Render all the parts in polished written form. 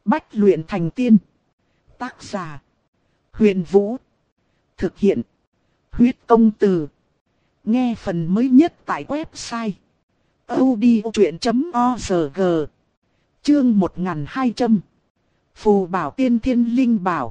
Bách luyện thành tiên. Tác giả: Huyền Vũ. Thực hiện: Huyết Công Từ. Nghe phần mới nhất tại website audiochuyện.org. Chương 1200. Phù bảo tiên thiên linh bảo.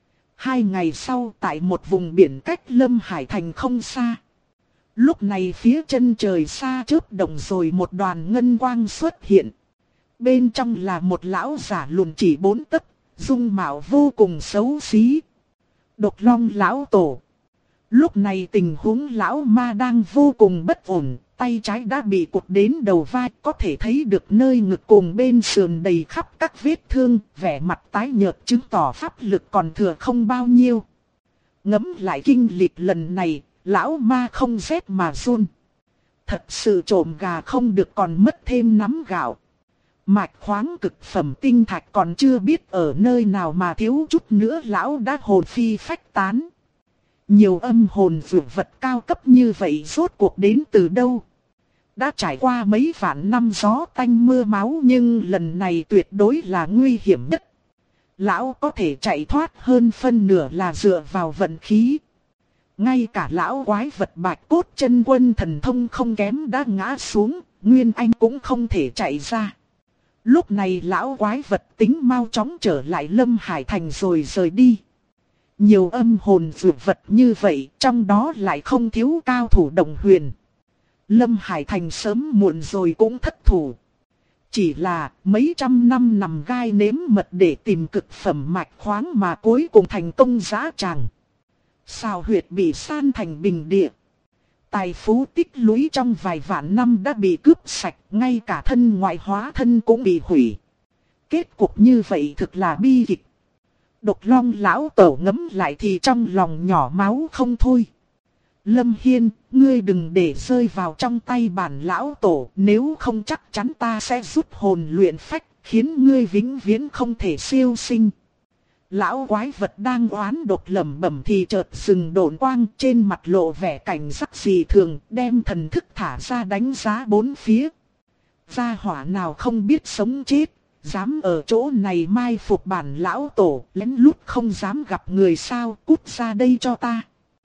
2 ngày sau, tại một vùng biển cách Lâm Hải Thành không xa. Lúc này phía chân trời xa chớp động rồi một đoàn ngân quang xuất hiện. Bên trong là một lão giả lùn chỉ 4 tấc, dung mạo vô cùng xấu xí. Độc Long lão tổ. Lúc này tình huống lão ma đang vô cùng bất ổn, tay trái đã bị cụt đến đầu vai, có thể thấy được nơi ngực cùng bên sườn đầy khắp các vết thương, vẻ mặt tái nhợt chứng tỏ pháp lực còn thừa không bao nhiêu. Ngẫm lại kinh lịch lần này, lão ma không rét mà run. Thật sự trộm gà không được còn mất thêm nắm gạo. Mạch khoáng cực phẩm tinh thạch còn chưa biết ở nơi nào mà thiếu chút nữa lão đã hồn phi phách tán. Nhiều âm hồn dược vật cao cấp như vậy rốt cuộc đến từ đâu? Đã trải qua mấy vạn năm gió tanh mưa máu nhưng lần này tuyệt đối là nguy hiểm nhất. Lão có thể chạy thoát hơn phân nửa là dựa vào vận khí. Ngay cả lão quái vật bạch cốt chân quân thần thông không kém đã ngã xuống, Nguyên Anh cũng không thể chạy ra. Lúc này lão quái vật tính mau chóng trở lại Lâm Hải Thành rồi rời đi. Nhiều âm hồn dược vật như vậy, trong đó lại không thiếu cao thủ đồng huyền. Lâm Hải Thành sớm muộn rồi cũng thất thủ. Chỉ là mấy trăm năm nằm gai nếm mật để tìm cực phẩm mạch khoáng mà cuối cùng thành công giá tràng. Sao huyệt bị san thành bình địa. Tài phú tích lũy trong vài vạn năm đã bị cướp sạch, ngay cả thân ngoại hóa thân cũng bị hủy. Kết cục như vậy thực là bi kịch. Độc Long lão tổ ngấm lại thì trong lòng nhỏ máu không thôi. Lâm Hiên, ngươi đừng để rơi vào trong tay bản lão tổ, nếu không chắc chắn ta sẽ rút hồn luyện phách, khiến ngươi vĩnh viễn không thể siêu sinh. Lão quái vật đang oán độc lẩm bẩm thì chợt dừng độn quang, trên mặt lộ vẻ cảnh sắc dị thường, đem thần thức thả ra đánh giá bốn phía. Gia hỏa nào không biết sống chết, dám ở chỗ này mai phục bản lão tổ, lén lút không dám gặp người sao, cút ra đây cho ta.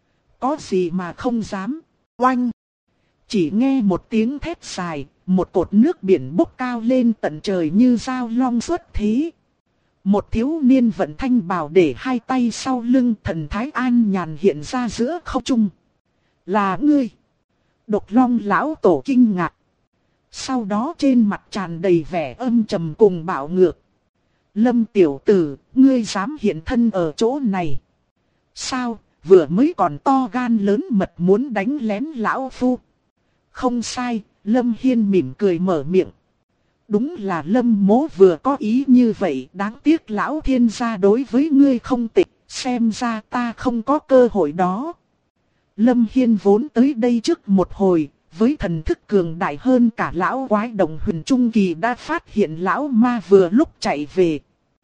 Có gì mà không dám. Oanh! Chỉ nghe một tiếng thét dài, một cột nước biển bốc cao lên tận trời như dao long xuất thế. Một thiếu niên vận thanh bào để hai tay sau lưng, thần thái an nhàn hiện ra giữa không trung. Là ngươi! Độc Long lão tổ kinh ngạc. Sau đó trên mặt tràn đầy vẻ âm trầm cùng bạo ngược. Lâm tiểu tử, ngươi dám hiện thân ở chỗ này. Sao, vừa mới còn to gan lớn mật muốn đánh lén lão phu. Không sai, Lâm Hiên mỉm cười mở miệng. Đúng là Lâm mố vừa có ý như vậy, đáng tiếc lão thiên gia đối với ngươi không tịch, xem ra ta không có cơ hội đó. Lâm Hiên vốn tới đây trước một hồi, với thần thức cường đại hơn cả lão quái đồng huyền trung kỳ đã phát hiện lão ma vừa lúc chạy về.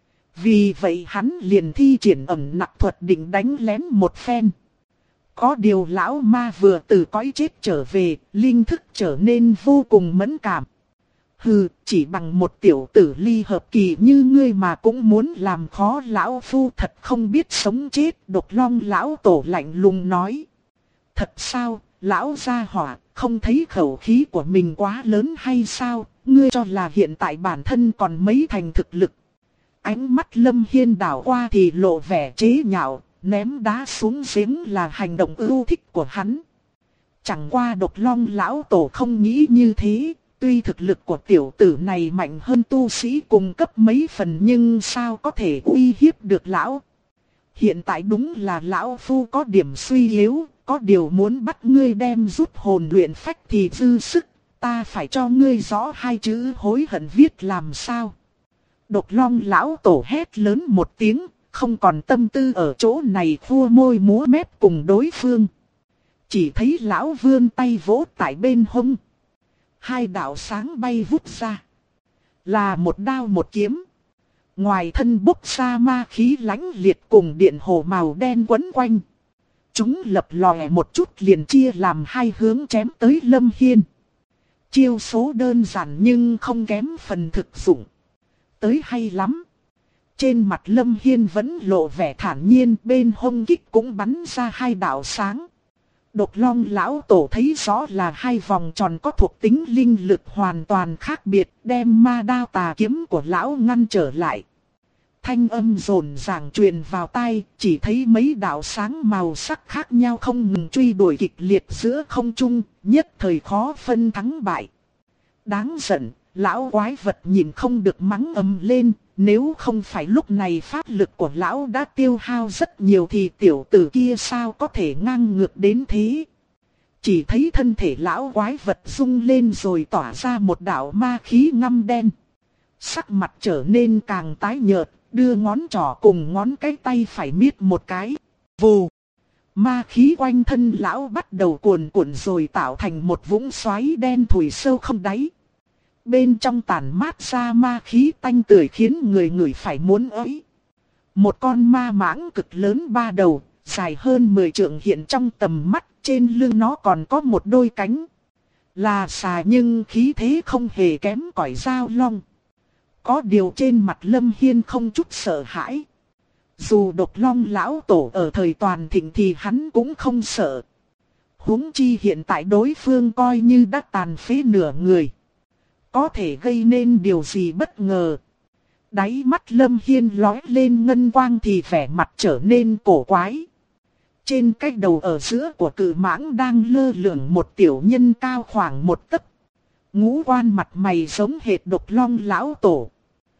Vì vậy hắn liền thi triển ẩn nặc thuật định đánh lén một phen. Có điều lão ma vừa từ cõi chết trở về, linh thức trở nên vô cùng mẫn cảm. Hừ, chỉ bằng một tiểu tử ly hợp kỳ như ngươi mà cũng muốn làm khó lão phu, thật không biết sống chết. Độc Long lão tổ lạnh lùng nói. Thật sao, lão gia hỏa, không thấy khẩu khí của mình quá lớn hay sao, ngươi cho là hiện tại bản thân còn mấy thành thực lực. Ánh mắt Lâm Hiên đảo qua thì lộ vẻ chế nhạo, ném đá xuống giếng là hành động ưu thích của hắn. Chẳng qua Độc Long lão tổ không nghĩ như thế, tuy thực lực của tiểu tử này mạnh hơn tu sĩ cùng cấp mấy phần nhưng sao có thể uy hiếp được lão. Hiện tại đúng là lão phu có điểm suy yếu, có điều muốn bắt ngươi đem rút hồn luyện phách thì dư sức, ta phải cho ngươi rõ hai chữ hối hận viết làm sao. Độc Long lão tổ hét lớn một tiếng, không còn tâm tư ở chỗ này khua môi múa mép cùng đối phương. Chỉ thấy lão vươn tay vỗ tại bên hông. Hai đạo sáng bay vút ra. Là một đao một kiếm. Ngoài thân bốc ra ma khí lãnh liệt cùng điện hồ màu đen quấn quanh. Chúng lập lòe một chút liền chia làm hai hướng chém tới Lâm Hiên. Chiêu số đơn giản nhưng không kém phần thực dụng. Tới hay lắm. Trên mặt Lâm Hiên vẫn lộ vẻ thản nhiên, bên hông kích cũng bắn ra hai đạo sáng. Độc Long lão tổ thấy rõ là hai vòng tròn có thuộc tính linh lực hoàn toàn khác biệt, đem ma đao tà kiếm của lão ngăn trở lại. Thanh âm rồn ràng truyền vào tai, chỉ thấy mấy đạo sáng màu sắc khác nhau không ngừng truy đuổi kịch liệt giữa không trung, nhất thời khó phân thắng bại. Đáng giận, lão quái vật nhìn không được mắng ầm lên, nếu không phải lúc này pháp lực của lão đã tiêu hao rất nhiều thì tiểu tử kia sao có thể ngang ngược đến thế. Chỉ thấy thân thể lão quái vật rung lên rồi tỏa ra một đạo ma khí ngăm đen. Sắc mặt trở nên càng tái nhợt, đưa ngón trỏ cùng ngón cái tay phải miết một cái. Vù! Ma khí quanh thân lão bắt đầu cuồn cuộn rồi tạo thành một vũng xoáy đen thủi sâu không đáy. Bên trong tản mát ra ma khí tanh tưởi khiến người ngửi phải muốn ới. Một con ma mãng cực lớn ba đầu, dài hơn 10 trượng hiện trong tầm mắt, trên lưng nó còn có một đôi cánh. Là xà nhưng khí thế không hề kém cỏi dao long. Có điều trên mặt Lâm Hiên không chút sợ hãi. Dù Độc Long lão tổ ở thời toàn thịnh thì hắn cũng không sợ. Huống chi hiện tại đối phương coi như đã tàn phế nửa người. Có thể gây nên điều gì bất ngờ. Đáy mắt Lâm Hiên lóe lên ngân quang thì vẻ mặt trở nên cổ quái. Trên cái đầu ở giữa của cự mãng đang lơ lửng một tiểu nhân cao khoảng 1 tấc. Ngũ quan mặt mày giống hệt Độc Long lão tổ.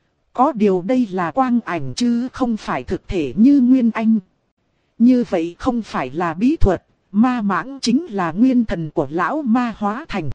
Có điều đây là quang ảnh chứ không phải thực thể như Nguyên Anh. Như vậy không phải là bí thuật, ma mãng chính là nguyên thần của lão ma hóa thành.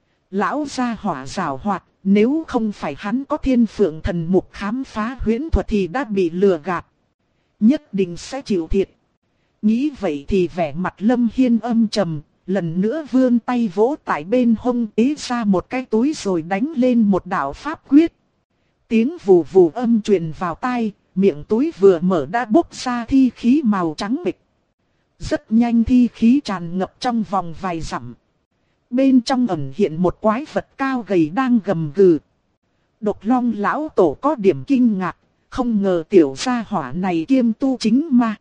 Lão gia hỏa rào hoạt, nếu không phải hắn có thiên phượng thần mục khám phá huyễn thuật thì đã bị lừa gạt. Nhất định sẽ chịu thiệt. Nghĩ vậy thì vẻ mặt Lâm Hiên âm trầm, lần nữa vươn tay vỗ tại bên hông ế ra một cái túi rồi đánh lên một đạo pháp quyết. Tiếng vù vù âm truyền vào tai, miệng túi vừa mở đã bốc ra thi khí màu trắng bịch. Rất nhanh thi khí tràn ngập trong vòng vài dặm. Bên trong ẩn hiện một quái vật cao gầy đang gầm gừ. Độc Long lão tổ có điểm kinh ngạc, không ngờ tiểu gia hỏa này kiêm tu chính ma.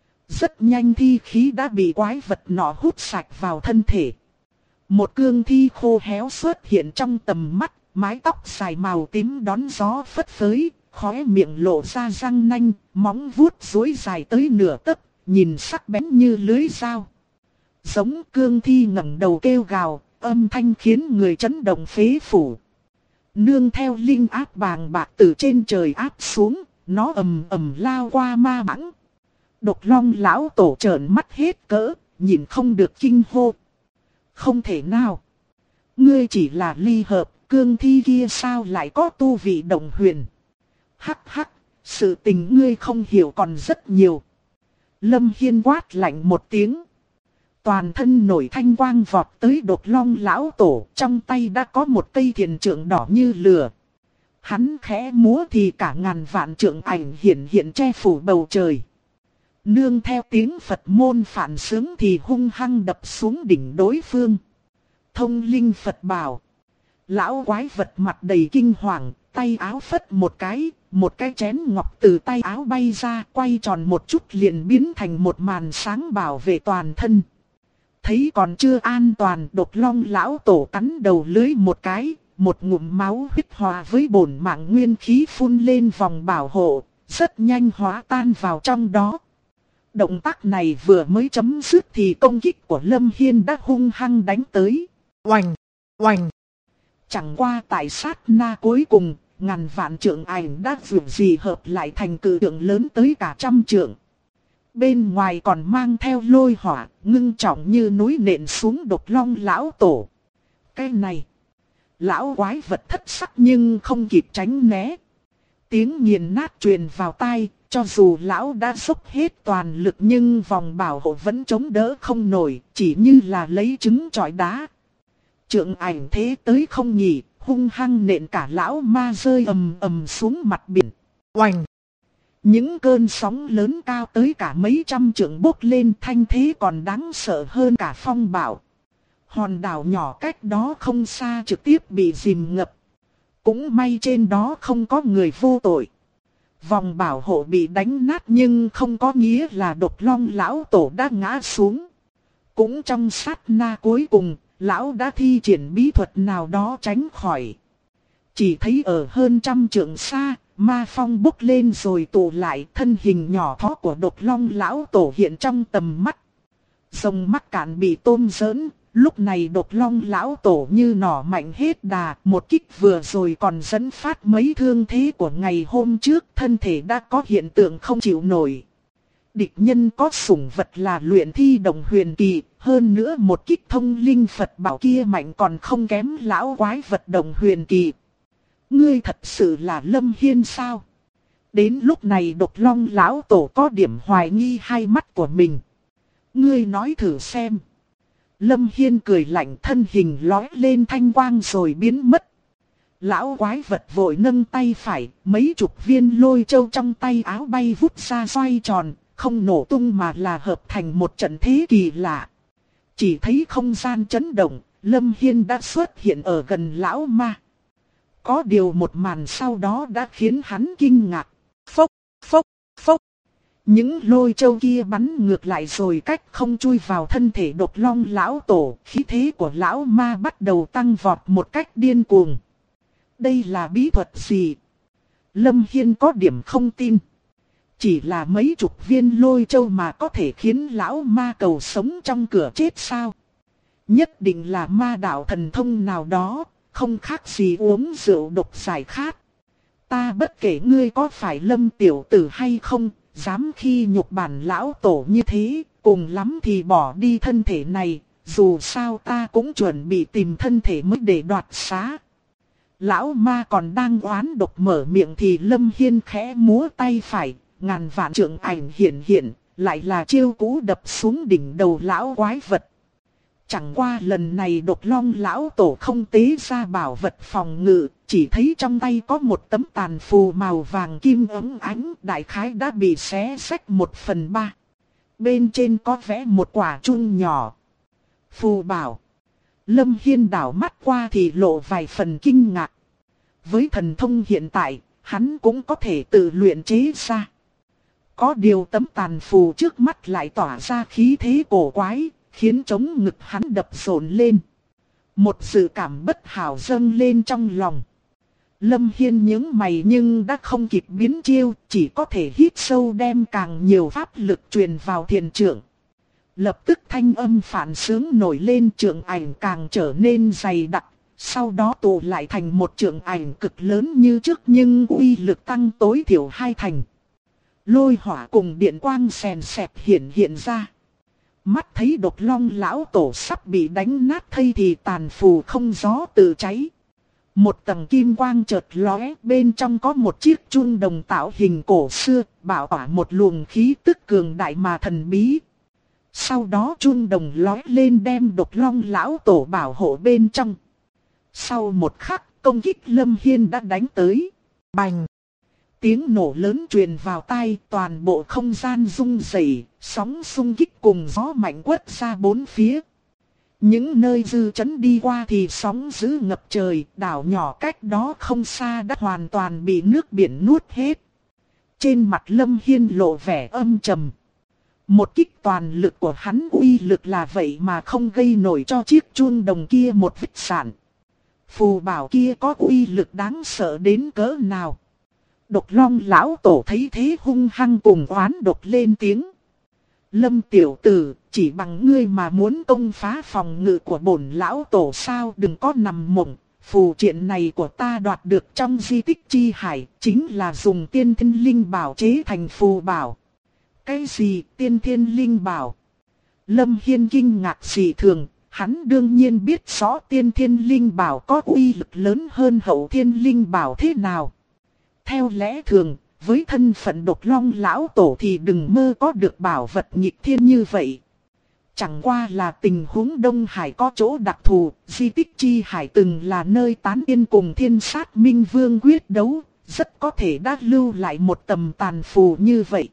Rất nhanh thi khí đã bị quái vật nọ hút sạch vào thân thể. Một cương thi khô héo xuất hiện trong tầm mắt, mái tóc dài màu tím đón gió phất phới, khóe miệng lộ ra răng nanh, móng vuốt duỗi dài tới nửa tấc, nhìn sắc bén như lưới dao. Giống cương thi ngẩng đầu kêu gào, âm thanh khiến người chấn động phế phủ. Nương theo linh áp bàng bạc từ trên trời áp xuống, nó ầm ầm lao qua ma mãng. Độc Long lão tổ trợn mắt hết cỡ, nhìn không được kinh hô. Không thể nào. Ngươi chỉ là ly hợp, cương thi kia sao lại có tu vị động huyền. Hắc hắc, sự tình ngươi không hiểu còn rất nhiều. Lâm Hiên quát lạnh một tiếng. Toàn thân nổi thanh quang vọt tới Độc Long lão tổ, trong tay đã có một cây thiền trượng đỏ như lửa. Hắn khẽ múa thì cả ngàn vạn trượng ảnh hiện che phủ bầu trời. Nương theo tiếng Phật môn phản sướng thì hung hăng đập xuống đỉnh đối phương. Thông linh Phật bảo. Lão quái vật mặt đầy kinh hoàng, tay áo phất một cái chén ngọc từ tay áo bay ra, quay tròn một chút liền biến thành một màn sáng bảo vệ toàn thân. Thấy còn chưa an toàn, Độc Long lão tổ cắn đầu lưới một cái, một ngụm máu huyết hòa với bổn mạng nguyên khí phun lên vòng bảo hộ, rất nhanh hóa tan vào trong đó. Động tác này vừa mới chấm dứt thì công kích của Lâm Hiên đã hung hăng đánh tới. Oành! Oành! Chẳng qua tại sát na cuối cùng, ngàn vạn trượng ảnh đã dường gì hợp lại thành cự tượng lớn tới cả 100 trượng. Bên ngoài còn mang theo lôi hỏa, ngưng trọng như núi nện xuống Độc Long lão tổ. Cái này! Lão quái vật thất sắc nhưng không kịp tránh né. Tiếng nghiền nát truyền vào tai, cho dù lão đã dốc hết toàn lực nhưng vòng bảo hộ vẫn chống đỡ không nổi, chỉ như là lấy trứng trọi đá. Trượng ảnh thế tới không nhỉ, hung hăng nện cả lão ma rơi ầm ầm xuống mặt biển. Oành! Những cơn sóng lớn cao tới cả mấy trăm trượng bốc lên, thanh thế còn đáng sợ hơn cả phong bạo. Hòn đảo nhỏ cách đó không xa trực tiếp bị dìm ngập. Cũng may trên đó không có người vô tội. Vòng bảo hộ bị đánh nát nhưng không có nghĩa là Độc Long lão tổ đã ngã xuống. Cũng trong sát na cuối cùng, lão đã thi triển bí thuật nào đó tránh khỏi. Chỉ thấy ở hơn trăm trượng xa, ma phong bốc lên rồi tụ lại, thân hình nhỏ thó của Độc Long lão tổ hiện trong tầm mắt. Rồng mắc cạn bị tôm giỡn, lúc này Độc Long lão tổ như nỏ mạnh hết đà, một kích vừa rồi còn dẫn phát mấy thương thế của ngày hôm trước, thân thể đã có hiện tượng không chịu nổi. Địch nhân có sủng vật là luyện thi đồng huyền kỳ, hơn nữa một kích thông linh Phật bảo kia mạnh còn không kém lão quái vật đồng huyền kỳ. Ngươi thật sự là Lâm Hiên sao? Đến lúc này Độc Long lão tổ có điểm hoài nghi hai mắt của mình. Ngươi nói thử xem. Lâm Hiên cười lạnh, thân hình lói lên thanh quang rồi biến mất. Lão quái vật vội nâng tay phải, mấy chục viên lôi châu trong tay áo bay vút ra xoay tròn, không nổ tung mà là hợp thành một trận thế kỳ lạ. Chỉ thấy không gian chấn động, Lâm Hiên đã xuất hiện ở gần lão ma. Có điều một màn sau đó đã khiến hắn kinh ngạc. Phốc, phốc, phốc. Những lôi châu kia bắn ngược lại rồi cách không chui vào thân thể Độc Long lão tổ. Khí thế của lão ma bắt đầu tăng vọt một cách điên cuồng. Đây là bí thuật gì? Lâm Hiên có điểm không tin. Chỉ là mấy chục viên lôi châu mà có thể khiến lão ma cầu sống trong cửa chết sao? Nhất định là ma đạo thần thông nào đó, không khác gì uống rượu độc giải khát. Ta bất kể ngươi có phải Lâm tiểu tử hay không, dám khi nhục bản lão tổ như thế, cùng lắm thì bỏ đi thân thể này, dù sao ta cũng chuẩn bị tìm thân thể mới để đoạt xá. Lão ma còn đang oán độc mở miệng thì Lâm Hiên khẽ múa tay phải, ngàn vạn trượng ảnh hiện hiện, lại là chiêu cú đập xuống đỉnh đầu lão quái vật. Chẳng qua lần này Độc Long lão tổ không tế ra bảo vật phòng ngự, chỉ thấy trong tay có một tấm tàn phù màu vàng kim óng ánh, đại khái đã bị xé rách 1/3. Bên trên có vẽ một quả chun nhỏ. Phù bảo. Lâm Hiên đảo mắt qua thì lộ vài phần kinh ngạc. Với thần thông hiện tại, hắn cũng có thể tự luyện chế ra. Có điều tấm tàn phù trước mắt lại tỏa ra khí thế cổ quái, khiến trống ngực hắn đập rộn lên. Một sự cảm bất hảo dâng lên trong lòng. Lâm Hiên nhướng mày nhưng đã không kịp biến chiêu, chỉ có thể hít sâu đem càng nhiều pháp lực truyền vào thiền trượng. Lập tức thanh âm phản xướng nổi lên, trượng ảnh càng trở nên dày đặc, sau đó tụ lại thành một trượng ảnh cực lớn như trước nhưng uy lực tăng tối thiểu 2 thành. Lôi hỏa cùng điện quang xèn xẹp hiện ra. Mắt thấy Độc Long lão tổ sắp bị đánh nát thây thì tàn phù không gió tự cháy. Một tầng kim quang chợt lóe, bên trong có một chiếc chun đồng tạo hình cổ xưa, bảo tỏa một luồng khí tức cường đại mà thần bí. Sau đó chun đồng lóe lên đem Độc Long lão tổ bảo hộ bên trong. Sau một khắc, công kích Lâm Hiên đã đánh tới. Bành! Tiếng nổ lớn truyền vào tai, toàn bộ không gian rung rẩy, sóng xung kích cùng gió mạnh quất ra bốn phía. Những nơi dư chấn đi qua thì sóng dữ ngập trời, đảo nhỏ cách đó không xa đã hoàn toàn bị nước biển nuốt hết. Trên mặt Lâm Hiên lộ vẻ âm trầm. Một kích toàn lực của hắn uy lực là vậy mà không gây nổi cho chiếc chun đồng kia một vết sạn. Phù bảo kia có uy lực đáng sợ đến cỡ nào? Độc Long lão tổ thấy thế hung hăng cùng oán độc lên tiếng. Lâm tiểu tử, chỉ bằng ngươi mà muốn công phá phòng ngự của bổn lão tổ sao? Đừng có nằm mộng, phù triện này của ta đoạt được trong di tích chi hải, chính là dùng tiên thiên linh bảo chế thành phù bảo. Cái gì tiên thiên linh bảo? Lâm Hiên kinh ngạc dị thường, hắn đương nhiên biết rõ tiên thiên linh bảo có uy lực lớn hơn hậu thiên linh bảo thế nào. Theo lẽ thường, với thân phận Độc Long lão tổ thì đừng mơ có được bảo vật nghịch thiên như vậy. Chẳng qua là tình huống Đông Hải có chỗ đặc thù, di tích chi hải từng là nơi tán tiên cùng thiên sát minh vương quyết đấu, rất có thể đã lưu lại một tầm tàn phù như vậy.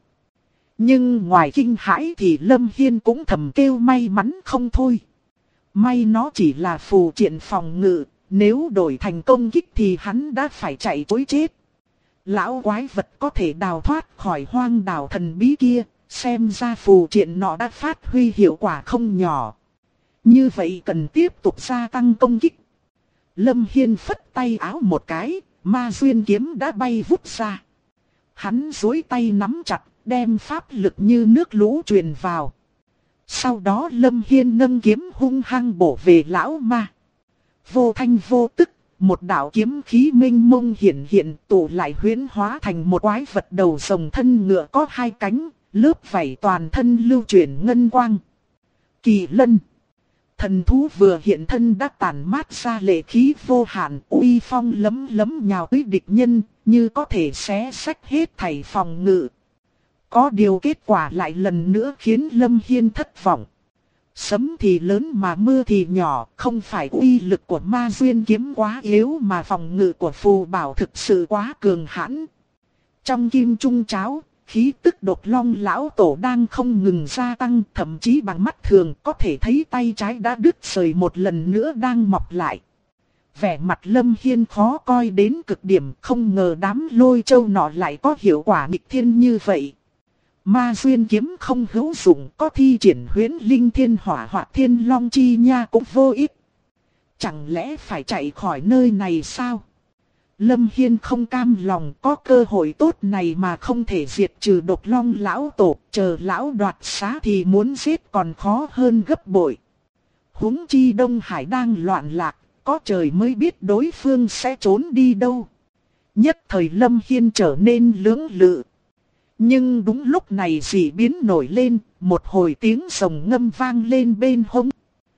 Nhưng ngoài kinh hãi thì Lâm Hiên cũng thầm kêu may mắn không thôi. May nó chỉ là phù triện phòng ngự, nếu đổi thành công kích thì hắn đã phải chạy trối chết. Lão quái vật có thể đào thoát khỏi hoang đảo thần bí kia, xem ra phù triện nọ đã phát huy hiệu quả không nhỏ. Như vậy cần tiếp tục gia tăng công kích. Lâm Hiên phất tay áo một cái, ma duyên kiếm đã bay vút ra. Hắn duỗi tay nắm chặt, đem pháp lực như nước lũ truyền vào. Sau đó Lâm Hiên nâng kiếm hung hăng bổ về lão ma. Vô thanh vô tức, một đạo kiếm khí minh mông hiện tụ lại huyễn hóa thành một quái vật đầu rồng thân ngựa có hai cánh, lớp vảy toàn thân lưu chuyển ngân quang. Kỳ lân. Thần thú vừa hiện thân đã tản mát ra lệ khí vô hạn, uy phong lấm lấm nhào tới địch nhân, như có thể xé xách hết thảy phòng ngự. Có điều kết quả lại lần nữa khiến Lâm Hiên thất vọng. Sấm thì lớn mà mưa thì nhỏ, không phải uy lực của ma duyên kiếm quá yếu mà phòng ngự của phù bảo thực sự quá cường hãn. Trong kim trung cháo, khí tức độc long lão tổ đang không ngừng gia tăng, thậm chí bằng mắt thường có thể thấy tay trái đã đứt rời một lần nữa đang mọc lại. Vẻ mặt Lâm Hiên khó coi đến cực điểm, không ngờ đám lôi châu nọ lại có hiệu quả nghịch thiên như vậy. Ma duyên kiếm không hữu dụng, có thi triển huyễn linh thiên hỏa hoặc thiên long chi nha cũng vô ích. Chẳng lẽ phải chạy khỏi nơi này sao? Lâm Hiên không cam lòng, có cơ hội tốt này mà không thể diệt trừ độc long lão tổ, chờ lão đoạt xá thì muốn giết còn khó hơn gấp bội. Huống chi Đông Hải đang loạn lạc, có trời mới biết đối phương sẽ trốn đi đâu. Nhất thời Lâm Hiên trở nên lưỡng lự. Nhưng đúng lúc này dị biến nổi lên, một hồi tiếng rồng ngâm vang lên bên hông.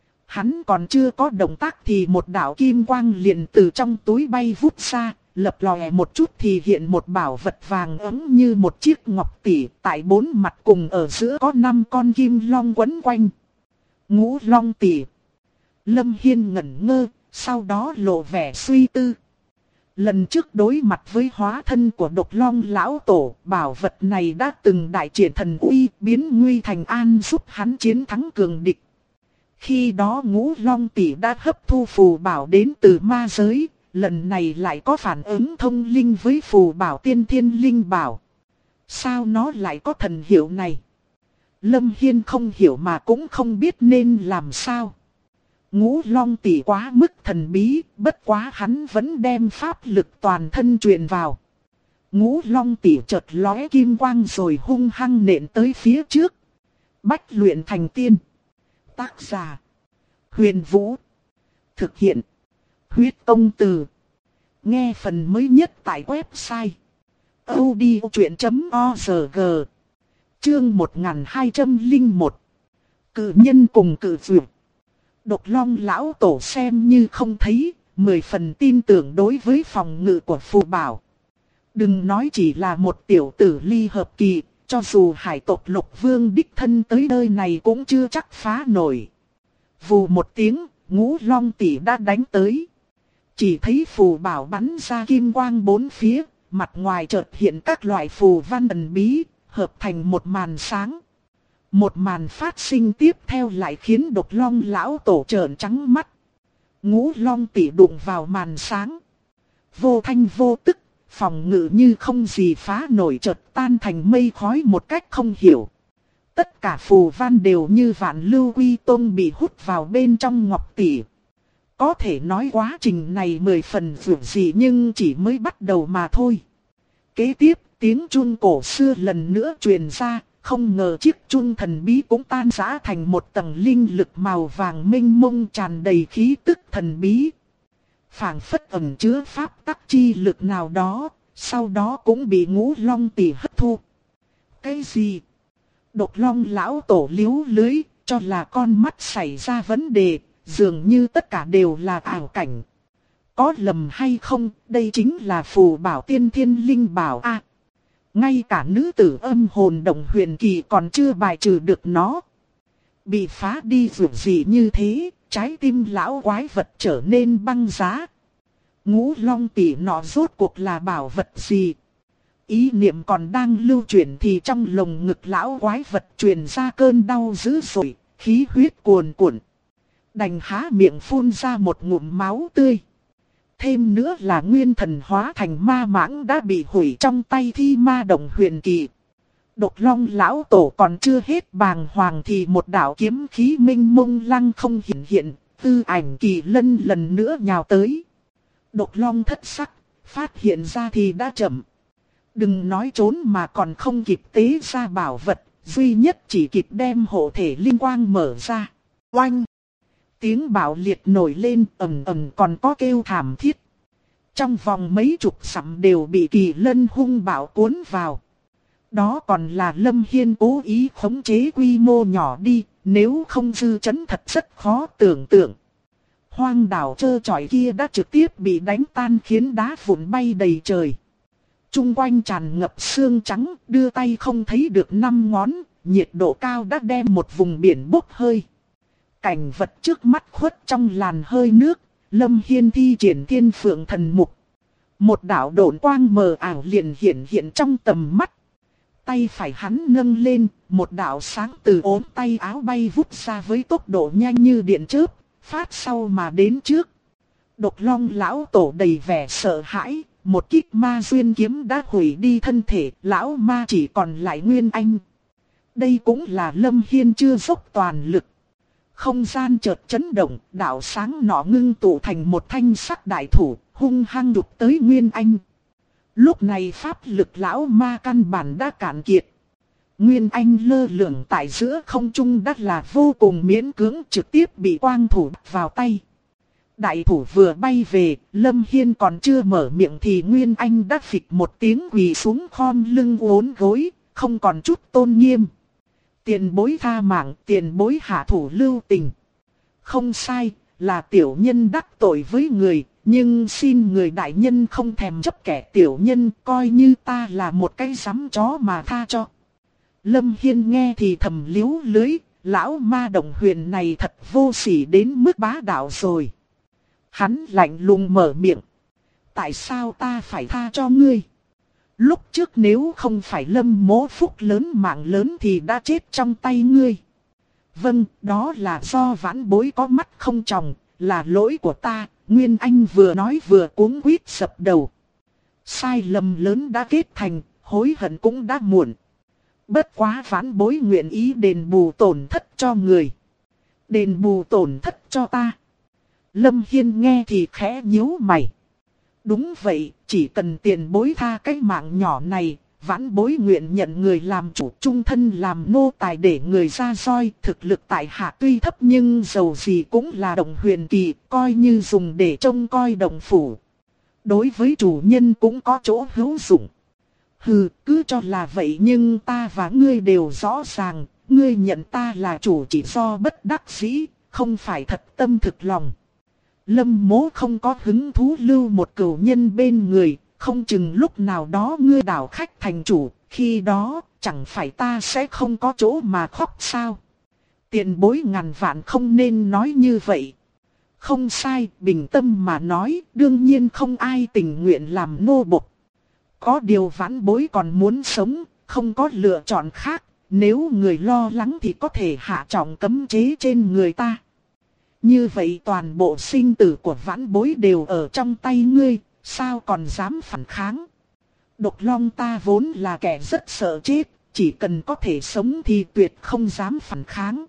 Hắn còn chưa có động tác thì một đạo kim quang liền từ trong túi bay vút ra, lập lòe một chút thì hiện một bảo vật vàng ấm như một chiếc ngọc tỷ, tại bốn mặt cùng ở giữa có 5 con kim long quấn quanh. Ngũ long tỷ. Lâm Hiên ngẩn ngơ, sau đó lộ vẻ suy tư. Lần trước đối mặt với hóa thân của độc long lão tổ, bảo vật này đã từng đại triển thần uy, biến nguy thành an, giúp hắn chiến thắng cường địch. Khi đó ngũ long tỷ đã hấp thu phù bảo đến từ ma giới, lần này lại có phản ứng thông linh với phù bảo tiên thiên linh bảo. Sao nó lại có thần hiệu này? Lâm Hiên không hiểu mà cũng không biết nên làm sao. Ngũ long tỷ quá mức thần bí, bất quá hắn vẫn đem pháp lực toàn thân truyền vào. Ngũ long tỷ chợt lóe kim quang rồi hung hăng nện tới phía trước. Bách luyện thành tiên. Tác giả: Huyền Vũ. Thực hiện: Huyết Tông Từ. Nghe phần mới nhất tại website audiochuyện.org. Chương 1201. Cự nhân cùng cự dược. Độc long lão tổ xem như không thấy, 10 phần tin tưởng đối với phòng ngự của phù bảo. Đừng nói chỉ là một tiểu tử ly hợp kỳ, cho dù hải tộc Lục Vương đích thân tới nơi này cũng chưa chắc phá nổi. Vù một tiếng, ngũ long tỷ đã đánh tới. Chỉ thấy phù bảo bắn ra kim quang bốn phía, mặt ngoài chợt hiện các loại phù văn thần bí, hợp thành một màn sáng. Một màn phát sinh tiếp theo lại khiến độc long lão tổ trợn trắng mắt. Ngũ long tỷ đụng vào màn sáng. Vô thanh vô tức, phòng ngự như không gì phá nổi chợt tan thành mây khói một cách không hiểu. Tất cả phù văn đều như vạn lưu quy tông bị hút vào bên trong ngọc tỷ. Có thể nói quá trình này 10 phần dường dị nhưng chỉ mới bắt đầu mà thôi. Kế tiếp, tiếng chun cổ xưa lần nữa truyền ra, không ngờ chiếc chun thần bí cũng tan rã thành một tầng linh lực màu vàng mênh mông tràn đầy khí tức thần bí. Phảng phất ẩn chứa pháp tắc chi lực nào đó, sau đó cũng bị ngũ long tỷ hấp thu. Cái gì? Độc long lão tổ liếu lưới, cho là con mắt xảy ra vấn đề, dường như tất cả đều là ảo cảnh. Có lầm hay không, đây chính là phù bảo tiên thiên linh bảo a. Ngay cả nữ tử âm hồn động huyền kỳ còn chưa bài trừ được nó. Bị phá đi dường gì như thế, trái tim lão quái vật trở nên băng giá. Ngũ long tỷ nọ rốt cuộc là bảo vật gì? Ý niệm còn đang lưu chuyển thì trong lồng ngực lão quái vật truyền ra cơn đau dữ dội, khí huyết cuồn cuộn. Đành há miệng phun ra một ngụm máu tươi. Thêm nữa là nguyên thần hóa thành ma mãng đã bị hủy trong tay Thi Ma Đồng Huyền Kỳ. Độc Long lão tổ còn chưa hết bàng hoàng thì một đạo kiếm khí minh mông lăng không hiện, tư ảnh Kỳ Lân lần nữa nhào tới. Độc Long thất sắc, phát hiện ra thì đã chậm. Đừng nói trốn mà còn không kịp tế ra bảo vật, duy nhất chỉ kịp đem hộ thể linh quang mở ra. Oanh! Tiếng bạo liệt nổi lên, ầm ầm còn có kêu thảm thiết. Trong vòng mấy chục dặm đều bị Kỳ Lân hung bạo cuốn vào. Đó còn là Lâm Hiên cố ý khống chế quy mô nhỏ đi, nếu không dư chấn thật rất khó tưởng tượng. Hoang đảo trơ trọi kia đã trực tiếp bị đánh tan khiến đá vụn bay đầy trời. Trung quanh tràn ngập sương trắng, đưa tay không thấy được 5 ngón, nhiệt độ cao đã đem một vùng biển bốc hơi. Cảnh vật trước mắt khuất trong làn hơi nước, Lâm Hiên thi triển Thiên Phượng Thần Mục. Một đạo độn quang mờ ảo liền hiện trong tầm mắt. Tay phải hắn nâng lên, một đạo sáng từ ốm tay áo bay vút ra với tốc độ nhanh như điện chớp, phát sau mà đến trước. Độc Long lão tổ đầy vẻ sợ hãi, một kích ma duyên kiếm đã hủy đi thân thể, lão ma chỉ còn lại nguyên anh. Đây cũng là Lâm Hiên chưa dốc toàn lực. Không gian chợt chấn động, đạo sáng nọ ngưng tụ thành một thanh sắc đại thủ, hung hăng đục tới nguyên anh. Lúc này pháp lực lão ma căn bản đã cạn kiệt. Nguyên anh lơ lửng tại giữa không trung đã là vô cùng miễn cưỡng, trực tiếp bị quang thủ bắt vào tay. Đại thủ vừa bay về, Lâm Hiên còn chưa mở miệng thì Nguyên Anh đã phịch một tiếng quỳ xuống khom lưng uốn gối, không còn chút tôn nghiêm. Tiền bối tha mạng, tiền bối hạ thủ lưu tình. Không sai, là tiểu nhân đắc tội với người, nhưng xin người đại nhân không thèm chấp kẻ tiểu nhân, coi như ta là một cái giám chó mà tha cho. Lâm Hiên nghe thì thầm liếu lưới, lão ma Đồng Huyền này thật vô sỉ đến mức bá đạo rồi. Hắn lạnh lùng mở miệng. Tại sao ta phải tha cho ngươi? Lúc trước nếu không phải Lâm Mỗ phúc lớn mạng lớn thì đã chết trong tay ngươi. Vâng, đó là do vãn bối có mắt không tròng, là lỗi của ta. Nguyên Anh vừa nói vừa cuống quýt sập đầu. Sai lầm lớn đã kết thành, hối hận cũng đã muộn. Bất quá vãn bối nguyện ý đền bù tổn thất cho người. Đền bù tổn thất cho ta. Lâm Hiên nghe thì khẽ nhíu mày. Đúng vậy, chỉ cần tiền bối tha cái mạng nhỏ này, vãn bối nguyện nhận người làm chủ, trung thân làm nô tài để người ra roi. Thực lực tại hạ tuy thấp nhưng dầu gì cũng là Đồng Huyền Kỳ, coi như dùng để trông coi đồng phủ. Đối với chủ nhân cũng có chỗ hữu dụng. Hừ, cứ cho là vậy nhưng ta và ngươi đều rõ ràng, ngươi nhận ta là chủ chỉ do bất đắc dĩ, không phải thật tâm thực lòng. Lâm Mỗ không có hứng thú lưu một cửu nhân bên người, không chừng lúc nào đó ngươi đảo khách thành chủ, khi đó chẳng phải ta sẽ không có chỗ mà khóc sao. Tiền bối ngàn vạn không nên nói như vậy. Không sai, bình tâm mà nói, đương nhiên không ai tình nguyện làm nô bộc. Có điều vãn bối còn muốn sống, không có lựa chọn khác, nếu người lo lắng thì có thể hạ trọng cấm chế trên người ta. Như vậy toàn bộ sinh tử của vãn bối đều ở trong tay ngươi, sao còn dám phản kháng? Độc Long ta vốn là kẻ rất sợ chết, chỉ cần có thể sống thì tuyệt không dám phản kháng.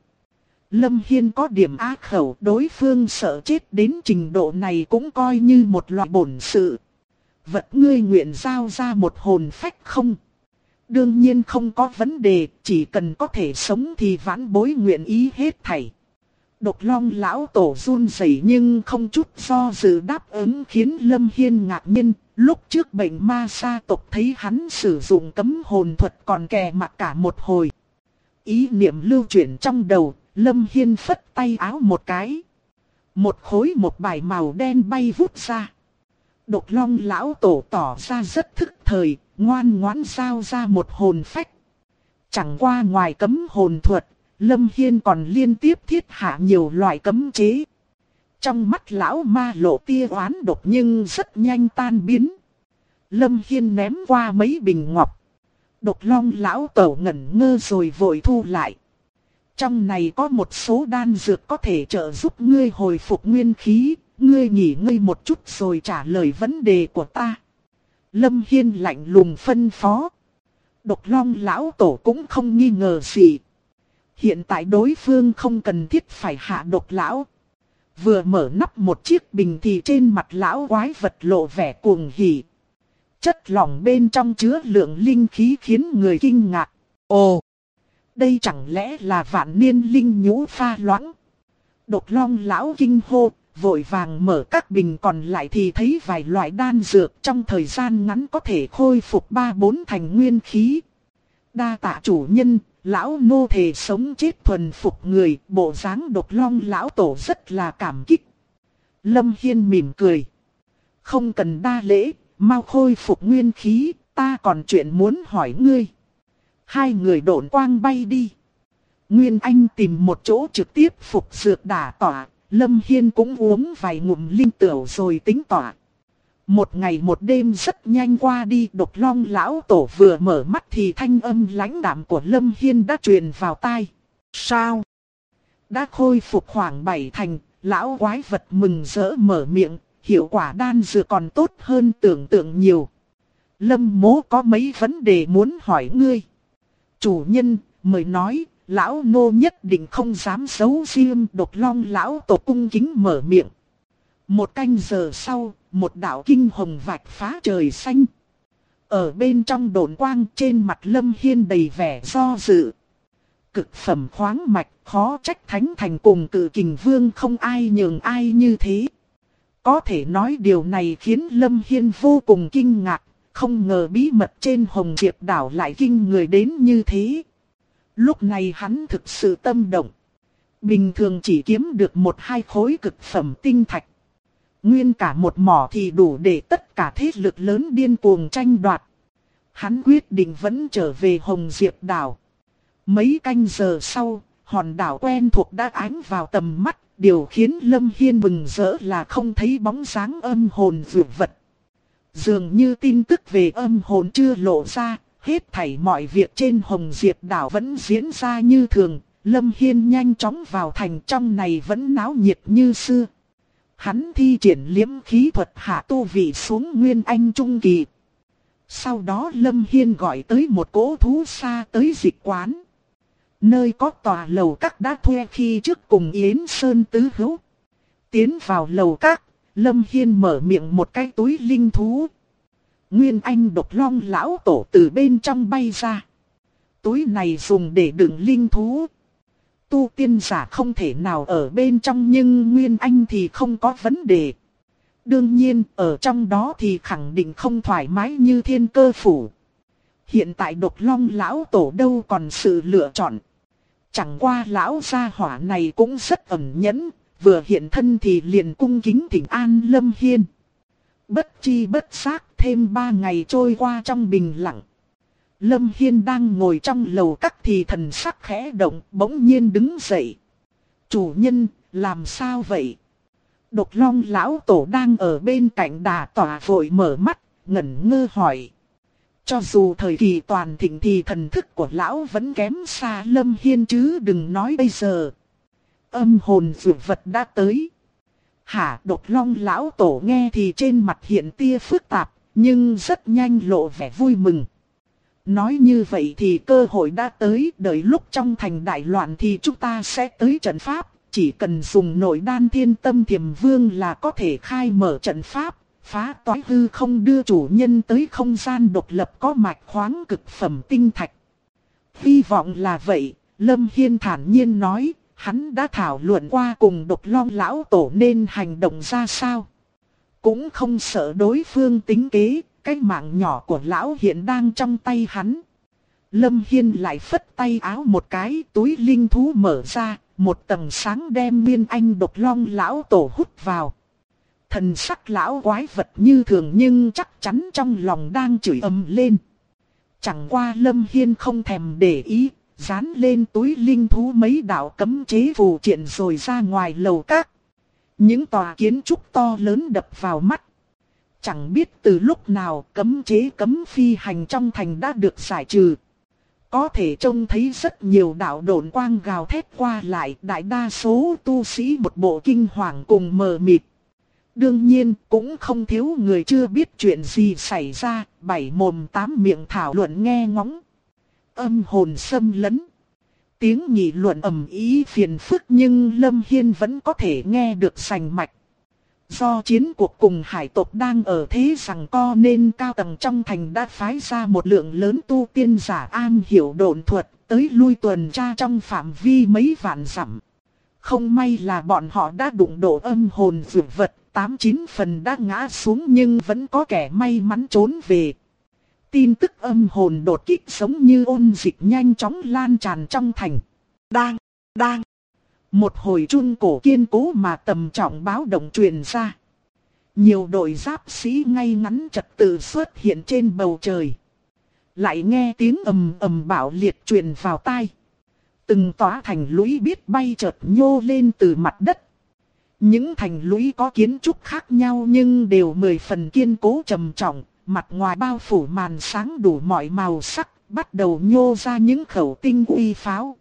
Lâm Hiên có điểm ác khẩu, đối phương sợ chết đến trình độ này cũng coi như một loại bổn sự. Vật ngươi nguyện giao ra một hồn phách không? Đương nhiên không có vấn đề, chỉ cần có thể sống thì vãn bối nguyện ý hết thảy. Độc Long lão tổ run rẩy nhưng không chút do dự đáp ứng khiến Lâm Hiên ngạc nhiên. Lúc trước bệnh ma sa tộc thấy hắn sử dụng cấm hồn thuật còn kè mặt cả một hồi. Ý niệm lưu chuyển trong đầu, Lâm Hiên phất tay áo một cái. Một khối một bài màu đen bay vút ra. Độc Long lão tổ tỏ ra rất thức thời, ngoan ngoãn giao ra một hồn phách. Chẳng qua ngoài cấm hồn thuật, Lâm Hiên còn liên tiếp thiết hạ nhiều loại cấm chế. Trong mắt lão ma lộ tia oán độc nhưng rất nhanh tan biến. Lâm Hiên ném qua mấy bình ngọc. Độc Long lão tổ ngẩn ngơ rồi vội thu lại. Trong này có một số đan dược có thể trợ giúp ngươi hồi phục nguyên khí, ngươi nghỉ ngơi một chút rồi trả lời vấn đề của ta. Lâm Hiên lạnh lùng phân phó. Độc Long lão tổ cũng không nghi ngờ gì. Hiện tại đối phương không cần thiết phải hạ độc lão. Vừa mở nắp một chiếc bình thì trên mặt lão quái vật lộ vẻ cuồng hỉ. Chất lỏng bên trong chứa lượng linh khí khiến người kinh ngạc. Ồ! Đây chẳng lẽ là vạn niên linh nhũ pha loãng? Độc Long lão kinh hô, vội vàng mở các bình còn lại thì thấy vài loại đan dược trong thời gian ngắn có thể khôi phục 3-4 thành nguyên khí. Đa tạ chủ nhân, lão nô thề sống chết thuần phục người, bộ dáng Độc Long lão tổ rất là cảm kích. Lâm Hiên mỉm cười. Không cần đa lễ, mau khôi phục nguyên khí, ta còn chuyện muốn hỏi ngươi. Hai người độn quang bay đi. Nguyên Anh tìm một chỗ trực tiếp phục dược đả tỏa, Lâm Hiên cũng uống vài ngụm linh tửu rồi tính tỏa. Một ngày một đêm rất nhanh qua đi, Độc Long lão tổ vừa mở mắt thì thanh âm lãnh đạm của Lâm Hiên đã truyền vào tai. Sao? Đã khôi phục khoảng 7 thành, lão quái vật mừng rỡ mở miệng, hiệu quả đan dược còn tốt hơn tưởng tượng nhiều. Lâm mố có mấy vấn đề muốn hỏi ngươi. Chủ nhân, mời nói, lão nô nhất định không dám giấu riêng. Độc Long lão tổ cung kính mở miệng. Một canh giờ sau, một đạo kinh hồng vạch phá trời xanh. Ở bên trong độn quang trên mặt Lâm Hiên đầy vẻ do dự. Cực phẩm khoáng mạch, khó trách Thánh Thành cùng Cự Kình Vương không ai nhường ai như thế. Có thể nói điều này khiến Lâm Hiên vô cùng kinh ngạc, không ngờ bí mật trên Hồng Diệp đảo lại kinh người đến như thế. Lúc này hắn thực sự tâm động. Bình thường chỉ kiếm được 1-2 khối cực phẩm tinh thạch. Nguyên cả một mỏ thì đủ để tất cả thế lực lớn điên cuồng tranh đoạt. Hắn quyết định vẫn trở về Hồng Diệp đảo. Mấy canh giờ sau, hòn đảo quen thuộc đã ánh vào tầm mắt. Điều khiến Lâm Hiên mừng rỡ là không thấy bóng dáng âm hồn vượt vật. Dường như tin tức về âm hồn chưa lộ ra, hết thảy mọi việc trên Hồng Diệp đảo vẫn diễn ra như thường. Lâm Hiên nhanh chóng vào thành, trong này vẫn náo nhiệt như xưa. Hắn thi triển liễm khí thuật hạ tu vị xuống Nguyên Anh Trung Kỳ. Sau đó Lâm Hiên gọi tới một cỗ thú xa tới dịch quán. Nơi có tòa lầu các đã thuê khi trước cùng Yến Sơn tứ hữu. Tiến vào lầu các, Lâm Hiên mở miệng một cái túi linh thú. Nguyên Anh Độc Long lão tổ từ bên trong bay ra. Túi này dùng để đựng linh thú. Tu tiên giả không thể nào ở bên trong nhưng Nguyên Anh thì không có vấn đề. Đương nhiên ở trong đó thì khẳng định không thoải mái như Thiên Cơ Phủ. Hiện tại Độc Long lão tổ đâu còn sự lựa chọn. Chẳng qua lão gia hỏa này cũng rất ẩn nhẫn, vừa hiện thân thì liền cung kính thỉnh an Lâm Hiên. Bất chi bất giác thêm 3 ngày trôi qua trong bình lặng. Lâm Hiên đang ngồi trong lầu các thì thần sắc khẽ động, bỗng nhiên đứng dậy. Chủ nhân, làm sao vậy? Độc Long lão tổ đang ở bên cạnh đà tỏa vội mở mắt, ngẩn ngơ hỏi. Cho dù thời kỳ toàn thịnh thì thần thức của lão vẫn kém xa Lâm Hiên chứ đừng nói bây giờ. Âm hồn vượt vật đã tới. Hả? Độc Long lão tổ nghe thì trên mặt hiện tia phức tạp, nhưng rất nhanh lộ vẻ vui mừng. Nói như vậy thì cơ hội đã tới, đợi lúc trong thành đại loạn thì chúng ta sẽ tới trận pháp. Chỉ cần dùng nội đan Thiên Tâm Thiềm Vương là có thể khai mở trận pháp, phá toái hư không đưa chủ nhân tới không gian độc lập có mạch khoáng cực phẩm tinh thạch. Hy vọng là vậy, Lâm Hiên thản nhiên nói, hắn đã thảo luận qua cùng Độc Long lão tổ nên hành động ra sao. Cũng không sợ đối phương tính kế, cái mạng nhỏ của lão hiện đang trong tay hắn. Lâm Hiên lại phất tay áo một cái, túi linh thú mở ra, một tầng sáng đem Nguyên Anh Độc Long lão tổ hút vào. Thần sắc lão quái vật như thường nhưng chắc chắn trong lòng đang chửi ầm lên. Chẳng qua Lâm Hiên không thèm để ý, dán lên túi linh thú mấy đạo cấm chế phù triện rồi ra ngoài lầu các. Những tòa kiến trúc to lớn đập vào mắt. Chẳng biết từ lúc nào cấm chế cấm phi hành trong thành đã được giải trừ. Có thể trông thấy rất nhiều đạo độn quang gào thét qua lại, đại đa số tu sĩ một bộ kinh hoàng cùng mờ mịt. Đương nhiên cũng không thiếu người chưa biết chuyện gì xảy ra, bảy mồm tám miệng thảo luận nghe ngóng. Âm hồn xâm lấn. Tiếng nghị luận ầm ĩ phiền phức nhưng Lâm Hiên vẫn có thể nghe được rành mạch. Do chiến cuộc cùng hải tộc đang ở thế giằng co nên cao tầng trong thành đã phái ra một lượng lớn tu tiên giả am hiểu độn thuật tới lui tuần tra trong phạm vi mấy vạn dặm. Không may là bọn họ đã đụng độ âm hồn vượt vật, 8-9 phần đã ngã xuống nhưng vẫn có kẻ may mắn trốn về. Tin tức âm hồn đột kích giống như ôn dịch nhanh chóng lan tràn trong thành. Đang. Một hồi chuông cổ kiên cố mà tầm trọng báo động truyền ra. Nhiều đội giáp sĩ ngay ngắn trật tự xuất hiện trên bầu trời. Lại nghe tiếng ầm ầm bạo liệt truyền vào tai. Từng tòa thành lũy biết bay chợt nhô lên từ mặt đất. Những thành lũy có kiến trúc khác nhau nhưng đều 10 phần kiên cố trầm trọng. Mặt ngoài bao phủ màn sáng đủ mọi màu sắc, bắt đầu nhô ra những khẩu tinh uy pháo.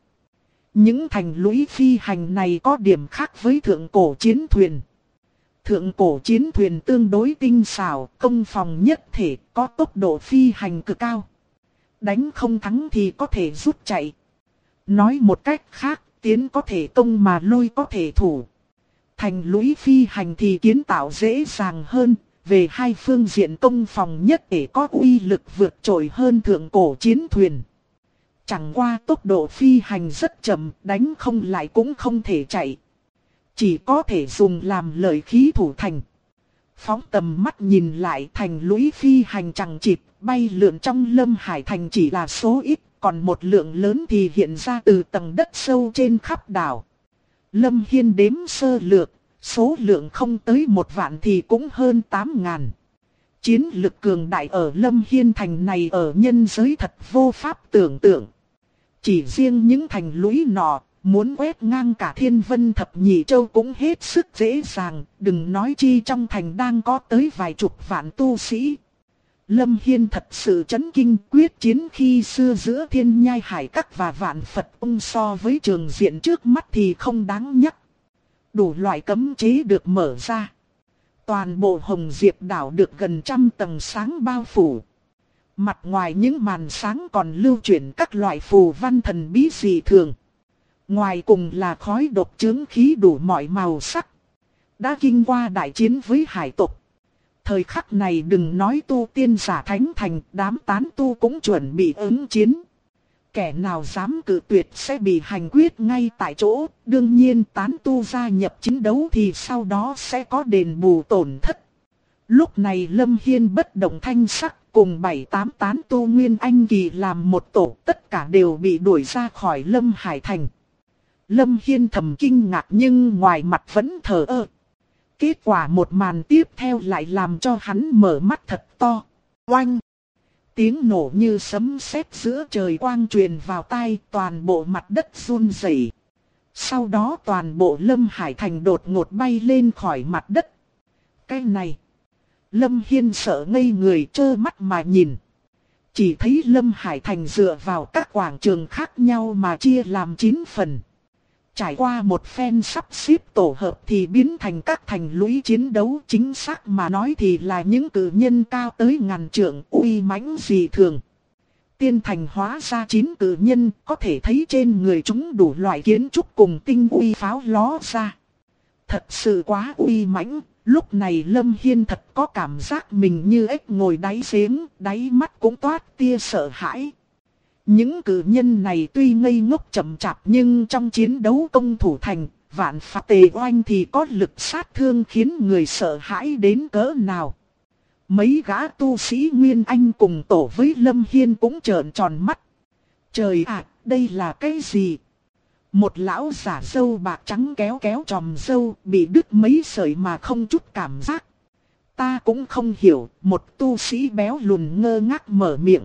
Những thành lũy phi hành này có điểm khác với thượng cổ chiến thuyền. Thượng cổ chiến thuyền tương đối tinh xảo, công phòng nhất thể, có tốc độ phi hành cực cao. Đánh không thắng thì có thể rút chạy. Nói một cách khác, tiến có thể công mà lui có thể thủ. Thành lũy phi hành thì kiến tạo dễ dàng hơn, về hai phương diện công phòng nhất thể có uy lực vượt trội hơn thượng cổ chiến thuyền. Chẳng qua tốc độ phi hành rất chậm, đánh không lại cũng không thể chạy. Chỉ có thể dùng làm lợi khí thủ thành. Phóng tầm mắt nhìn lại thành lũy phi hành chẳng chịt, bay lượn trong Lâm Hải thành chỉ là số ít, còn một lượng lớn thì hiện ra từ tầng đất sâu trên khắp đảo. Lâm Hiên đếm sơ lược, số lượng không tới 1 vạn thì cũng hơn 8.000. Chiến lực cường đại ở Lâm Hiên thành này ở nhân giới thật vô pháp tưởng tượng. Chỉ riêng những thành lũy nọ, muốn quét ngang cả Thiên Vân Thập Nhị Châu cũng hết sức dễ dàng, đừng nói chi trong thành đang có tới vài chục vạn tu sĩ. Lâm Hiên thật sự chấn kinh, quyết chiến khi xưa giữa Thiên Nhai Hải Các và Vạn Phật Tông so với trường diện trước mắt thì không đáng nhắc. Đủ loại cấm chế được mở ra. Toàn bộ Hồng Diệp đảo được gần 100 tầng sáng bao phủ. Mặt ngoài những màn sáng còn lưu chuyển các loại phù văn thần bí dị thường. Ngoài cùng là khói độc chướng khí đủ mọi màu sắc. Đã kinh qua đại chiến với hải tộc. Thời khắc này đừng nói tu tiên giả thánh thành, đám tán tu cũng chuẩn bị ứng chiến. Kẻ nào dám cự tuyệt sẽ bị hành quyết ngay tại chỗ. Đương nhiên tán tu gia nhập chiến đấu thì sau đó sẽ có đền bù tổn thất. Lúc này Lâm Hiên bất động thanh sắc, cùng 7-8 tán tu Nguyên Anh kỳ làm một tổ, tất cả đều bị đuổi ra khỏi Lâm Hải thành. Lâm Hiên thầm kinh ngạc nhưng ngoài mặt vẫn thờ ơ. Kết quả một màn tiếp theo lại làm cho hắn mở mắt thật to. Oanh! Tiếng nổ như sấm sét giữa trời quang truyền vào tai, toàn bộ mặt đất run rẩy. Sau đó toàn bộ Lâm Hải thành đột ngột bay lên khỏi mặt đất. Cái này! Lâm Hiên sợ ngây người, trơ mắt mà nhìn. Chỉ thấy Lâm Hải thành dựa vào các quảng trường khác nhau mà chia làm 9 phần. Trải qua một phen sắp xếp tổ hợp thì biến thành các thành lũy chiến đấu, chính xác mà nói thì là những cự nhân cao tới ngàn trượng, uy mãnh dị thường. Tiên thành hóa ra 9 cự nhân, có thể thấy trên người chúng đủ loại kiến trúc cùng tinh uy pháo ló ra. Thật sự quá uy mãnh, lúc này Lâm Hiên thật có cảm giác mình như ếch ngồi đáy giếng, đáy mắt cũng toát tia sợ hãi. Những cử nhân này tuy ngây ngốc chậm chạp nhưng trong chiến đấu công thủ thành, Vạn Phật Tề Oanh thì có lực sát thương khiến người sợ hãi đến cỡ nào. Mấy gã tu sĩ Nguyên Anh cùng tổ với Lâm Hiên cũng trợn tròn mắt. Trời ạ, đây là cái gì? Một lão giả râu bạc trắng kéo kéo tròm râu bị đứt mấy sợi mà không chút cảm giác. Ta cũng không hiểu, một tu sĩ béo lùn ngơ ngác mở miệng.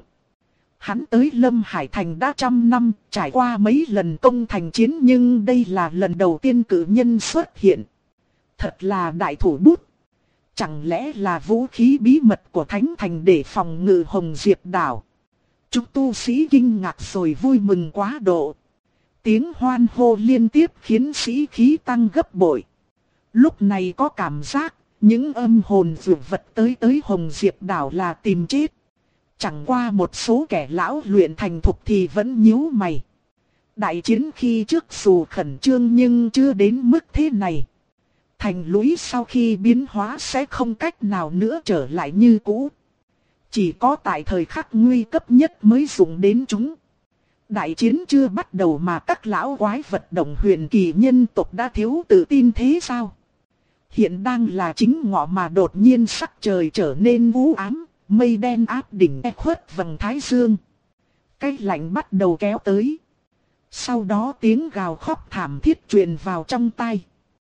Hắn tới Lâm Hải thành đã 100 năm, trải qua mấy lần công thành chiến nhưng đây là lần đầu tiên cử nhân xuất hiện. Thật là đại thủ bút. Chẳng lẽ là vũ khí bí mật của Thánh thành để phòng ngự Hồng Diệp đảo? Chúng tu sĩ kinh ngạc rồi vui mừng quá độ. Tiếng hoan hô liên tiếp khiến sĩ khí tăng gấp bội. Lúc này có cảm giác, Những âm hồn dược vật tới Hồng Diệp đảo là tìm chết. Chẳng qua một số kẻ lão luyện thành thục thì vẫn nhíu mày. Đại chiến khi trước dù khẩn trương nhưng chưa đến mức thế này. Thành lũy sau khi biến hóa sẽ không cách nào nữa trở lại như cũ. Chỉ có tại thời khắc nguy cấp nhất mới dùng đến chúng. Đại chiến chưa bắt đầu mà các lão quái vật động huyền kỳ nhân tộc đã thiếu tự tin thế sao? Hiện đang là chính ngọ mà đột nhiên sắc trời trở nên u ám, mây đen áp đỉnh khuất vầng thái dương. Cái lạnh bắt đầu kéo tới. Sau đó tiếng gào khóc thảm thiết truyền vào trong tai.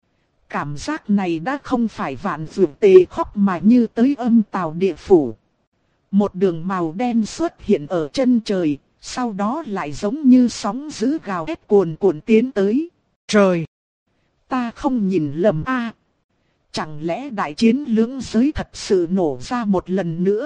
Cảm giác này đã không phải vạn vượt tề khóc mà như tới âm tào địa phủ. Một đường màu đen xuất hiện ở chân trời, sau đó lại giống như sóng dữ gào thét cuồn cuộn tiến tới. Trời! Ta không nhìn lầm a. Chẳng lẽ đại chiến lưỡng giới thật sự nổ ra một lần nữa?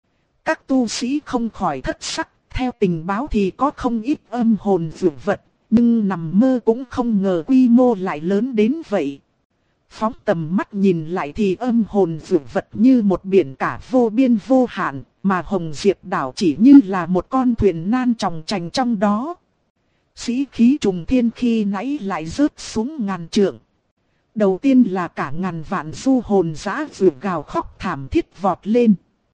Các tu sĩ không khỏi thất sắc, theo tình báo thì có không ít âm hồn dược vật, nhưng nằm mơ cũng không ngờ quy mô lại lớn đến vậy. Phóng tầm mắt nhìn lại thì âm hồn dược vật như một biển cả vô biên vô hạn, mà Hồng Diệp đảo chỉ như là một con thuyền nan tròng trành trong đó. Sĩ khí trùng thiên khi nãy lại rớt xuống ngàn trượng. Đầu tiên là cả ngàn vạn du hồn dã vượt gào khóc thảm thiết vọt lên.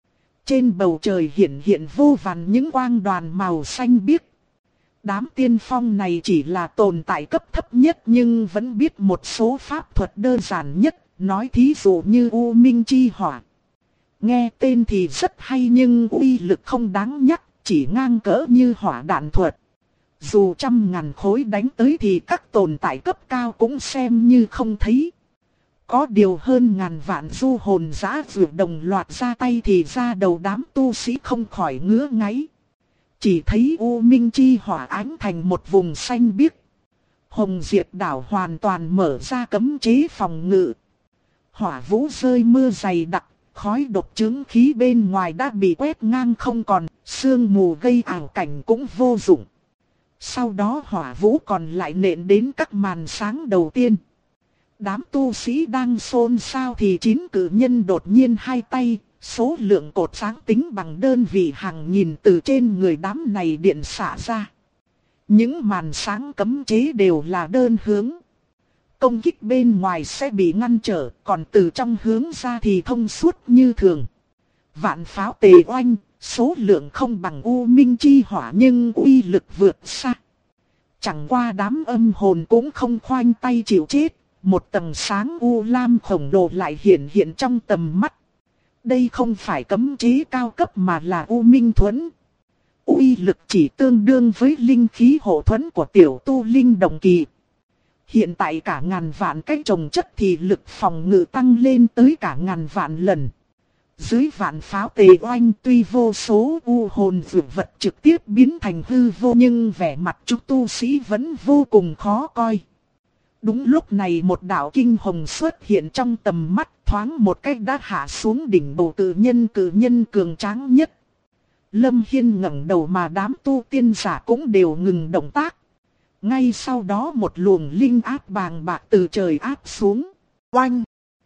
Trên bầu trời hiện vô vàn những quang đoàn màu xanh biếc. Đám tiên phong này chỉ là tồn tại cấp thấp nhất nhưng vẫn biết một số pháp thuật đơn giản nhất, nói thí dụ như U Minh Chi Hỏa. Nghe tên thì rất hay nhưng uy lực không đáng nhắc, chỉ ngang cỡ như hỏa đạn thuật. Dù trăm ngàn khối đánh tới thì các tồn tại cấp cao cũng xem như không thấy. Có điều hơn ngàn vạn du hồn dã vượt đồng loạt ra tay thì ra đầu đám tu sĩ không khỏi ngứa ngáy. Chỉ thấy U Minh Chi Hỏa ánh thành một vùng xanh biếc. Hồng Diệp đảo hoàn toàn mở ra cấm chế phòng ngự. Hỏa vũ rơi mưa dày đặc, khói độc chứng khí bên ngoài đã bị quét ngang không còn, sương mù gây ảo cảnh cũng vô dụng. Sau đó hỏa vũ còn lại nện đến các màn sáng đầu tiên. Đám tu sĩ đang xôn xao thì 9 cử nhân đột nhiên hai tay, số lượng cột sáng tính bằng đơn vị hàng nghìn từ trên người đám này điện xả ra. Những màn sáng cấm chế đều là đơn hướng. Công kích bên ngoài sẽ bị ngăn trở, còn từ trong hướng ra thì thông suốt như thường. Vạn pháo tề oanh, số lượng không bằng U Minh Chi Hỏa nhưng uy lực vượt xa. Chẳng qua đám âm hồn cũng không khoanh tay chịu chết, một tầng sáng u lam khổng lồ lại hiện trong tầm mắt. Đây không phải cấm chế cao cấp mà là U Minh Thuẫn. Uy lực chỉ tương đương với linh khí hộ thuẫn của tiểu tu linh đồng kỳ. Hiện tại cả ngàn vạn cái trồng chất thì lực phòng ngự tăng lên tới cả ngàn vạn lần. Dưới vạn pháo tề oanh tuy vô số u hồn dược vật trực tiếp biến thành hư vô nhưng vẻ mặt chúng tu sĩ vẫn vô cùng khó coi. Đúng lúc này một đạo kinh hồng xuất hiện trong tầm mắt, thoáng một cách đã hạ xuống đỉnh bầu cử nhân cường tráng nhất. Lâm Hiên ngẩng đầu mà đám tu tiên giả cũng đều ngừng động tác. Ngay sau đó một luồng linh áp bàng bạc từ trời áp xuống. Oanh!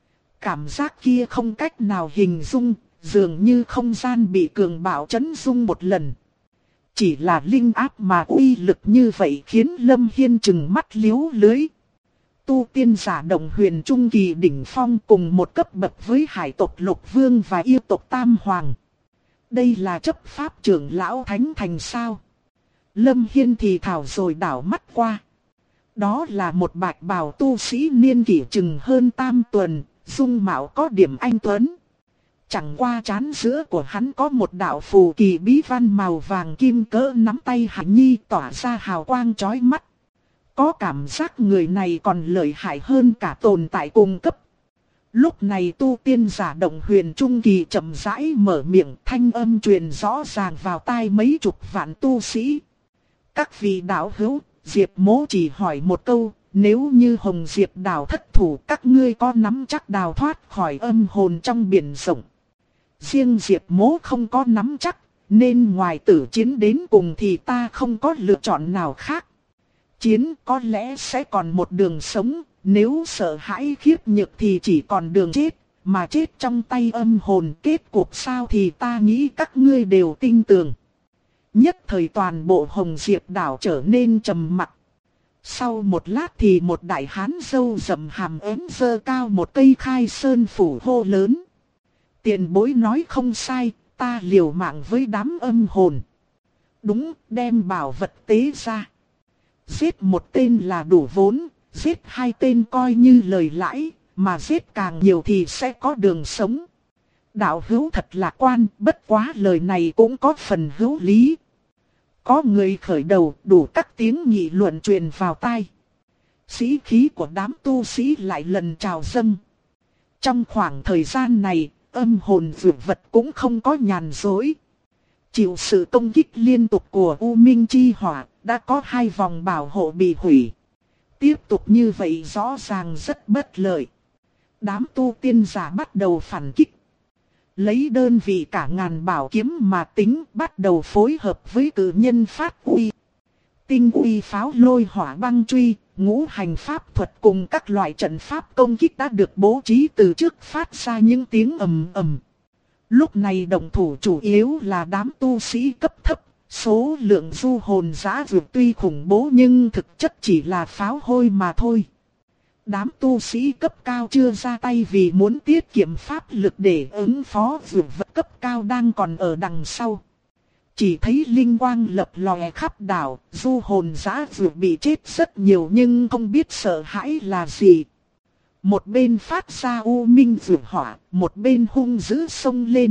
Cảm giác kia không cách nào hình dung, dường như không gian bị cường bạo chấn dung một lần. Chỉ là linh áp mà uy lực như vậy khiến Lâm Hiên trừng mắt liếu lưới. Tu tiên giả động huyền trung kỳ đỉnh phong cùng một cấp bậc với hải tộc Lục Vương và yêu tộc Tam Hoàng. Đây là chấp pháp trưởng lão thánh thành sao? Lâm Hiên thì thảo rồi đảo mắt qua. Đó là một bạch bào tu sĩ niên kỷ chừng hơn tam tuần, dung mạo có điểm anh tuấn. Chẳng qua trán giữa của hắn có một đạo phù kỳ bí văn màu vàng kim cỡ nắm tay Hải Nhi tỏa ra hào quang chói mắt. Có cảm giác người này còn lợi hại hơn cả tồn tại cùng cấp. Lúc này tu tiên giả động huyền trung kỳ chậm rãi mở miệng, thanh âm truyền rõ ràng vào tai mấy chục vạn tu sĩ. Các vị đạo hữu, Diệp Mỗ chỉ hỏi một câu, nếu như Hồng Diệp đảo thất thủ các ngươi có nắm chắc đào thoát khỏi âm hồn trong biển rộng. Riêng Diệp Mỗ không có nắm chắc, nên ngoài tử chiến đến cùng thì ta không có lựa chọn nào khác. Chiến có lẽ sẽ còn một đường sống, nếu sợ hãi khiếp nhược thì chỉ còn đường chết, mà chết trong tay âm hồn, kết cục sao thì ta nghĩ các ngươi đều tin tưởng. Nhất thời toàn bộ Hồng Diệp đảo trở nên trầm mặc. Sau một lát thì một đại hán râu rậm hàm ốm giơ cao một cây khai sơn phủ hô lớn. Tiền bối nói không sai, ta liều mạng với đám âm hồn. Đúng, đem bảo vật tế ra. Giết một tên là đủ vốn, giết hai tên coi như lời lãi, mà giết càng nhiều thì sẽ có đường sống. Đạo hữu thật lạc quan, bất quá lời này cũng có phần hữu lý. Có người khởi đầu, đủ các tiếng nghị luận truyền vào tai. Sĩ khí của đám tu sĩ lại lần trào dâng. Trong khoảng thời gian này, âm hồn dược vật cũng không có nhàn rỗi. Chịu sự công kích liên tục của U Minh Chi Hỏa, đã có 2 vòng bảo hộ bị hủy. Tiếp tục như vậy rõ ràng rất bất lợi. Đám tu tiên giả bắt đầu phản kích. Lấy đơn vị cả ngàn bảo kiếm mà tính, bắt đầu phối hợp với cử nhân phát uy. Tinh uy pháo lôi hỏa băng truy, ngũ hành pháp thuật cùng các loại trận pháp công kích đã được bố trí từ trước, phát ra những tiếng ầm ầm. Lúc này động thủ chủ yếu là đám tu sĩ cấp thấp, số lượng du hồn dã dược tuy khủng bố nhưng thực chất chỉ là pháo hôi mà thôi. Đám tu sĩ cấp cao chưa ra tay vì muốn tiết kiệm pháp lực để ứng phó dược vật cấp cao đang còn ở đằng sau. Chỉ thấy linh quang lập lòe khắp đảo, du hồn dã dược bị chết rất nhiều nhưng không biết sợ hãi là gì. Một bên phát ra u minh dược hỏa, một bên hung dữ xông lên.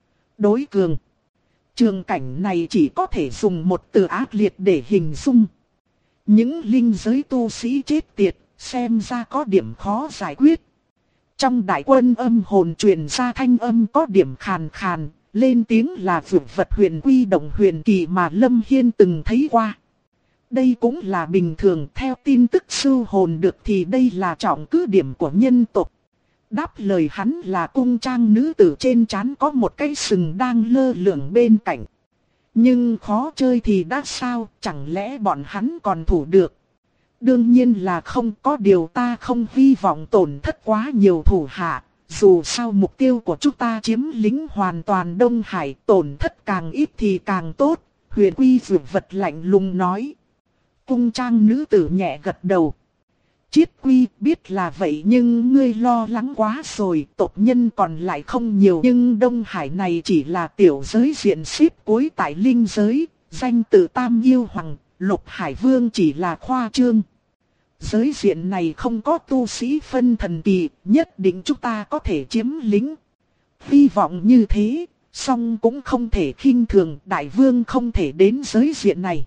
Đối cường. Trường cảnh này chỉ có thể dùng một từ ác liệt để hình dung. Những linh giới tu sĩ chết tiệt, xem ra có điểm khó giải quyết. Trong đại quân âm hồn truyền ra thanh âm có điểm khàn khàn, lên tiếng là dược vật huyền quy động huyền kỳ mà Lâm Hiên từng thấy qua. Đây cũng là bình thường, theo tin tức sư hồn được thì đây là trọng cứ điểm của nhân tộc. Đáp lời hắn là cung trang nữ tử trên trán có một cái sừng đang lơ lửng bên cạnh. Nhưng khó chơi thì đã sao, chẳng lẽ bọn hắn còn thủ được? Đương nhiên là không, có điều ta không hy vọng tổn thất quá nhiều thủ hạ. Dù sao mục tiêu của chúng ta chiếm lĩnh hoàn toàn Đông Hải, tổn thất càng ít thì càng tốt. Huyền Quy dược vật lạnh lùng nói. Cung trang nữ tử nhẹ gật đầu. Chiết Quy biết là vậy nhưng ngươi lo lắng quá rồi, tộc nhân còn lại không nhiều nhưng Đông Hải này chỉ là tiểu giới diện xếp cuối tại linh giới, danh tự Tam Yêu Hoàng, Lục Hải Vương chỉ là khoa trương. Giới diện này không có tu sĩ phân thần kỳ, nhất định chúng ta có thể chiếm lĩnh. Hy vọng như thế, song cũng không thể khinh thường, đại vương không thể đến giới diện này.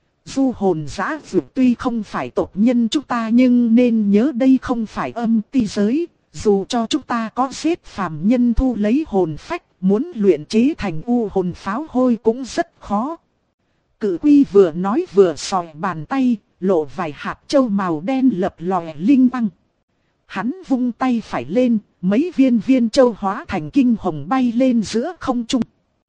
Du hồn dã dược tuy không phải tộc nhân chúng ta nhưng nên nhớ đây không phải âm ti giới, dù cho chúng ta có giết phàm nhân thu lấy hồn phách, muốn luyện chế thành u hồn pháo hôi cũng rất khó. Cự Quy vừa nói vừa sòi bàn tay, lộ vài hạt châu màu đen lập lòe linh quang. Hắn vung tay phải lên, mấy viên châu hóa thành kinh hồng bay lên giữa không trung.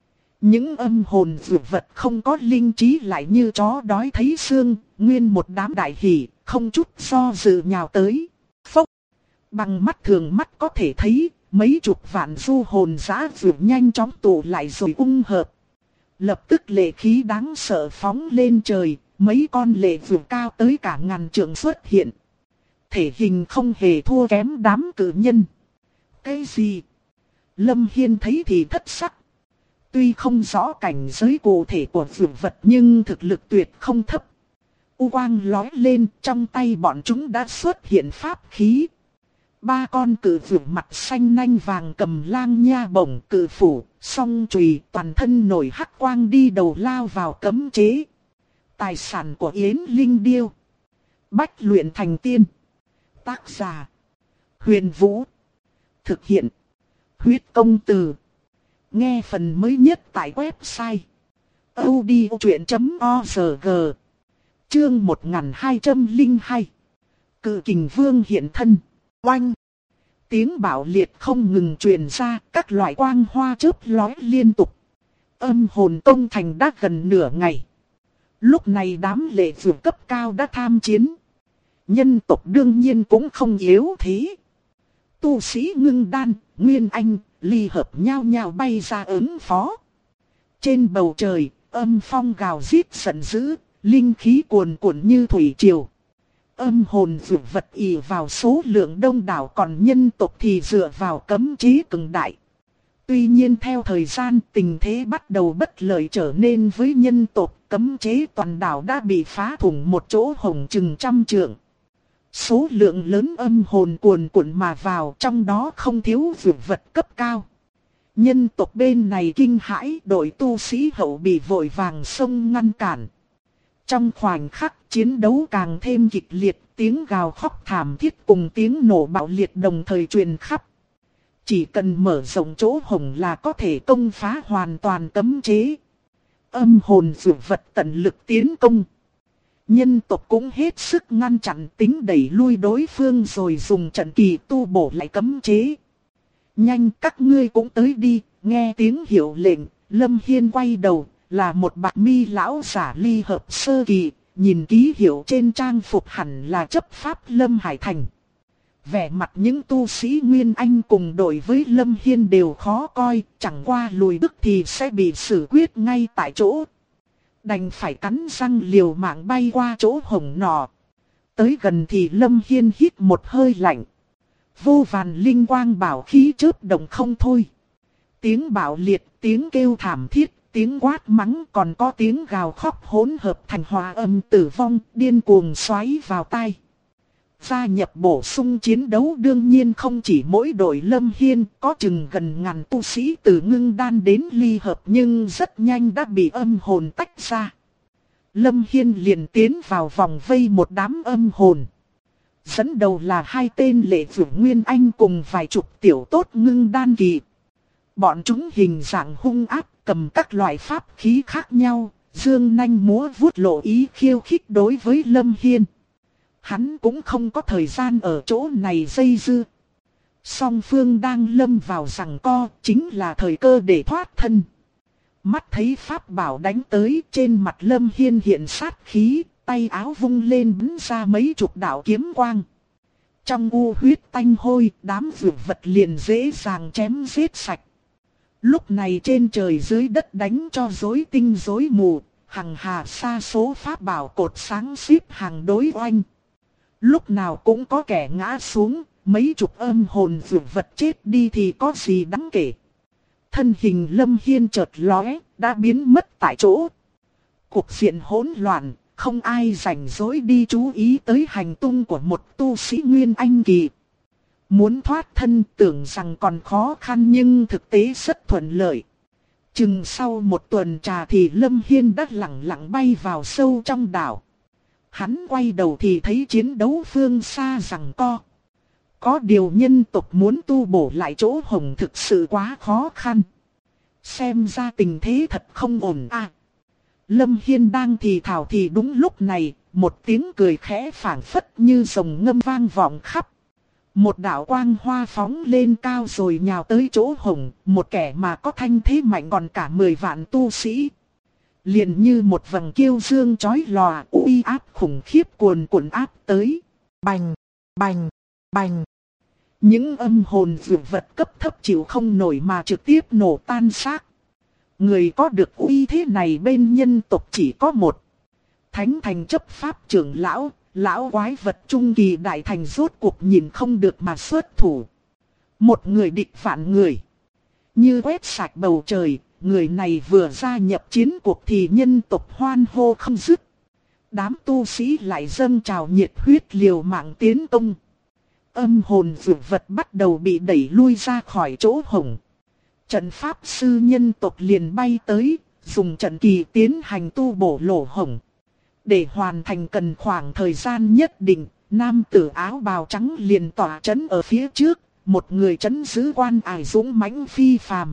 Những âm hồn dược vật không có linh trí lại như chó đói thấy xương, nguyên một đám đại hỉ, không chút do dự nhào tới. Phốc! Bằng mắt thường mắt có thể thấy, mấy chục vạn du hồn dã dược nhanh chóng tụ lại rồi ung hợp. Lập tức lệ khí đáng sợ phóng lên trời, mấy con lệ dược cao tới cả ngàn trượng xuất hiện. Thể hình không hề thua kém đám cử nhân. Cái gì? Lâm Hiên thấy thì thất sắc. Tuy không rõ cảnh giới cụ thể của dược vật nhưng thực lực tuyệt không thấp. U quang lói lên, trong tay bọn chúng đã xuất hiện pháp khí. 3 con cự dược mặt xanh nanh vàng cầm lang nha bổng cự phủ, song chùy toàn thân nổi hắc quang đi đầu lao vào cấm chế. Tài sản của Yến Linh Điêu. Bách luyện thành tiên. Tác giả: Huyền Vũ. Thực hiện: Huyết Công Từ. Nghe phần mới nhất tại website audiochuyện.org. Chương 1202. Cự Kình Vương hiện thân. Oanh! Tiếng bạo liệt không ngừng truyền ra, các loại quang hoa chớp lóe liên tục. Âm hồn công thành đã gần nửa ngày. Lúc này đám lệ dược cấp cao đã tham chiến. Nhân tộc đương nhiên cũng không yếu thế. Tu sĩ Ngưng Đan, Nguyên Anh, Ly Hợp nhao nhao bay ra ứng phó. Trên bầu trời, âm phong gào rít giận dữ, linh khí cuồn cuộn như thủy triều. Âm hồn dược vật ỷ vào số lượng đông đảo, còn nhân tộc thì dựa vào cấm chế cường đại. Tuy nhiên theo thời gian, tình thế bắt đầu bất lợi trở nên với nhân tộc, cấm chế toàn đảo đã bị phá thủng một chỗ hổng chừng 100 trượng. Số lượng lớn âm hồn cuồn cuộn mà vào, trong đó không thiếu dược vật cấp cao. Nhân tộc bên này kinh hãi, đội tu sĩ hậu bị vội vàng xông ngăn cản. Trong khoảnh khắc chiến đấu càng thêm kịch liệt, tiếng gào khóc thảm thiết cùng tiếng nổ bạo liệt đồng thời truyền khắp. Chỉ cần mở rộng chỗ hổng là có thể công phá hoàn toàn cấm chế. Âm hồn dược vật tận lực tiến công. Nhân tộc cũng hết sức ngăn chặn, tính đẩy lui đối phương rồi dùng trận kỳ tu bổ lại cấm chế. Nhanh, các ngươi cũng tới đi. Nghe tiếng hiệu lệnh, Lâm Hiên quay đầu, là một bạc mi lão giả Ly Hợp sơ kỳ, nhìn ký hiệu trên trang phục hẳn là chấp pháp Lâm Hải Thành. Vẻ mặt những tu sĩ Nguyên Anh cùng đội với Lâm Hiên đều khó coi, chẳng qua lùi bước thì sẽ bị xử quyết ngay tại chỗ. Đành phải cắn răng liều mạng bay qua chỗ hổng nọ. Tới gần thì Lâm Hiên hít một hơi lạnh. Vô vàn linh quang bảo khí chớp động không thôi. Tiếng bạo liệt, tiếng kêu thảm thiết, tiếng quát mắng, còn có tiếng gào khóc hỗn hợp thành hòa âm tử vong, điên cuồng xoáy vào tai. Gia nhập bổ sung chiến đấu đương nhiên không chỉ mỗi đội Lâm Hiên, có chừng gần ngàn tu sĩ từ Ngưng Đan đến Ly Hợp, nhưng rất nhanh đã bị âm hồn tách ra. Lâm Hiên liền tiến vào vòng vây một đám âm hồn. Dẫn đầu là 2 tên lệ vượng Nguyên Anh cùng vài chục tiểu tốt Ngưng Đan kỳ. Bọn chúng hình dạng hung ác, cầm các loại pháp khí khác nhau, dương nanh múa vuốt lộ ý khiêu khích đối với Lâm Hiên. Hắn cũng không có thời gian ở chỗ này dây dưa. Song phương đang lâm vào giằng co, chính là thời cơ để thoát thân. Mắt thấy pháp bảo đánh tới, trên mặt Lâm Hiên hiện sát khí, tay áo vung lên bắn ra mấy chục đạo kiếm quang. Trong u huyết tanh hôi, đám dược vật liền dễ dàng chém giết sạch. Lúc này trên trời dưới đất đánh cho rối tinh rối mù, hằng hà sa số pháp bảo cột sáng xếp hàng đối oanh. Lúc nào cũng có kẻ ngã xuống, mấy chục âm hồn dược vật chết đi thì có gì đáng kể. Thân hình Lâm Hiên chợt lóe, đã biến mất tại chỗ. Cuộc diện hỗn loạn, không ai rảnh rỗi đi chú ý tới hành tung của một tu sĩ Nguyên Anh kỳ. Muốn thoát thân tưởng rằng còn khó khăn nhưng thực tế rất thuận lợi. Chừng sau một tuần trà thì Lâm Hiên đã lẳng lặng bay vào sâu trong đảo. Hắn quay đầu thì thấy chiến đấu phương xa giằng co. Có điều nhân tộc muốn tu bổ lại chỗ hổng thực sự quá khó khăn. Xem ra tình thế thật không ổn à. Lâm Hiên đang thì thào thì đúng lúc này, một tiếng cười khẽ phảng phất như rồng ngâm vang vọng khắp. Một đạo quang hoa phóng lên cao rồi nhào tới chỗ hổng, một kẻ mà có thanh thế mạnh còn cả 10 vạn tu sĩ. Liền như một vầng kiêu dương chói lòa, uy áp khủng khiếp cuồn cuộn áp tới. Bành, bành, bành. Những âm hồn dược vật cấp thấp chịu không nổi mà trực tiếp nổ tan xác. Người có được uy thế này bên nhân tộc chỉ có một. Thánh thành chấp pháp trưởng lão, lão quái vật trung kỳ đại thành rốt cuộc nhìn không được mà xuất thủ. Một người địch vạn người. Như quét sạch bầu trời, người này vừa gia nhập chiến cuộc thì nhân tộc hoan hô không dứt. Đám tu sĩ lại dâng trào nhiệt huyết liều mạng tiến công. Âm hồn dược vật bắt đầu bị đẩy lui ra khỏi chỗ hổng. Trận pháp sư nhân tộc liền bay tới, dùng trận kỳ tiến hành tu bổ lỗ hổng. Để hoàn thành cần khoảng thời gian nhất định, nam tử áo bào trắng liền tỏa chấn ở phía trước, một người trấn giữ quan ải dũng mãnh phi phàm.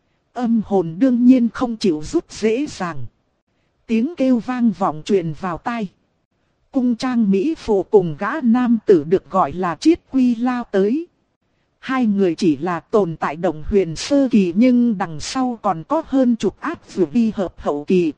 Âm hồn đương nhiên không chịu rút dễ dàng. Tiếng kêu vang vọng truyền vào tai. Cung trang mỹ phụ cùng gã nam tử được gọi là Triết Quy lao tới. Hai người chỉ là tồn tại động huyền sơ kỳ nhưng đằng sau còn có hơn chục ác vượt đi hợp hậu kỳ.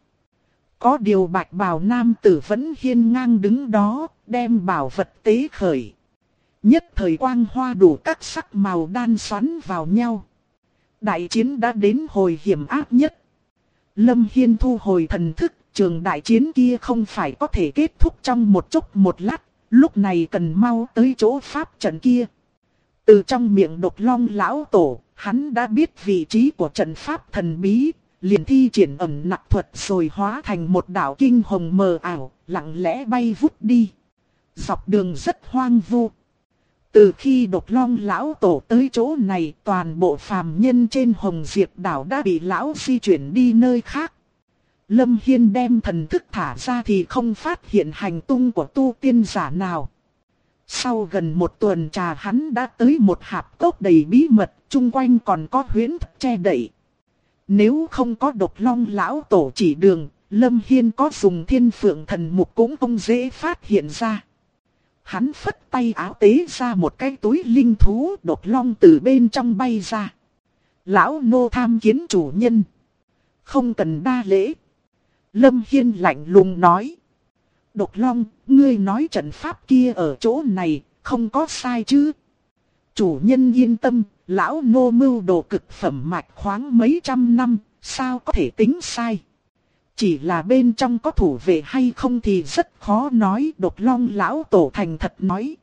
Có điều bạch bào nam tử vẫn hiên ngang đứng đó, đem bảo vật tế khởi. Nhất thời quang hoa đủ các sắc màu đan xoắn vào nhau. Đại chiến đã đến hồi hiểm ác nhất. Lâm Hiên thu hồi thần thức, trường đại chiến kia không phải có thể kết thúc trong một chốc một lát, lúc này cần mau tới chỗ pháp trận kia. Từ trong miệng Độc Long lão tổ, hắn đã biết vị trí của trận pháp thần bí, liền thi triển ẩn nặc thuật rồi hóa thành một đạo kinh hồng mờ ảo, lặng lẽ bay vút đi. Dọc đường rất hoang vu. Từ khi Độc Long lão tổ tới chỗ này, toàn bộ phàm nhân trên Hồng Diệp đảo đã bị lão di chuyển đi nơi khác. Lâm Hiên đem thần thức thả ra thì không phát hiện hành tung của tu tiên giả nào. Sau gần một tuần trà hắn đã tới một hạp cốc đầy bí mật, chung quanh còn có huyễn thuật che đậy. Nếu không có Độc Long lão tổ chỉ đường, Lâm Hiên có dùng Thiên Phượng thần mục cũng không dễ phát hiện ra. Hắn phất tay áo tế ra một cái túi linh thú, Độc Long từ bên trong bay ra. Lão nô tham kiến chủ nhân. Không cần đa lễ. Lâm Hiên lạnh lùng nói. Độc Long, ngươi nói trận pháp kia ở chỗ này, không có sai chứ? Chủ nhân yên tâm, lão nô mưu đồ cực phẩm mạch khoáng mấy trăm năm, sao có thể tính sai? Chỉ là bên trong có thủ vệ hay không thì rất khó nói. Độc Long lão tổ thành thật nói.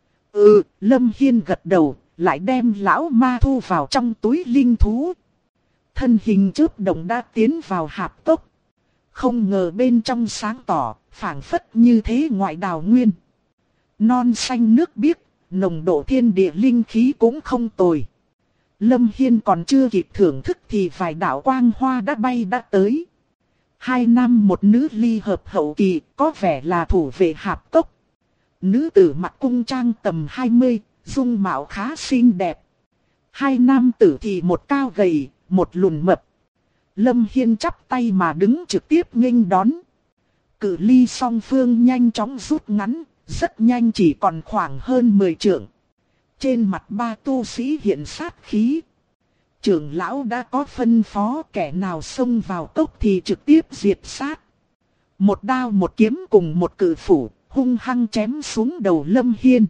Lâm Hiên gật đầu, lại đem lão ma thu vào trong túi linh thú. Thân hình chớp động đã tiến vào hạp cốc. Không ngờ bên trong sáng tỏ, phảng phất như thế ngoại đào nguyên. Non xanh nước biếc, nồng độ thiên địa linh khí cũng không tồi. Lâm Hiên còn chưa kịp thưởng thức thì vài đạo quang hoa đã bay đã tới. 2 nam một nữ ly hợp hậu kỳ, có vẻ là thủ vệ hạp cốc. Nữ tử mặc cung trang tầm 20, dung mạo khá xinh đẹp. 2 nam tử thì một cao gầy, một lùn mập. Lâm Hiên chắp tay mà đứng trực tiếp nghênh đón. Cự ly song phương nhanh chóng rút ngắn, rất nhanh chỉ còn khoảng hơn 10 trượng. Trên mặt 3 tu sĩ hiện sát khí. Trưởng lão đã có phân phó, kẻ nào xông vào cốc thì trực tiếp diệt sát. Một đao một kiếm cùng một cự phủ, hung hăng chém xuống đầu Lâm Hiên.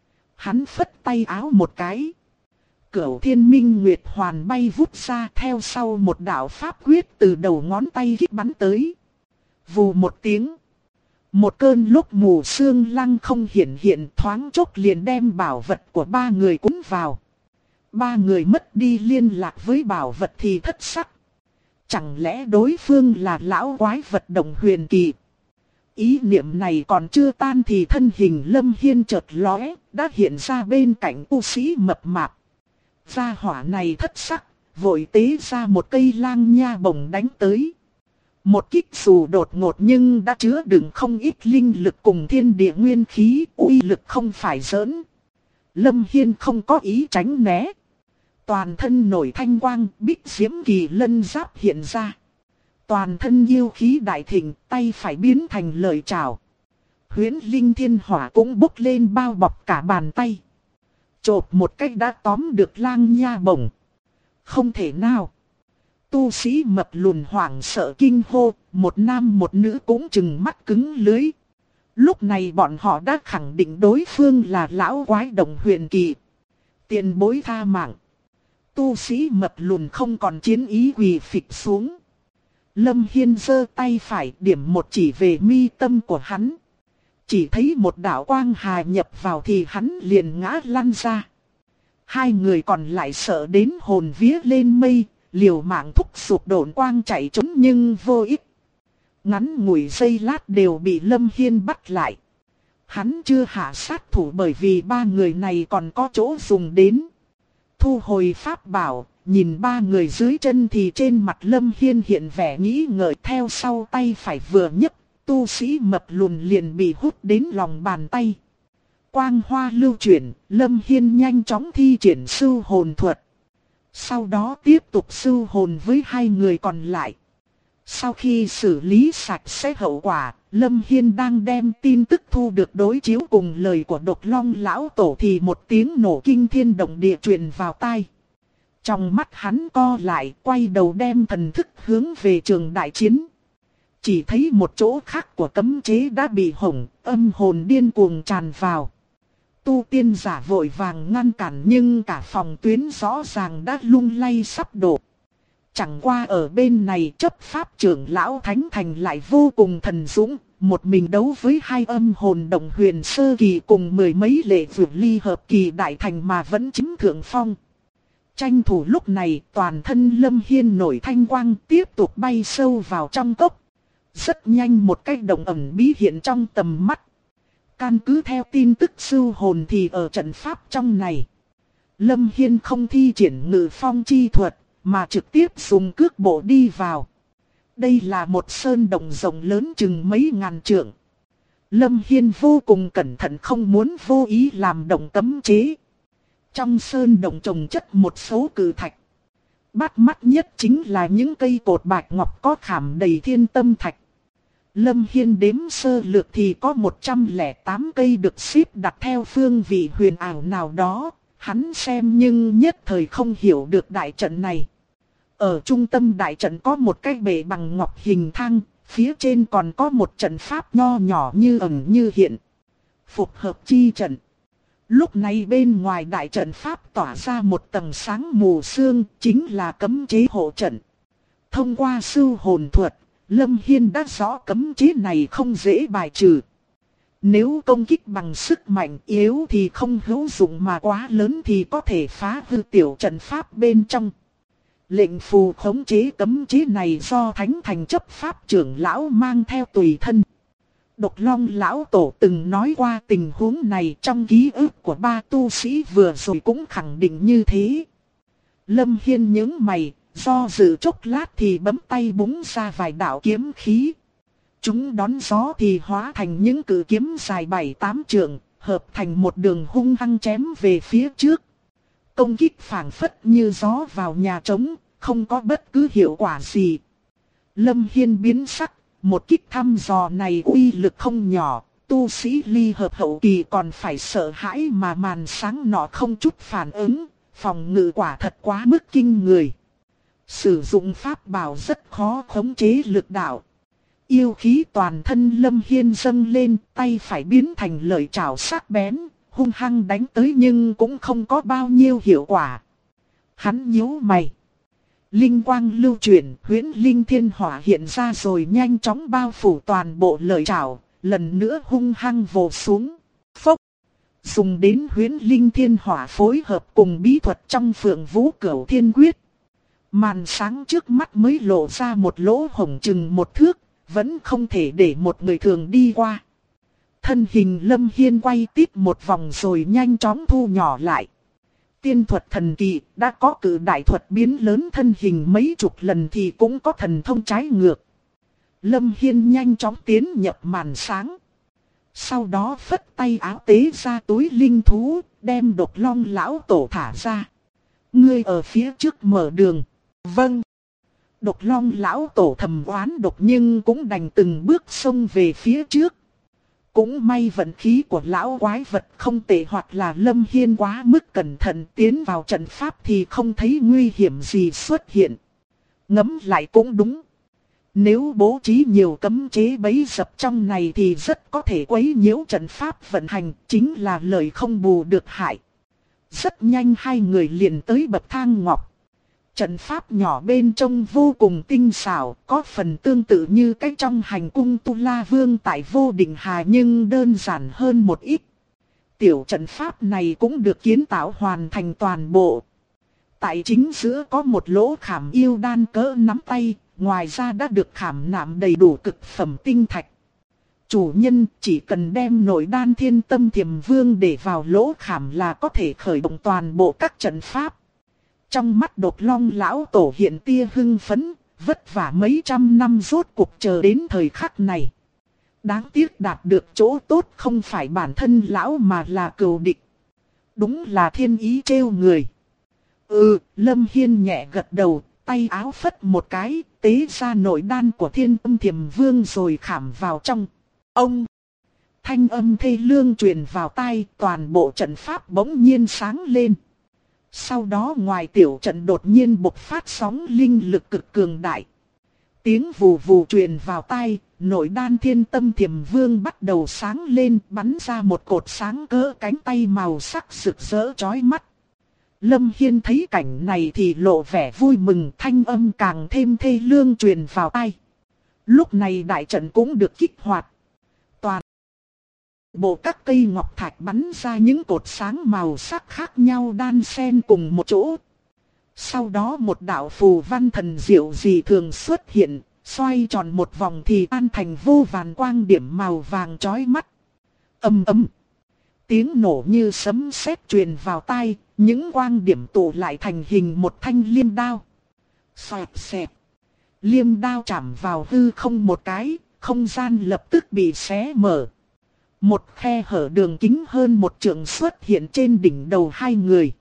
Hắn phất tay áo một cái. Cửu Thiên Minh Nguyệt Hoàn bay vút ra, theo sau một đạo pháp quyết từ đầu ngón tay kích bắn tới. Vù một tiếng. Một cơn lốc mù sương lăng không hiện thoáng chốc liền đem bảo vật của 3 người cuốn vào. 3 người mất đi liên lạc với bảo vật thì thất sắc. Chẳng lẽ đối phương là lão quái vật Động Huyền Kỳ? Ý niệm này còn chưa tan thì thân hình Lâm Hiên chợt lóe, đã hiện ra bên cạnh tu sĩ mập mạp. Gia hỏa này thất sắc, vội tế ra một cây lang nha bổng đánh tới. Một kích dù đột ngột nhưng đã chứa đựng không ít linh lực cùng thiên địa nguyên khí, uy lực không phải giỡn. Lâm Hiên không có ý tránh né. Toàn thân nổi thanh quang, bích diễm kỳ lân giáp hiện ra. Toàn thân yêu khí đại thịnh, tay phải biến thành lợi trảo. Huyễn linh thiên hỏa cũng bốc lên bao bọc cả bàn tay. Chộp một cách đã tóm được lang nha bổng. Không thể nào. Tu sĩ mập lùn hoảng sợ kinh hô, một nam một nữ cũng chừng mắt cứng lưới. Lúc này bọn họ đã khẳng định đối phương là lão quái Động Huyền Kỳ. Tiền bối tha mạng. Tu sĩ mập lùn không còn chiến ý quỳ phịch xuống. Lâm Hiên giơ tay phải điểm một chỉ về mi tâm của hắn. Chỉ thấy một đạo quang hà nhập vào thì hắn liền ngã lăn ra. 2 người còn lại sợ đến hồn vía lên mây, liều mạng thúc giục độn quang chạy trốn nhưng vô ích. Ngắn ngủi giây lát đều bị Lâm Hiên bắt lại. Hắn chưa hạ sát thủ bởi vì 3 người này còn có chỗ dùng đến. Thu hồi pháp bảo, nhìn 3 người dưới chân thì trên mặt Lâm Hiên hiện vẻ nghĩ ngợi, theo sau tay phải vừa nhấc, tu sĩ mập lùn liền bị hút đến lòng bàn tay. Quang hoa lưu chuyển, Lâm Hiên nhanh chóng thi triển sưu hồn thuật. Sau đó tiếp tục sưu hồn với 2 người còn lại. Sau khi xử lý sạch sẽ hậu quả, Lâm Hiên đang đem tin tức thu được đối chiếu cùng lời của Độc Long lão tổ thì một tiếng nổ kinh thiên động địa truyền vào tai. Trong mắt hắn co lại, quay đầu đem thần thức hướng về trường đại chiến. Chỉ thấy một chỗ khác của cấm chế đã bị hỏng, âm hồn điên cuồng tràn vào. Tu tiên giả vội vàng ngăn cản nhưng cả phòng tuyến rõ ràng đã lung lay sắp đổ. Chẳng qua ở bên này chấp pháp trưởng lão Thánh Thành lại vô cùng thần dũng, một mình đấu với hai âm hồn đồng huyền sơ kỳ cùng mười mấy lệ vượt ly hợp kỳ đại thành mà vẫn chiếm thượng phong. Tranh thủ lúc này toàn thân Lâm Hiên nổi thanh quang tiếp tục bay sâu vào trong cốc. Rất nhanh một cái động ẩn bí hiện trong tầm mắt. Căn cứ theo tin tức sưu hồn thì ở trận pháp trong này, Lâm Hiên không thi triển ngự phong chi thuật, mà trực tiếp dùng cước bộ đi vào. Đây là một sơn động rộng lớn chừng mấy ngàn trượng. Lâm Hiên vô cùng cẩn thận không muốn vô ý làm động cấm chế. Trong sơn động trồng chất một số cự thạch. Bắt mắt nhất chính là những cây cột bạch ngọc có khảm đầy thiên tâm thạch. Lâm Hiên đếm sơ lược thì có 108 cây được xếp đặt theo phương vị huyền ảo nào đó. Hắn xem nhưng nhất thời không hiểu được đại trận này. Ở trung tâm đại trận có một cái bệ bằng ngọc hình thang, phía trên còn có một trận pháp nho nhỏ như ẩn như hiện. Phục hợp chi trận. Lúc này bên ngoài đại trận pháp tỏa ra một tầng sáng mù sương, chính là cấm chế hộ trận. Thông qua sưu hồn thuật, Lâm Hiên đã rõ cấm chế này không dễ bài trừ. Nếu công kích bằng sức mạnh yếu thì không hữu dụng mà quá lớn thì có thể phá hư tiểu trận pháp bên trong. Lệnh phù khống chế cấm chế này do Thánh Thành chấp pháp trưởng lão mang theo tùy thân. Độc Long lão tổ từng nói qua tình huống này trong ký ức của ba tu sĩ vừa rồi cũng khẳng định như thế. Lâm Hiên nhướng mày, do dự chốc lát thì bấm tay búng ra vài đạo kiếm khí. Chúng đón gió thì hóa thành những cự kiếm dài 7-8 trượng, hợp thành một đường hung hăng chém về phía trước. Công kích phảng phất như gió vào nhà trống, không có bất cứ hiệu quả gì. Lâm Hiên biến sắc, một kích thăm dò này uy lực không nhỏ, tu sĩ ly hợp hậu kỳ còn phải sợ hãi mà màn sáng nọ không chút phản ứng, phòng ngự quả thật quá mức kinh người. Sử dụng pháp bảo rất khó khống chế lực đạo. Yêu khí toàn thân Lâm Hiên dâng lên, tay phải biến thành lợi trảo sắc bén, hung hăng đánh tới nhưng cũng không có bao nhiêu hiệu quả. Hắn nhíu mày. Linh quang lưu chuyển, huyễn linh thiên hỏa hiện ra rồi nhanh chóng bao phủ toàn bộ lợi trảo, lần nữa hung hăng vồ xuống. Phốc! Dùng đến huyễn linh thiên hỏa phối hợp cùng bí thuật trong Phượng Vũ Cửu Thiên Quyết. Màn sáng trước mắt mới lộ ra một lỗ hổng chừng một thước, vẫn không thể để một người thường đi qua. Thân hình Lâm Hiên quay tít một vòng rồi nhanh chóng thu nhỏ lại. Tiên thuật thần kỳ, đã có cử đại thuật biến lớn thân hình mấy chục lần thì cũng có thần thông trái ngược. Lâm Hiên nhanh chóng tiến nhập màn sáng. Sau đó phất tay áo tế ra túi linh thú, đem Độc Long lão tổ thả ra. Ngươi ở phía trước mở đường. Vâng. Độc Long lão tổ thầm oán độc nhưng cũng đành từng bước xông về phía trước. Cũng may vận khí của lão quái vật không tệ, hoặc là Lâm Hiên quá mức cẩn thận tiến vào trận pháp thì không thấy nguy hiểm gì xuất hiện. Ngẫm lại cũng đúng. Nếu bố trí nhiều cấm chế bẫy dập trong này thì rất có thể quấy nhiễu trận pháp vận hành, chính là lời không bù được hại. Rất nhanh hai người liền tới bậc thang ngọc. Trận pháp nhỏ bên trong vô cùng tinh xảo, có phần tương tự như cái trong hành cung Tu La Vương tại Vô Định Hà nhưng đơn giản hơn một ít. Tiểu trận pháp này cũng được kiến tạo hoàn thành toàn bộ. Tại chính giữa có một lỗ khảm yêu đan cỡ nắm tay, ngoài ra đã được khảm nạm đầy đủ cực phẩm tinh thạch. Chủ nhân chỉ cần đem nội đan Thiên Tâm Thiềm Vương để vào lỗ khảm là có thể khởi động toàn bộ các trận pháp. Trong mắt Độc Long lão tổ hiện tia hưng phấn, vất vả mấy trăm năm rốt cuộc chờ đến thời khắc này. Đáng tiếc đạt được chỗ tốt không phải bản thân lão mà là cừu địch. Đúng là thiên ý trêu người. Lâm Hiên nhẹ gật đầu, tay áo phất một cái, tế ra nội đan của Thiên Tâm Thiềm Vương rồi khảm vào trong. Ông! Thanh âm thê lương truyền vào tai, toàn bộ trận pháp bỗng nhiên sáng lên. Sau đó ngoài tiểu trận đột nhiên bộc phát sóng linh lực cực cường đại. Tiếng vù vù truyền vào tai, nội đan thiên tâm thiềm vương bắt đầu sáng lên, bắn ra một cột sáng cỡ cánh tay màu sắc rực rỡ chói mắt. Lâm Hiên thấy cảnh này thì lộ vẻ vui mừng, thanh âm càng thêm thê lương truyền vào tai. Lúc này đại trận cũng được kích hoạt. Toàn bộ các cây ngọc thạch bắn ra những cột sáng màu sắc khác nhau đan xen cùng một chỗ. Sau đó một đạo phù văn thần diệu dị thường xuất hiện, xoay tròn một vòng thì tan thành vô vàn quang điểm màu vàng chói mắt. Ầm ầm. Tiếng nổ như sấm sét truyền vào tai, những quang điểm tụ lại thành hình một thanh liêm đao. Xoẹt xẹt. Liêm đao chạm vào hư không một cái, không gian lập tức bị xé mở. Một khe hở đường kính hơn một trượng xuất hiện trên đỉnh đầu hai người.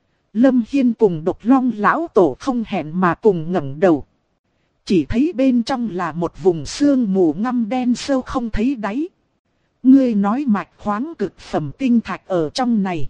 Lâm Hiên cùng Độc Long lão tổ không hẹn mà cùng ngẩng đầu. Chỉ thấy bên trong là một vùng sương mù ngăm đen sâu không thấy đáy. Ngươi nói mạch khoáng cực phẩm tinh thạch ở trong này.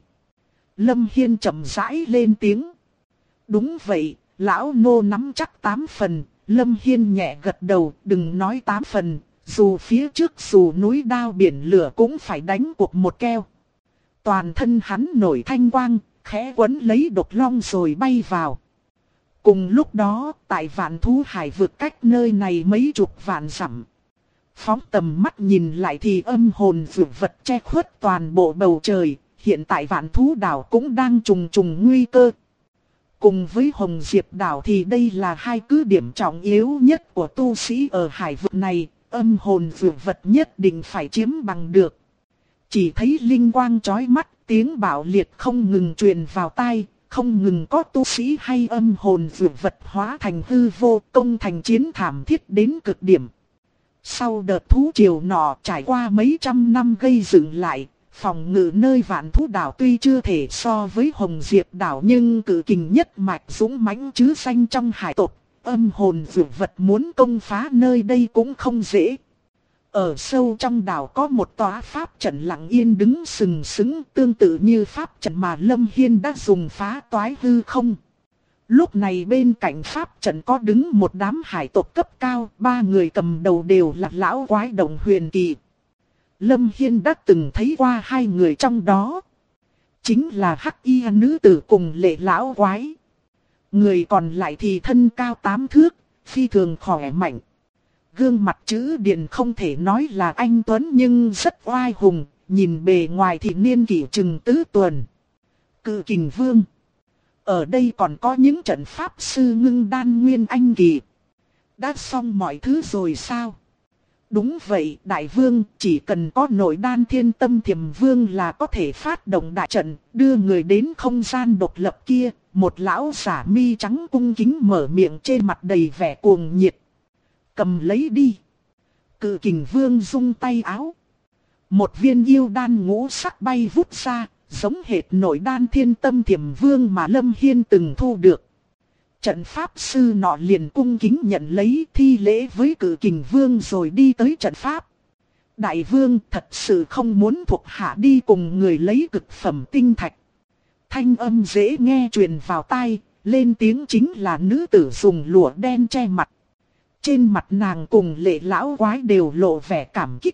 Lâm Hiên chậm rãi lên tiếng. Đúng vậy, lão nô nắm chắc 8 phần. Lâm Hiên nhẹ gật đầu, đừng nói 8 phần. Dù phía trước dù núi đao biển lửa cũng phải đánh cuộc một keo. Toàn thân hắn nổi thanh quang, khẽ quấn lấy Độc Long rồi bay vào. Cùng lúc đó, tại Vạn Thú Hải vực cách nơi này mấy chục vạn dặm. Phóng tầm mắt nhìn lại thì âm hồn vượt vật che khuất toàn bộ bầu trời. Hiện tại Vạn Thú Đảo cũng đang trùng trùng nguy cơ. Cùng với Hồng Diệp Đảo thì đây là hai cứ điểm trọng yếu nhất của tu sĩ ở hải vực này. Âm hồn vượt vật nhất định phải chiếm bằng được. Chỉ thấy linh quang chói mắt, tiếng bạo liệt không ngừng truyền vào tai, không ngừng có tu sĩ hay âm hồn vượt vật hóa thành hư vô, công thành chiến thảm thiết đến cực điểm. Sau đợt thú triều nọ trải qua mấy trăm năm gây dựng lại, phòng ngự nơi Vạn Thú Đảo tuy chưa thể so với Hồng Diệp Đảo nhưng cự kình nhất mạch dũng mãnh chứ danh trong hải tộc. Âm hồn vượt vật muốn công phá nơi đây cũng không dễ. Ở sâu trong đảo có một tòa pháp trận lặng yên đứng sừng sững, tương tự như pháp trận mà Lâm Hiên đã dùng phá toái hư không. Lúc này bên cạnh pháp trận có đứng một đám hải tộc cấp cao, 3 người cầm đầu đều là lão quái đồng huyền kỳ. Lâm Hiên đã từng thấy qua 2 người trong đó. Chính là Hắc Y nữ tử cùng Lệ lão quái. Người còn lại thì thân cao 8 thước, phi thường khỏe mạnh. Gương mặt chữ điền không thể nói là anh tuấn nhưng rất oai hùng, nhìn bề ngoài thì niên kỷ chừng tứ tuần. Cự Kình Vương. Ở đây còn có những trận pháp sư ngưng đan nguyên anh kỳ. Đã xong mọi thứ rồi sao? Đúng vậy, đại vương, chỉ cần có nội đan thiên tâm thiềm vương là có thể phát động đại trận, đưa người đến không gian độc lập kia. Một lão giả mi trắng cung kính mở miệng, trên mặt đầy vẻ cuồng nhiệt. Cầm lấy đi. Cự Kình Vương rung tay áo. Một viên yêu đan ngũ sắc bay vút ra, giống hệt nội đan thiên tâm thiềm vương mà Lâm Hiên từng thu được. Trận pháp sư nọ liền cung kính nhận lấy, thi lễ với Cự Kình Vương rồi đi tới trận pháp. Đại vương thật sự không muốn thuộc hạ đi cùng người lấy cực phẩm tinh thạch. Thanh âm dễ nghe truyền vào tai, lên tiếng chính là nữ tử dùng lụa đen che mặt. Trên mặt nàng cùng Lệ lão quái đều lộ vẻ cảm kích.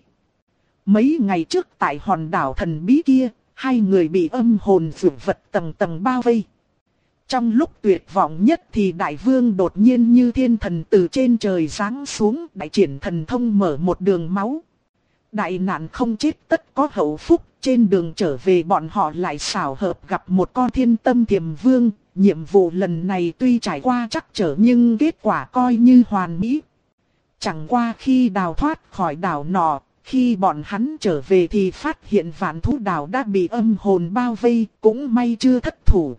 Mấy ngày trước tại hòn đảo thần bí kia, 2 người bị âm hồn vượt vật tầng tầng bao vây. Trong lúc tuyệt vọng nhất thì đại vương đột nhiên như thiên thần từ trên trời giáng xuống, đại triển thần thông mở một đường máu. Đại nạn không chết tất có hậu phúc, trên đường trở về bọn họ lại xảo hợp gặp một con thiên tâm thiềm vương. Nhiệm vụ lần này tuy trải qua trắc trở nhưng kết quả coi như hoàn mỹ. Chẳng qua khi đào thoát khỏi đảo nọ, khi bọn hắn trở về thì phát hiện Vạn Thú Đảo đã bị âm hồn bao vây, cũng may chưa thất thủ.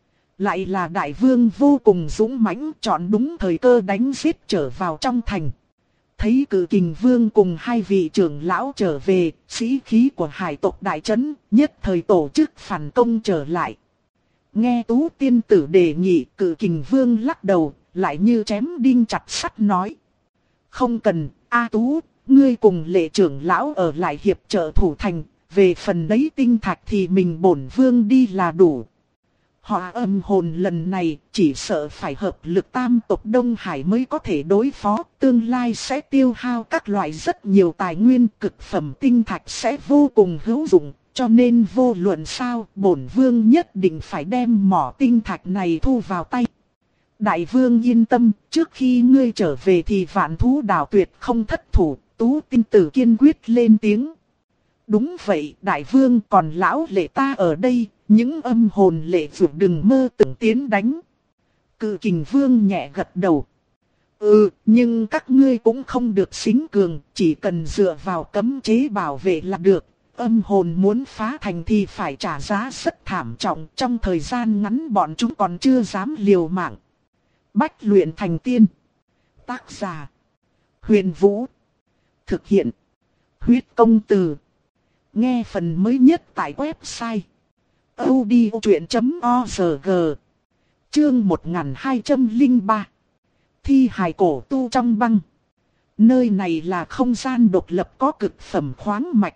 Lại là đại vương vô cùng dũng mãnh, chọn đúng thời cơ đánh giết trở vào trong thành. Thấy Cự Kình Vương cùng 2 vị trưởng lão trở về, sĩ khí của hải tộc đại trấn, nhất thời tổ chức phản công trở lại. Nghe Tú tiên tử đề nghị, Cự Kình Vương lắc đầu, lại như chém đinh chặt sắt nói. Không cần, A Tú, ngươi cùng Lệ trưởng lão ở lại hiệp trợ thủ thành, về phần lấy tinh thạch thì mình bổn vương đi là đủ. Họ âm hồn lần này chỉ sợ phải hợp lực tam tộc Đông Hải mới có thể đối phó, tương lai sẽ tiêu hao các loại rất nhiều tài nguyên, cực phẩm tinh thạch sẽ vô cùng hữu dụng, cho nên vô luận sao bổn vương nhất định phải đem mỏ tinh thạch này thu vào tay. Đại vương yên tâm, trước khi ngươi trở về thì Vạn Thú Đảo tuyệt không thất thủ. Tú Tinh Tử kiên quyết lên tiếng. Đúng vậy đại vương, còn lão lệ ta ở đây, những âm hồn lệ dù đừng mơ tưởng tiến đánh. Cự Kình Vương nhẹ gật đầu. Nhưng các ngươi cũng không được xính cường, chỉ cần dựa vào cấm chế bảo vệ là được. Âm hồn muốn phá thành thì phải trả giá rất thảm trọng, trong thời gian ngắn bọn chúng còn chưa dám liều mạng. Bách luyện thành tiên. Tác giả: Huyền Vũ. Thực hiện: Huyết Công Từ. Nghe phần mới nhất tại website audiochuyện.org. Chương 1203. Thi hài cổ tu trong băng. Nơi này là không gian độc lập có cực phẩm khoáng mạch.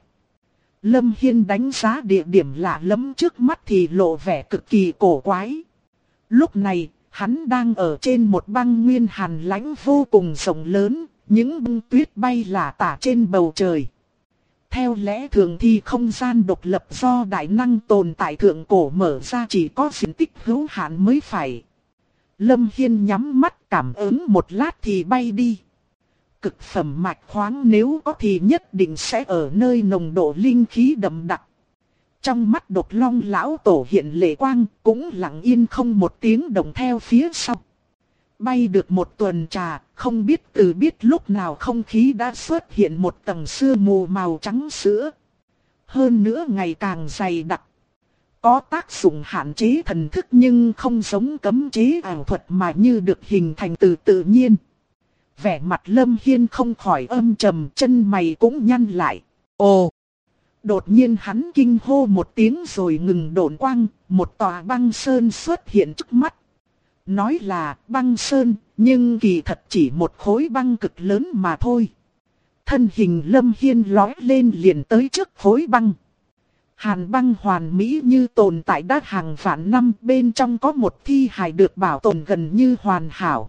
Lâm Hiên đánh giá địa điểm lạ lẫm trước mắt thì lộ vẻ cực kỳ cổ quái. Lúc này, hắn đang ở trên một băng nguyên hàn lãnh vô cùng rộng lớn, những bông tuyết bay lả tả trên bầu trời. Theo lẽ thường thì không gian độc lập do đại năng tồn tại thượng cổ mở ra chỉ có diện tích hữu hạn mới phải. Lâm Hiên nhắm mắt cảm ứng một lát thì bay đi. Cực phẩm mạch khoáng nếu có thì nhất định sẽ ở nơi nồng độ linh khí đậm đặc. Trong mắt Độc Long lão tổ hiện lệ quang, cũng lặng yên không một tiếng động theo phía sau. Bay được một tuần trà, không biết từ biết lúc nào không khí đã xuất hiện một tầng sương mù màu trắng sữa. Hơn nữa ngày càng dày đặc. Có tác dụng hạn chế thần thức nhưng không giống cấm chế ảo thuật mà như được hình thành từ tự nhiên. Vẻ mặt Lâm Hiên không khỏi âm trầm, chân mày cũng nhăn lại. Ồ! Đột nhiên hắn kinh hô một tiếng rồi ngừng độn quang, một tòa băng sơn xuất hiện trước mắt. Nói là băng sơn, nhưng kỳ thật chỉ một khối băng cực lớn mà thôi. Thân hình Lâm Hiên lói lên liền tới trước khối băng. Hàn băng hoàn mỹ như tồn tại đã hàng vạn năm, bên trong có một thi hài được bảo tồn gần như hoàn hảo.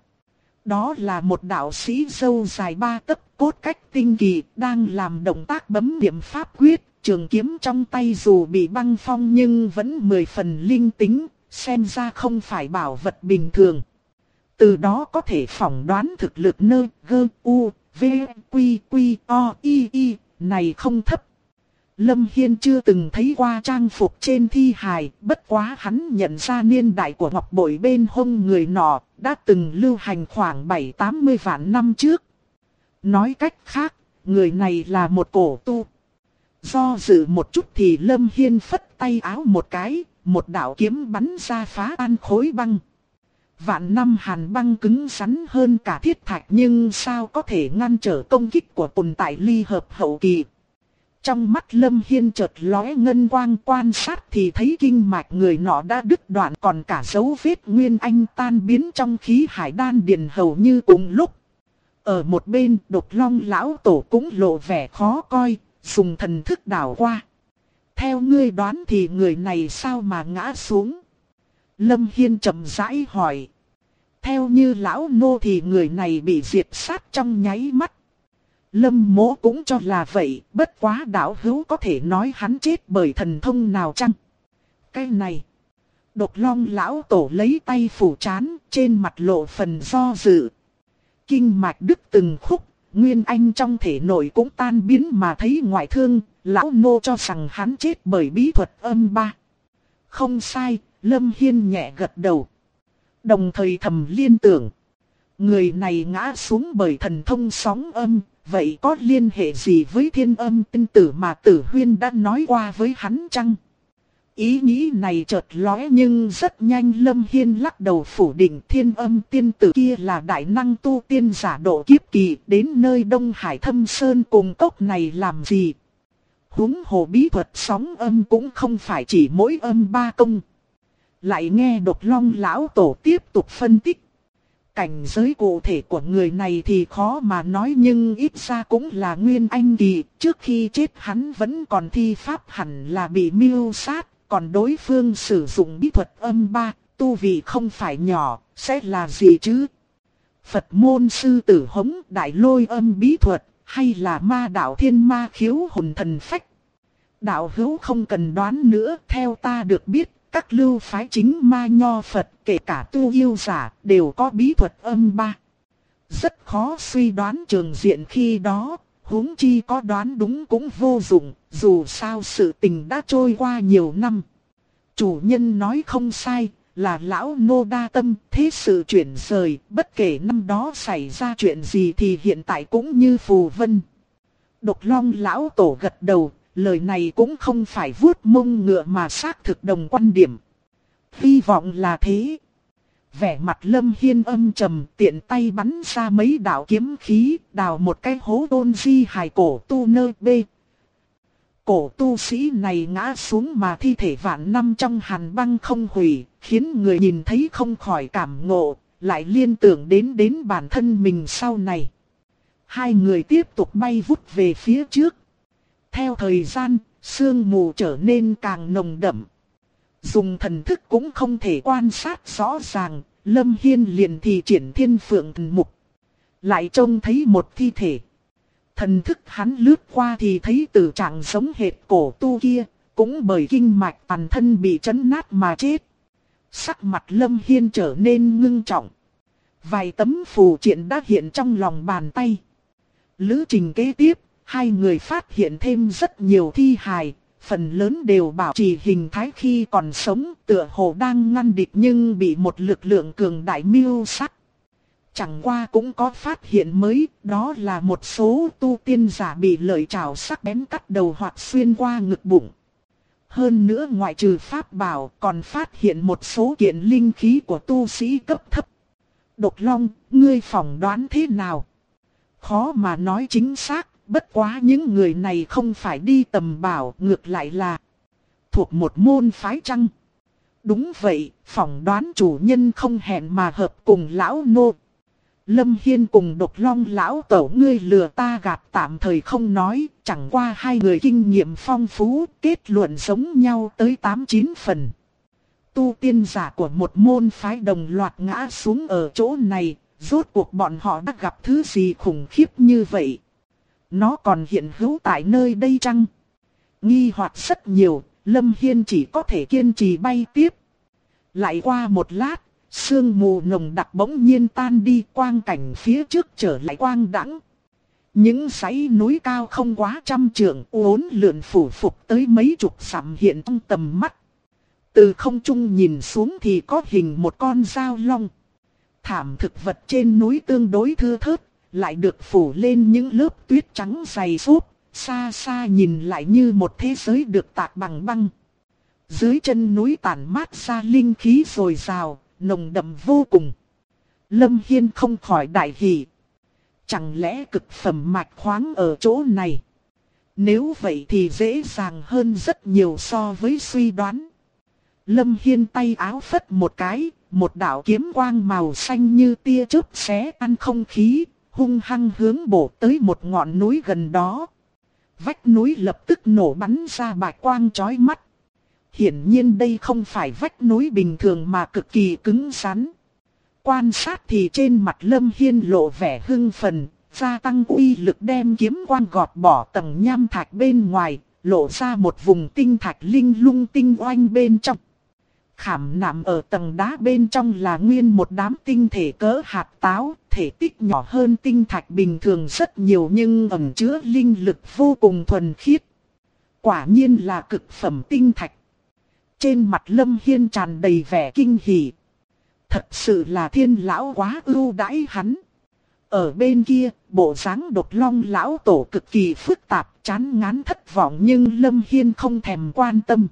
Đó là một đạo sĩ râu dài 3 tấc, cốt cách tinh kỳ, đang làm động tác bấm điểm pháp quyết, trường kiếm trong tay dù bị băng phong nhưng vẫn 10 phần linh tính, xem ra không phải bảo vật bình thường. Từ đó có thể phỏng đoán thực lực nơi gơ u v quy quy o y y này không thấp. Lâm Hiên chưa từng thấy qua trang phục trên thi hài, bất quá hắn nhận ra niên đại của ngọc bội bên hông người nọ đã từng lưu hành khoảng 7-80 vạn năm trước. Nói cách khác, người này là một cổ tu. Do dự một chút thì Lâm Hiên phất tay áo một cái, một đạo kiếm bắn ra phá tan khối băng. Vạn năm hàn băng cứng rắn hơn cả thiết thạch nhưng sao có thể ngăn trở công kích của tồn tại ly hợp hậu kỳ. Trong mắt Lâm Hiên chợt lóe ngân quang, quan sát thì thấy kinh mạch người nọ đã đứt đoạn, còn cả dấu vết nguyên anh tan biến trong khí hải đan điền hầu như cùng lúc. Ở một bên, Độc Long lão tổ cũng lộ vẻ khó coi, dùng thần thức đảo qua. Theo ngươi đoán thì người này sao mà ngã xuống? Lâm Hiên chậm rãi hỏi. Theo như lão nô thì người này bị diệt sát trong nháy mắt. Lâm Mỗ cũng cho là vậy, bất quá đạo hữu có thể nói hắn chết bởi thần thông nào chăng? Cái này. Độc Long lão tổ lấy tay phủ trán, trên mặt lộ phần do dự. Kinh mạch đứt từng khúc, nguyên anh trong thể nội cũng tan biến mà thấy ngoại thương, lão nô cho rằng hắn chết bởi bí thuật âm ba. Không sai, Lâm Hiên nhẹ gật đầu. Đồng thời thầm liên tưởng. Người này ngã xuống bởi thần thông sóng âm, vậy có liên hệ gì với thiên âm tinh tử mà Tử Huyên đã nói qua với hắn chăng? Ý nghĩ này chợt lóe nhưng rất nhanh Lâm Hiên lắc đầu phủ định, thiên âm tiên tử kia là đại năng tu tiên giả độ kiếp kỳ, đến nơi Đông Hải Thâm Sơn cùng cốc này làm gì? Huống hồ bí thuật sóng âm cũng không phải chỉ mỗi âm ba công. Lại nghe Độc Long lão tổ tiếp tục phân tích. Cảnh giới cụ thể của người này thì khó mà nói nhưng ít ra cũng là nguyên anh kỳ, trước khi chết hắn vẫn còn thi pháp hẳn là bị mưu sát, còn đối phương sử dụng bí thuật âm ba, tu vị không phải nhỏ, sẽ là gì chứ? Phật môn sư tử hống đại lôi âm bí thuật, hay là ma đạo thiên ma khiếu hồn thần phách? Đạo hữu không cần đoán nữa, theo ta được biết, các lưu phái chính ma nho Phật, kể cả tu yêu giả, đều có bí thuật âm ba. Rất khó suy đoán trường diện khi đó, huống chi có đoán đúng cũng vô dụng, dù sao sự tình đã trôi qua nhiều năm. Chủ nhân nói không sai, là lão nô đa tâm, thế sự chuyển rời, bất kể năm đó xảy ra chuyện gì thì hiện tại cũng như phù vân. Độc Long lão tổ gật đầu, lời này cũng không phải vuốt mông ngựa mà xác thực đồng quan điểm. Hy vọng là thế. Vẻ mặt Lâm Hiên âm trầm, tiện tay bắn ra mấy đạo kiếm khí, đào một cái hố tôn di hài cổ tu nơi bê. Cổ tu sĩ này ngã xuống mà thi thể vạn năm trong hàn băng không hủy, khiến người nhìn thấy không khỏi cảm ngộ, lại liên tưởng đến bản thân mình sau này. Hai người tiếp tục bay vút về phía trước. Theo thời gian, sương mù trở nên càng nồng đậm. Dùng thần thức cũng không thể quan sát rõ ràng, Lâm Hiên liền thì triển thiên phượng thần mục. Lại trông thấy một thi thể. Thần thức hắn lướt qua thì thấy tử trạng giống hệt cổ tu kia, cũng bởi kinh mạch toàn thân bị chấn nát mà chết. Sắc mặt Lâm Hiên trở nên ngưng trọng. Vài tấm phù triện đã hiện trong lòng bàn tay. Lữ trình kế tiếp, hai người phát hiện thêm rất nhiều thi hài, phần lớn đều bảo trì hình thái khi còn sống, tựa hồ đang ngăn địch nhưng bị một lực lượng cường đại mưu sát. Chẳng qua cũng có phát hiện mới, đó là một số tu tiên giả bị lợi trảo sắc bén cắt đầu hoặc xuyên qua ngực bụng. Hơn nữa ngoại trừ pháp bảo còn phát hiện một số kiện linh khí của tu sĩ cấp thấp. Độc Long, ngươi phỏng đoán thế nào? Khó mà nói chính xác, bất quá những người này không phải đi tầm bảo, ngược lại là thuộc một môn phái chăng? Đúng vậy, phỏng đoán chủ nhân không hẹn mà hợp cùng lão nô. Lâm Hiên cùng Độc Long lão tổ ngươi lừa ta gạt tạm thời không nói, chẳng qua hai người kinh nghiệm phong phú, kết luận giống nhau tới 8-9 phần. Tu tiên giả của một môn phái đồng loạt ngã xuống ở chỗ này, rốt cuộc bọn họ đã gặp thứ gì khủng khiếp như vậy? Nó còn hiện hữu tại nơi đây chăng? Nghi hoặc rất nhiều, Lâm Hiên chỉ có thể kiên trì bay tiếp. Lại qua một lát, sương mù nồng đặc bỗng nhiên tan đi, quang cảnh phía trước trở lại quang đãng. Những dãy núi cao không quá 100 trượng uốn lượn phủ phục tới mấy chục dặm hiện trong tầm mắt. Từ không trung nhìn xuống thì có hình một con dao long. Thảm thực vật trên núi tương đối thưa thớt, lại được phủ lên những lớp tuyết trắng dày súp, xa xa nhìn lại như một thế giới được tạc bằng băng. Dưới chân núi tản mát ra linh khí dồi dào, nồng đậm vô cùng. Lâm Hiên không khỏi đại hỉ. Chẳng lẽ cực phẩm mạch khoáng ở chỗ này? Nếu vậy thì dễ dàng hơn rất nhiều so với suy đoán. Lâm Hiên tay áo phất một cái, một đạo kiếm quang màu xanh như tia chớp xé tan không khí, hung hăng hướng bổ tới một ngọn núi gần đó. Vách núi lập tức nổ bắn ra bạch quang chói mắt. Hiển nhiên đây không phải vách núi bình thường mà cực kỳ cứng rắn. Quan sát thì trên mặt Lâm Hiên lộ vẻ hưng phấn, gia tăng uy lực đem kiếm quang gọt bỏ tầng nham thạch bên ngoài, lộ ra một vùng tinh thạch linh lung tinh oanh bên trong. Khảm nạm ở tầng đá bên trong là nguyên một đám tinh thể cỡ hạt táo, thể tích nhỏ hơn tinh thạch bình thường rất nhiều nhưng ẩn chứa linh lực vô cùng thuần khiết. Quả nhiên là cực phẩm tinh thạch. Trên mặt Lâm Hiên tràn đầy vẻ kinh hỉ. Thật sự là Thiên lão quá ưu đãi hắn. Ở bên kia, bộ dáng Độc Long lão tổ cực kỳ phức tạp, chán ngán thất vọng nhưng Lâm Hiên không thèm quan tâm.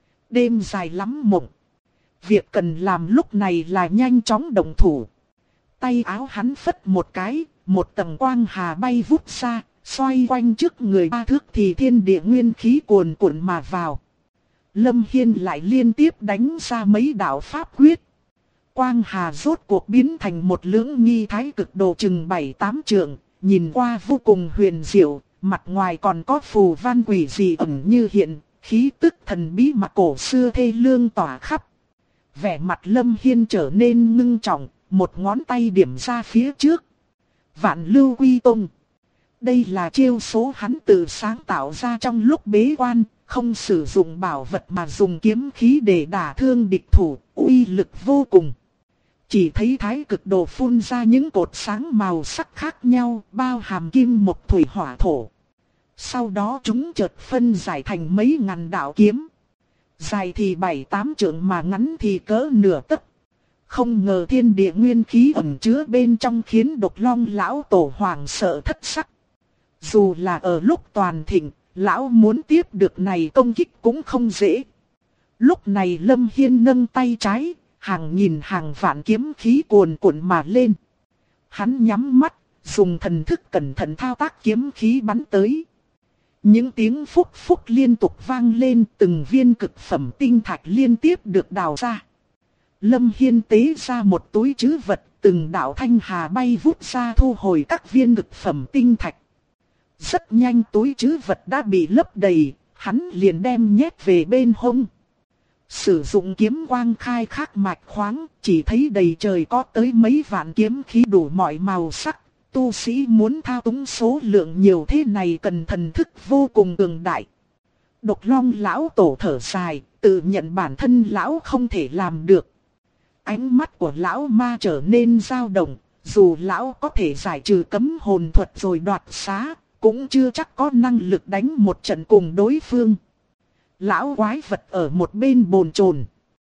Đêm dài lắm mộng. Việc cần làm lúc này là nhanh chóng động thủ. Tay áo hắn phất một cái, một tầng quang hà bay vút ra, xoay quanh trước người ba thước thì thiên địa nguyên khí cuồn cuộn mà vào. Lâm Hiên lại liên tiếp đánh ra mấy đạo pháp quyết. Quang hà rốt cuộc biến thành một lưỡng nghi thái cực độ chừng 7-8 trượng, nhìn qua vô cùng huyền diệu, mặt ngoài còn có phù văn quỷ dị ẩn như hiện, khí tức thần bí mà cổ xưa thê lương tỏa khắp. Vẻ mặt Lâm Hiên trở nên ngưng trọng, một ngón tay điểm ra phía trước. Vạn Lưu Quy Tông. Đây là chiêu số hắn tự sáng tạo ra trong lúc bế quan, không sử dụng bảo vật mà dùng kiếm khí để đả thương địch thủ, uy lực vô cùng. Chỉ thấy thái cực đồ phun ra những cột sáng màu sắc khác nhau, bao hàm kim mộc thủy hỏa thổ. Sau đó chúng chợt phân giải thành mấy ngàn đạo kiếm. Dài thì 7-8 trượng mà ngắn thì cỡ nửa tấc. Không ngờ thiên địa nguyên khí ẩn chứa bên trong khiến Độc Long lão tổ hoảng sợ thất sắc. Dù là ở lúc toàn thịnh, lão muốn tiếp được này công kích cũng không dễ. Lúc này Lâm Hiên nâng tay trái, hàng nghìn hàng vạn kiếm khí cuồn cuộn mà lên. Hắn nhắm mắt, dùng thần thức cẩn thận thao tác kiếm khí bắn tới. Những tiếng phúc phúc liên tục vang lên, từng viên cực phẩm tinh thạch liên tiếp được đào ra. Lâm Hiên tế ra một túi trữ vật, từng đạo thanh hà bay vút ra thu hồi các viên cực phẩm tinh thạch. Rất nhanh túi trữ vật đã bị lấp đầy, hắn liền đem nhét về bên hông. Sử dụng kiếm quang khai khắc mạch khoáng, chỉ thấy đầy trời có tới mấy vạn kiếm khí đủ mọi màu sắc. Tu sĩ muốn thao túng số lượng nhiều thế này cần thần thức vô cùng cường đại. Độc Long lão tổ thở dài, tự nhận bản thân lão không thể làm được. Ánh mắt của lão ma trở nên dao động, dù lão có thể giải trừ cấm hồn thuật rồi đoạt xá, cũng chưa chắc có năng lực đánh một trận cùng đối phương. Lão quái vật ở một bên bồn chồn.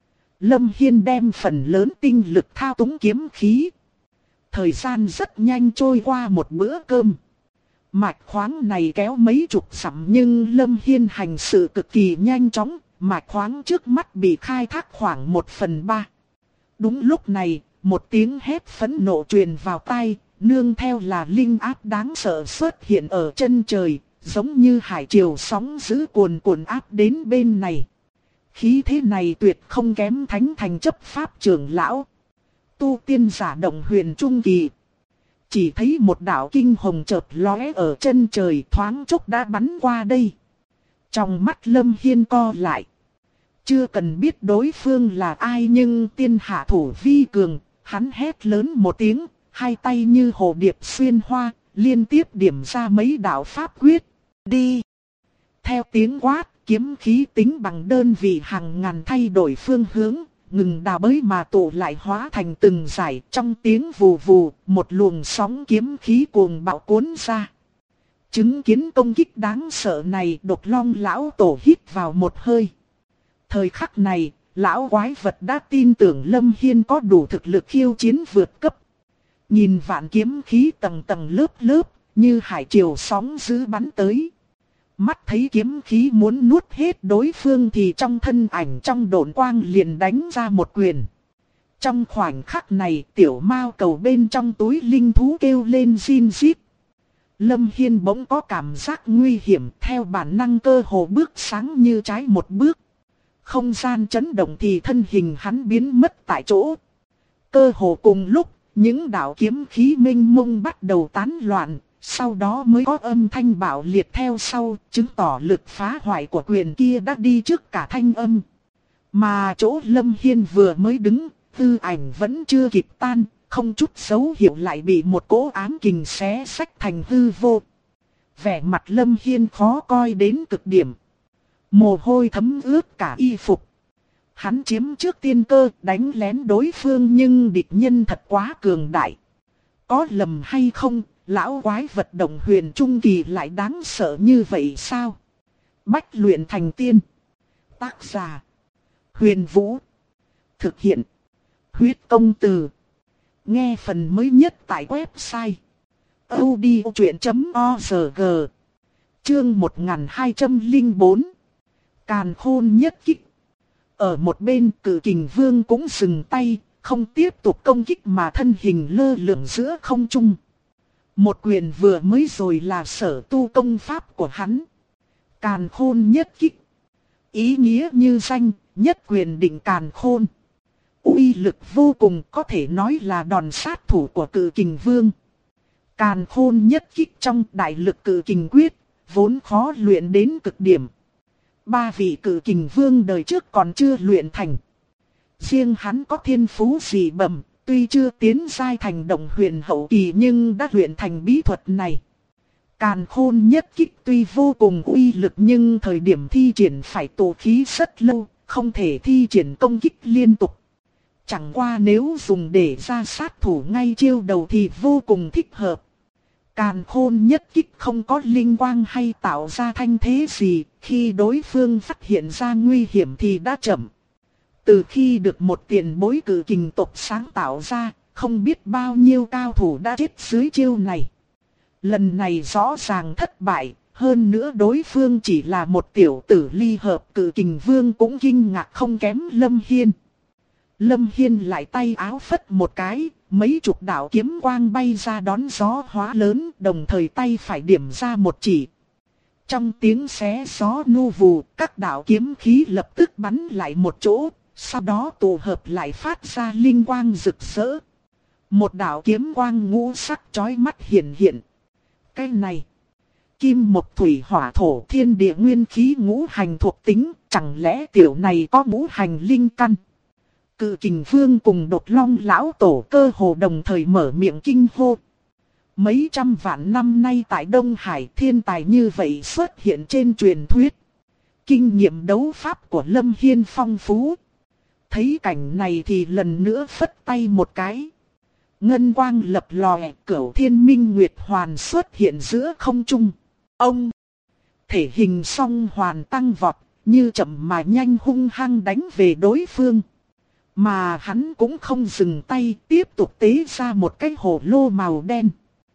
Lâm Hiên đem phần lớn tinh lực thao túng kiếm khí. Thời gian rất nhanh trôi qua một bữa cơm. Mạch khoáng này kéo mấy chục dặm nhưng Lâm Hiên hành sự cực kỳ nhanh chóng. Mạch khoáng trước mắt bị khai thác khoảng 1/3. Đúng lúc này, một tiếng hét phẫn nộ truyền vào tai, nương theo là linh áp đáng sợ xuất hiện ở chân trời, giống như hải triều sóng dữ cuồn cuộn áp đến bên này. Khí thế này tuyệt không kém Thánh Thành chấp pháp trưởng lão. Tu tiên giả động huyền trung kỳ. Chỉ thấy một đạo kinh hồng chợt lóe ở chân trời, thoáng chốc đã bắn qua đây. Trong mắt Lâm Hiên co lại. Chưa cần biết đối phương là ai nhưng tiên hạ thủ vi cường, hắn hét lớn một tiếng, hai tay như hồ điệp xuyên hoa, liên tiếp điểm ra mấy đạo pháp quyết. Đi! Theo tiếng quát, kiếm khí tính bằng đơn vị hàng ngàn thay đổi phương hướng, ngừng đào bới mà tụ lại hóa thành từng dải. Trong tiếng vù vù, một luồng sóng kiếm khí cuồng bạo cuốn ra. Chứng kiến công kích đáng sợ này, Độc Long lão tổ hít vào một hơi. Thời khắc này, lão quái vật đã tin tưởng Lâm Hiên có đủ thực lực khiêu chiến vượt cấp. Nhìn vạn kiếm khí tầng tầng lớp lớp, như hải triều sóng dữ bắn tới. Mắt thấy kiếm khí muốn nuốt hết đối phương thì trong thân ảnh trong độn quang liền đánh ra một quyền. Trong khoảnh khắc này, tiểu mao cầu bên trong túi linh thú kêu lên rin rít. Lâm Hiên bỗng có cảm giác nguy hiểm, theo bản năng cơ hồ bước sáng như trái một bước. Không gian chấn động thì thân hình hắn biến mất tại chỗ. Cơ hồ cùng lúc, những đạo kiếm khí mênh mông bắt đầu tán loạn, sau đó mới có âm thanh bạo liệt theo sau, chứng tỏ lực phá hoại của quyền kia đã đi trước cả thanh âm. Mà chỗ Lâm Hiên vừa mới đứng, tư ảnh vẫn chưa kịp tan, không chút dấu hiệu lại bị một cỗ ám kình xé xách thành hư vô. Vẻ mặt Lâm Hiên khó coi đến cực điểm. Mồ hôi thấm ướt cả y phục. Hắn chiếm trước tiên cơ, đánh lén đối phương nhưng địch nhân thật quá cường đại. Có lầm hay không, lão quái vật động huyền trung kỳ lại đáng sợ như vậy sao? Bách luyện thành tiên. Tác giả: Huyền Vũ. Thực hiện: Huyết Công Từ. Nghe phần mới nhất tại website audiochuyện.org. Chương 1204. Càn khôn nhất kích. Ở một bên, Cự Kình Vương cũng dừng tay, không tiếp tục công kích mà thân hình lơ lửng giữa không trung. Một quyền vừa mới rồi là sở tu công pháp của hắn. Càn khôn nhất kích. Ý nghĩa như danh, nhất quyền định càn khôn. Uy lực vô cùng, có thể nói là đòn sát thủ của Cự Kình Vương. Càn khôn nhất kích trong đại lực Cự Kình quyết, vốn khó luyện đến cực điểm. Ba vị cử kình vương đời trước còn chưa luyện thành. Riêng hắn có thiên phú dị bẩm, tuy chưa tiến giai thành động huyền hậu kỳ nhưng đã luyện thành bí thuật này. Càn khôn nhất kích tuy vô cùng uy lực nhưng thời điểm thi triển phải tụ khí rất lâu, không thể thi triển công kích liên tục. Chẳng qua nếu dùng để ra sát thủ ngay chiêu đầu thì vô cùng thích hợp. Càn khôn nhất kích không có linh quang hay tạo ra thanh thế gì, khi đối phương phát hiện ra nguy hiểm thì đã chậm. Từ khi được một tiền bối cử kình tộc sáng tạo ra, không biết bao nhiêu cao thủ đã chết dưới chiêu này. Lần này rõ ràng thất bại, hơn nữa đối phương chỉ là một tiểu tử ly hợp cử kình vương cũng kinh ngạc không kém Lâm Hiên. Lâm Hiên lại tay áo phất một cái, mấy chục đạo kiếm quang bay ra đón gió hóa lớn, đồng thời tay phải điểm ra một chỉ. Trong tiếng xé gió nu vù, các đạo kiếm khí lập tức bắn lại một chỗ, sau đó tụ hợp lại phát ra linh quang rực rỡ. Một đạo kiếm quang ngũ sắc chói mắt hiện hiện. Cái này, kim mộc thủy hỏa thổ thiên địa nguyên khí ngũ hành thuộc tính, chẳng lẽ tiểu này có ngũ hành linh căn? Cự kình vương cùng đột long lão tổ cơ hồ đồng thời mở miệng kinh hô. Mấy trăm vạn năm nay tại Đông Hải thiên tài như vậy xuất hiện trên truyền thuyết. Kinh nghiệm đấu pháp của Lâm Hiên phong phú. Thấy cảnh này thì lần nữa phất tay một cái. Ngân quang lập lòe, Cửu Thiên Minh Nguyệt Hoàn xuất hiện giữa không trung. Ông, thể hình song hoàn tăng vọt, như chậm mà nhanh hung hăng đánh về đối phương. Mà hắn cũng không dừng tay, tiếp tục tế ra một cái hồ lô màu đen.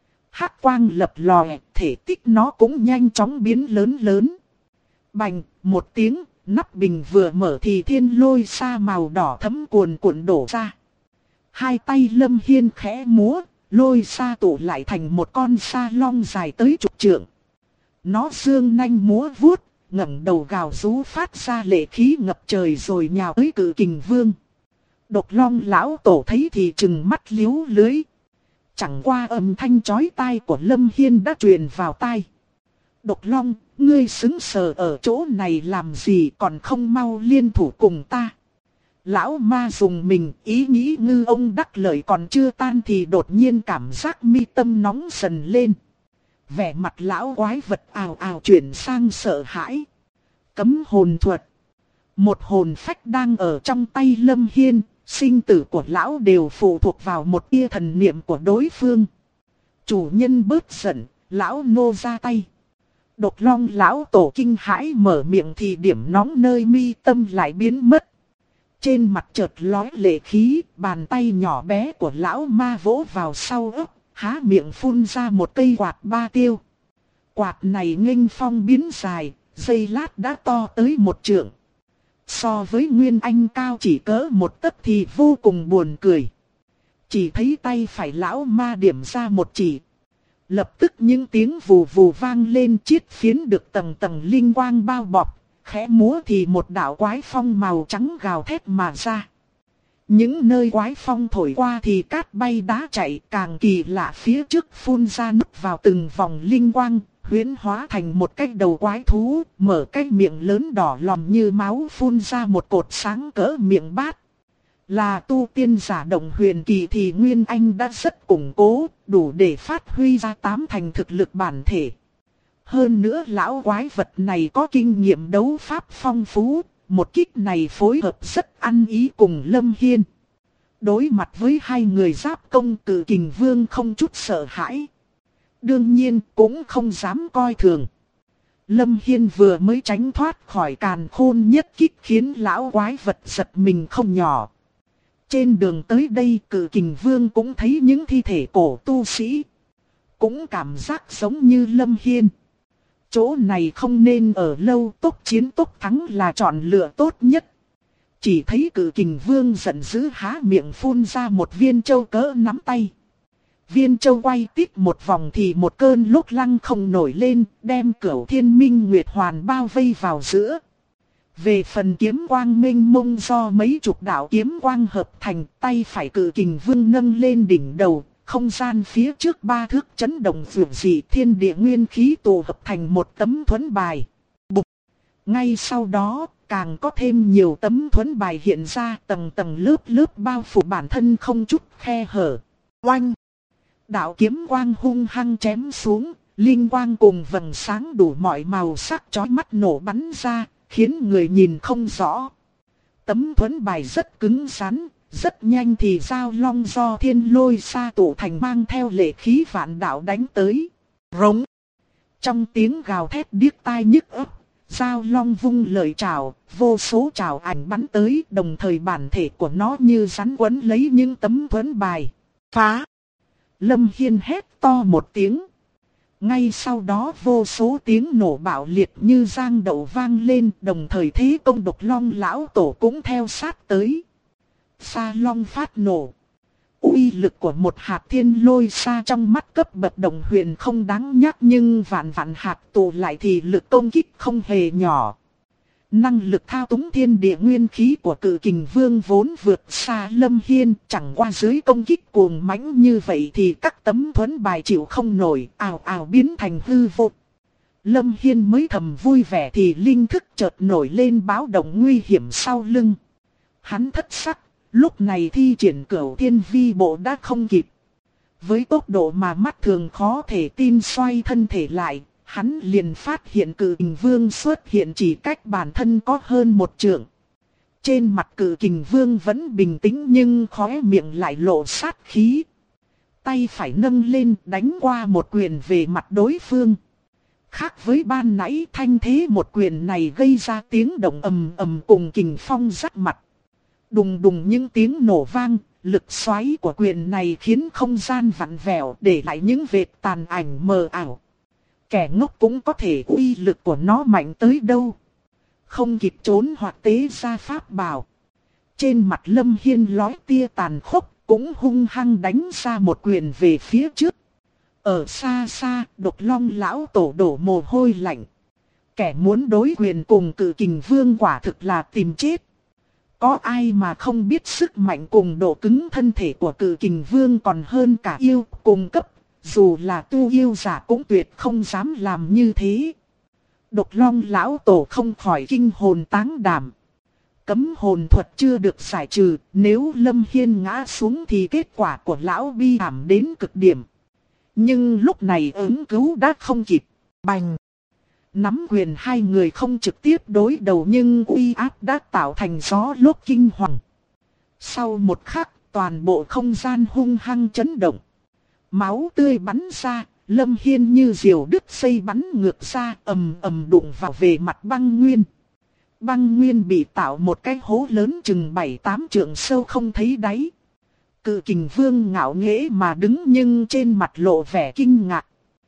Hắc quang lập lòe, thể tích nó cũng nhanh chóng biến lớn lớn. Bành, một tiếng, nắp bình vừa mở thì thiên lôi sa màu đỏ thấm cuồn cuộn đổ ra. Hai tay Lâm Hiên khẽ múa, lôi sa tụ lại thành một con sa long dài tới chục trượng. Nó dương nanh múa vuốt, ngẩng đầu gào rú phát ra lệ khí ngập trời rồi nhào tới cự kình vương. Độc long lão tổ thấy thì trừng mắt liếu lưới. Chẳng qua âm thanh chói tai của Lâm Hiên đã truyền vào tai. Độc long, ngươi xứng sờ ở chỗ này làm gì còn không mau liên thủ cùng ta. Lão ma dùng mình, ý nghĩ ngư ông đắc lợi còn chưa tan thì đột nhiên cảm giác mi tâm nóng dần lên. Vẻ mặt lão quái vật ào ào chuyển sang sợ hãi. Cấm hồn thuật. Một hồn phách đang ở trong tay Lâm Hiên, sinh tử của lão đều phụ thuộc vào một tia thần niệm của đối phương. Chủ nhân bớt giận, lão nô ra tay. Độc long lão tổ kinh hãi mở miệng thì điểm nóng nơi mi tâm lại biến mất. Trên mặt chợt lóe lệ khí, bàn tay nhỏ bé của lão ma vỗ vào sau ấp, há miệng phun ra một cây quạt ba tiêu. Quạt này nghênh phong biến dài, giây lát đã to tới một trượng. So với Nguyên Anh cao chỉ cỡ một tấc thì vô cùng buồn cười. Chỉ thấy tay phải lão ma điểm ra một chỉ. Lập tức những tiếng vù vù vang lên, chiết phiến được tầng tầng linh quang bao bọc. Khẽ múa thì một đạo quái phong màu trắng gào thét mà ra. Những nơi quái phong thổi qua thì cát bay đá chạy, càng kỳ lạ phía trước phun ra nút vào từng vòng linh quang, huyễn hóa thành một cái đầu quái thú, mở cái miệng lớn đỏ lòm như máu phun ra một cột sáng cỡ miệng bát. Là tu tiên giả động huyền kỳ thì Nguyên Anh đã rất củng cố, đủ để phát huy ra tám thành thực lực bản thể. Hơn nữa lão quái vật này có kinh nghiệm đấu pháp phong phú, một kích này phối hợp rất ăn ý cùng Lâm Hiên. Đối mặt với hai người giáp công, Cự Kình Vương không chút sợ hãi. Đương nhiên cũng không dám coi thường. Lâm Hiên vừa mới tránh thoát khỏi càn khôn nhất kích khiến lão quái vật giật mình không nhỏ. Trên đường tới đây Cự Kình Vương cũng thấy những thi thể cổ tu sĩ. Cũng cảm giác giống như Lâm Hiên. Chỗ này không nên ở lâu, tốc chiến tốc thắng là chọn lựa tốt nhất. Chỉ thấy Cự Kình Vương giận dữ há miệng phun ra một viên châu cỡ nắm tay. Viên châu quay tít một vòng thì một cơn lốc lăng không nổi lên, đem Cửu Thiên Minh Nguyệt Hoàn bao vây vào giữa. Về phần kiếm quang minh mông do mấy chục đạo kiếm quang hợp thành, tay phải Cự Kình Vương nâng lên đỉnh đầu. Không gian phía trước ba thước chấn động vượt dị, thiên địa nguyên khí tụ hợp thành một tấm thuẫn bài. Bục! Ngay sau đó, càng có thêm nhiều tấm thuẫn bài hiện ra tầng tầng lớp lớp bao phủ bản thân không chút khe hở. Oanh! Đạo kiếm quang hung hăng chém xuống, linh quang cùng vầng sáng đủ mọi màu sắc chói mắt nổ bắn ra, khiến người nhìn không rõ. Tấm thuẫn bài rất cứng rắn, rất nhanh thì dao long do thiên lôi sa tụ thành mang theo lệ khí vạn đạo đánh tới. Rống! Trong tiếng gào thét điếc tai nhức óc, dao long vung lợi trảo, vô số trảo ảnh bắn tới, đồng thời bản thể của nó như rắn quấn lấy những tấm thuẫn bài. Phá! Lâm Hiên hét to một tiếng. Ngay sau đó vô số tiếng nổ bạo liệt như giang đậu vang lên, đồng thời thế công Độc Long lão tổ cũng theo sát tới. Sa long phát nổ. Uy lực của một hạt thiên lôi sa trong mắt cấp bậc đồng huyền không đáng nhắc, nhưng vạn vạn hạt tụ lại thì lực công kích không hề nhỏ. Năng lực thao túng thiên địa nguyên khí của Cự Kình Vương vốn vượt xa Lâm Hiên, chẳng qua dưới công kích cuồng mãnh như vậy thì các tấm thuẫn bài chịu không nổi, ào ào biến thành hư vô. Lâm Hiên mới thầm vui vẻ thì linh thức chợt nổi lên báo động nguy hiểm sau lưng. Hắn thất sắc, lúc này thi triển Cửu Thiên Vi Bộ đã không kịp. Với tốc độ mà mắt thường khó thể tin xoay thân thể lại, hắn liền phát hiện Cự Kình Vương xuất hiện chỉ cách bản thân có hơn một trượng. Trên mặt Cự Kình Vương vẫn bình tĩnh nhưng khóe miệng lại lộ sát khí. Tay phải nâng lên đánh qua một quyền về mặt đối phương. Khác với ban nãy, thanh thế một quyền này gây ra tiếng động ầm ầm cùng kình phong rắc mặt. Đùng đùng những tiếng nổ vang, lực xoáy của quyền này khiến không gian vặn vẹo để lại những vệt tàn ảnh mờ ảo. Kẻ ngốc cũng có thể uy lực của nó mạnh tới đâu. Không kịp trốn hoặc tế ra pháp bảo. Trên mặt Lâm Hiên lóe tia tàn khốc, cũng hung hăng đánh ra một quyền về phía trước. Ở xa xa, Độc Long lão tổ đổ mồ hôi lạnh. Kẻ muốn đối quyền cùng Cự Kình Vương quả thực là tìm chết. Có ai mà không biết sức mạnh cùng độ cứng thân thể của Cự Kình Vương còn hơn cả yêu cùng cấp. Dù là tu yêu giả cũng tuyệt không dám làm như thế. Độc Long lão tổ không khỏi kinh hồn táng đảm. Cấm hồn thuật chưa được giải trừ, nếu Lâm Hiên ngã xuống thì kết quả của lão bi thảm đến cực điểm. Nhưng lúc này ứng cứu đã không kịp. Bành! Nắm quyền hai người không trực tiếp đối đầu nhưng uy áp đã tạo thành gió lốc kinh hoàng. Sau một khắc, toàn bộ không gian hung hăng chấn động. Máu tươi bắn ra, Lâm Hiên như diều đứt dây bắn ngược ra, ầm ầm đụng vào về mặt băng nguyên. Băng nguyên bị tạo một cái hố lớn chừng 7-8 trượng sâu không thấy đáy. Cự Kình Vương ngạo nghễ mà đứng nhưng trên mặt lộ vẻ kinh ngạc.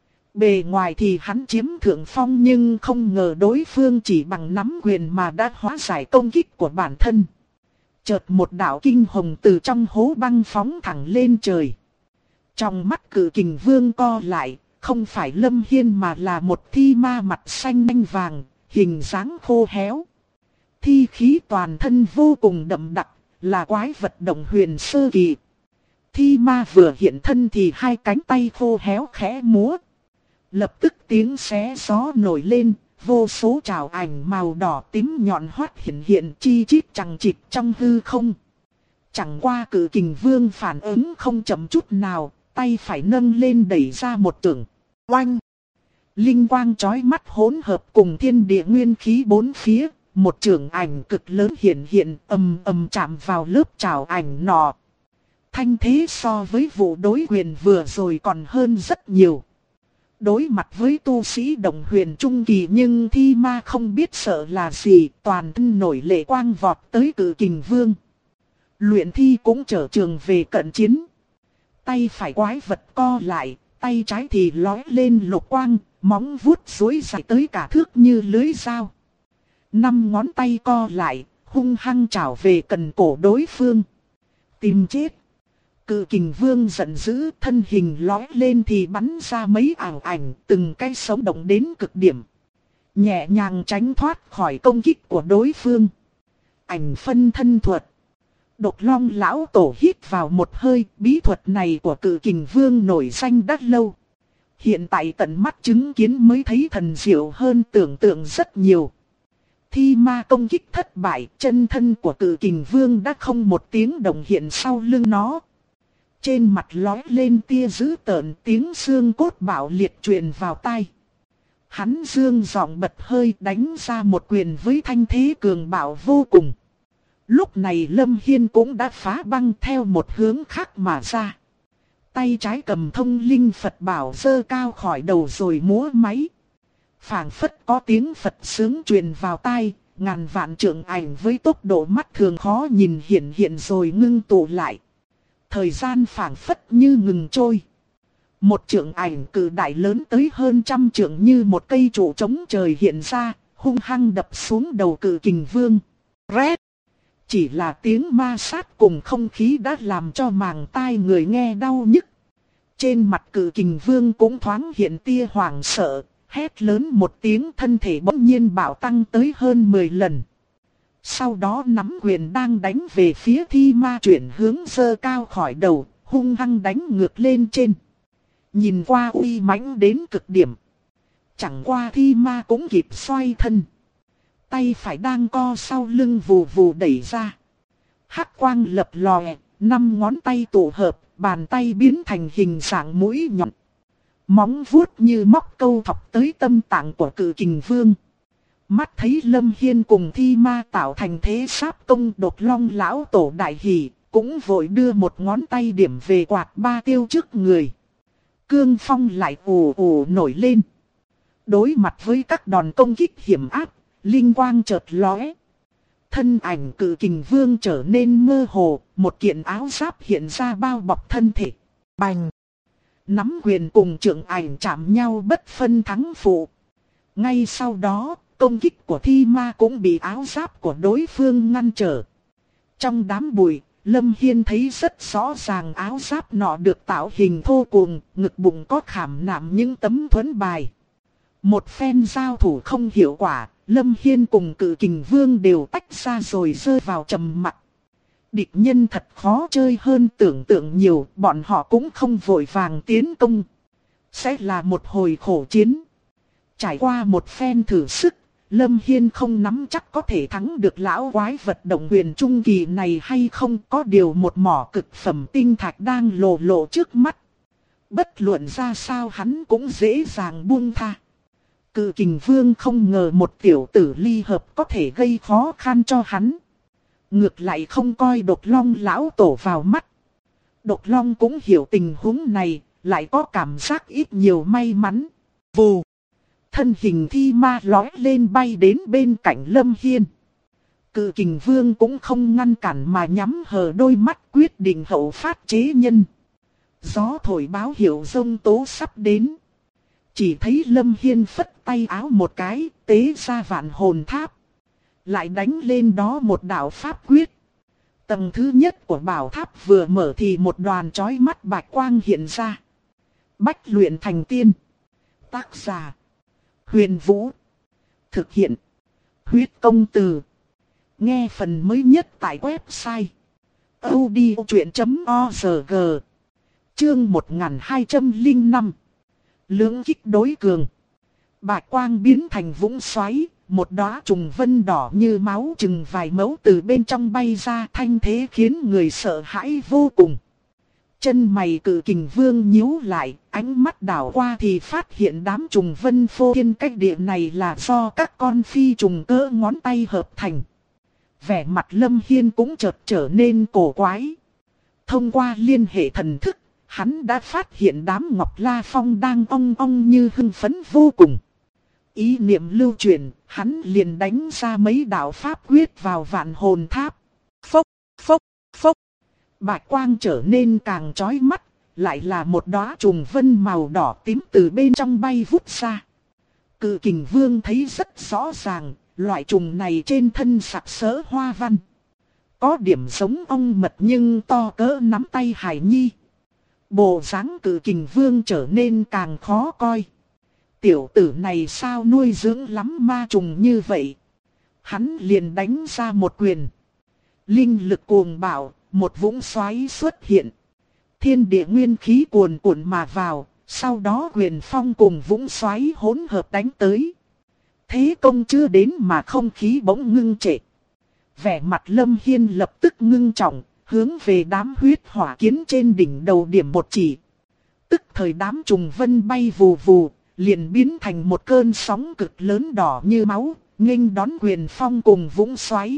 Bề ngoài thì hắn chiếm thượng phong nhưng không ngờ đối phương chỉ bằng nắm quyền mà đã hóa giải công kích của bản thân. Chợt một đạo kinh hồng từ trong hố băng phóng thẳng lên trời. Trong mắt Cự Kình Vương co lại, không phải Lâm Hiên mà là một thi ma mặt xanh nhanh vàng, hình dáng khô héo. Thi khí toàn thân vô cùng đậm đặc, là quái vật động huyền sơ kỳ. Thi ma vừa hiện thân thì hai cánh tay khô héo khẽ múa. Lập tức tiếng xé gió nổi lên, vô số trảo ảnh màu đỏ tím nhọn hoắt hiện hiện chi chít chằng chịt trong hư không. Chẳng qua Cự Kình Vương phản ứng không chậm chút nào, tay phải nâng lên đẩy ra một chưởng. Oanh! Linh quang chói mắt hỗn hợp cùng thiên địa nguyên khí bốn phía, một chưởng ảnh cực lớn hiện hiện ầm ầm chạm vào lớp trảo ảnh nọ. Thanh thế so với vụ đối quyền vừa rồi còn hơn rất nhiều. Đối mặt với tu sĩ đồng huyền trung kỳ nhưng thi ma không biết sợ là gì, toàn thân nổi lệ quang vọt tới Cự Kình Vương. Luyện thi cũng trở trường về cận chiến. Tay phải quái vật co lại, tay trái thì lóe lên lục quang, móng vuốt duỗi dài tới cả thước như lưới dao. 5 ngón tay co lại, hung hăng chảo về cần cổ đối phương. Tìm chết! Cự Kình Vương giận dữ, thân hình lóe lên thì bắn ra mấy ảo ảnh, từng cái sống động đến cực điểm. Nhẹ nhàng tránh thoát khỏi công kích của đối phương. Ảnh phân thân thuật. Độc Long lão tổ hít vào một hơi, bí thuật này của Cự Kình Vương nổi danh đã lâu. Hiện tại tận mắt chứng kiến mới thấy thần diệu hơn tưởng tượng rất nhiều. Thi ma công kích thất bại, chân thân của Cự Kình Vương đã không một tiếng động hiện sau lưng nó. Trên mặt lóe lên tia dữ tợn, tiếng xương cốt bạo liệt truyền vào tai. Hắn dương giọng bật hơi đánh ra một quyền với thanh thế cường bạo vô cùng. Lúc này Lâm Hiên cũng đã phá băng theo một hướng khác mà ra. Tay trái cầm thông linh Phật bảo giơ cao khỏi đầu rồi múa máy. Phảng phất có tiếng Phật sướng truyền vào tai, ngàn vạn trượng ảnh với tốc độ mắt thường khó nhìn hiện rồi ngưng tụ lại. Thời gian phảng phất như ngừng trôi. Một trượng ảnh cự đại lớn tới hơn trăm trượng như một cây trụ chống trời hiện ra, hung hăng đập xuống đầu Cự Kình Vương. Rét! Chỉ là tiếng ma sát cùng không khí đã làm cho màng tai người nghe đau nhức. Trên mặt Cự Kình Vương cũng thoáng hiện tia hoảng sợ, hét lớn một tiếng, thân thể bỗng nhiên bạo tăng tới hơn 10 lần. Sau đó nắm quyền đang đánh về phía thi ma chuyển hướng giơ cao khỏi đầu, hung hăng đánh ngược lên trên. Nhìn qua uy mãnh đến cực điểm. Chẳng qua thi ma cũng kịp xoay thân. Tay phải đang co sau lưng vù vù đẩy ra. Hắc quang lập lòe, 5 ngón tay tụ hợp, bàn tay biến thành hình dạng mũi nhọn. Móng vuốt như móc câu thọc tới tâm tạng của Cự Kình Vương. Mắt thấy Lâm Hiên cùng thi ma tạo thành thế sáp công, Đột Long lão tổ đại hỉ, cũng vội đưa một ngón tay điểm về quạt ba tiêu trước người. Cương phong lại ù ù nổi lên. Đối mặt với các đòn công kích hiểm ác, linh quang chợt lóe. Thân ảnh Cự Kình Vương trở nên mơ hồ, một kiện áo giáp hiện ra bao bọc thân thể. Bành! Nắm quyền cùng trượng ảnh chạm nhau bất phân thắng phụ. Ngay sau đó, công kích của thi ma cũng bị áo giáp của đối phương ngăn trở. Trong đám bụi, Lâm Hiên thấy rất rõ ràng áo giáp nọ được tạo hình thô cuồng, ngực bụng có khảm nạm những tấm thuẫn bài. Một phen giao thủ không hiệu quả, Lâm Hiên cùng Cự Kình Vương đều tách ra rồi rơi vào trầm mặc. Địch nhân thật khó chơi hơn tưởng tượng nhiều, bọn họ cũng không vội vàng tiến công. Sẽ là một hồi khổ chiến. Trải qua một phen thử sức, Lâm Hiên không nắm chắc có thể thắng được lão quái vật động huyền trung kỳ này hay không, có điều một mỏ cực phẩm tinh thạch đang lộ lộ trước mắt. Bất luận ra sao hắn cũng dễ dàng buông tha. Cự Kình Vương không ngờ một tiểu tử ly hợp có thể gây khó khăn cho hắn. Ngược lại không coi Đột Long lão tổ vào mắt. Đột Long cũng hiểu tình huống này, lại có cảm giác ít nhiều may mắn. Vù! Thân hình thi ma lói lên bay đến bên cạnh Lâm Hiên. Cự Kình Vương cũng không ngăn cản mà nhắm hờ đôi mắt, quyết định hậu phát chế nhân. Gió thổi báo hiệu giông tố sắp đến. Chỉ thấy Lâm Hiên phất tay áo một cái, tế ra Vạn Hồn Tháp. Lại đánh lên đó một đạo pháp quyết. Tầng thứ nhất của bảo tháp vừa mở thì một đoàn chói mắt bạch quang hiện ra. Bách luyện thành tiên. Tác giả: Huyền Vũ. Thực hiện: Huyết Công Từ. Nghe phần mới nhất tại website audiochuyen.org. Chương 1205. Lưỡng kích đối cường. Bạch quang biến thành vũng xoáy, một đóa trùng vân đỏ như máu chừng vài mẫu từ bên trong bay ra, thanh thế khiến người sợ hãi vô cùng. Chân mày Cự Kình Vương nhíu lại, ánh mắt đảo qua thì phát hiện đám trùng vân phô thiên cách địa này là do các con phi trùng cỡ ngón tay hợp thành. Vẻ mặt Lâm Hiên cũng chợt trở nên cổ quái. Thông qua liên hệ thần thức, hắn đã phát hiện đám Ngọc La Phong đang ong ong như hưng phấn vô cùng. Ý niệm lưu chuyển, hắn liền đánh ra mấy đạo pháp quyết vào Vạn Hồn Tháp. Phốc, phốc, phốc. Bạch quang trở nên càng chói mắt, lại là một đóa trùng vân màu đỏ tím từ bên trong bay vút ra. Cự Kình Vương thấy rất rõ ràng, loại trùng này trên thân sặc sỡ hoa văn. Có điểm giống ong mật nhưng to cỡ nắm tay Hải Nhi. Bộ dáng Cự Kình Vương trở nên càng khó coi. Tiểu tử này sao nuôi dưỡng lắm ma trùng như vậy? Hắn liền đánh ra một quyền. Linh lực cuồng bạo, một vũng xoáy xuất hiện. Thiên địa nguyên khí cuồn cuộn mà vào, sau đó quyền phong cùng vũng xoáy hỗn hợp đánh tới. thế công chưa đến mà không khí bỗng ngưng trệ. Vẻ mặt Lâm Hiên lập tức ngưng trọng, hướng về đám huyết hỏa kiến trên đỉnh đầu điểm một chỉ. Tức thời đám trùng vân bay vù vù, liền biến thành một cơn sóng cực lớn đỏ như máu, nghênh đón quyền phong cùng vũng xoáy.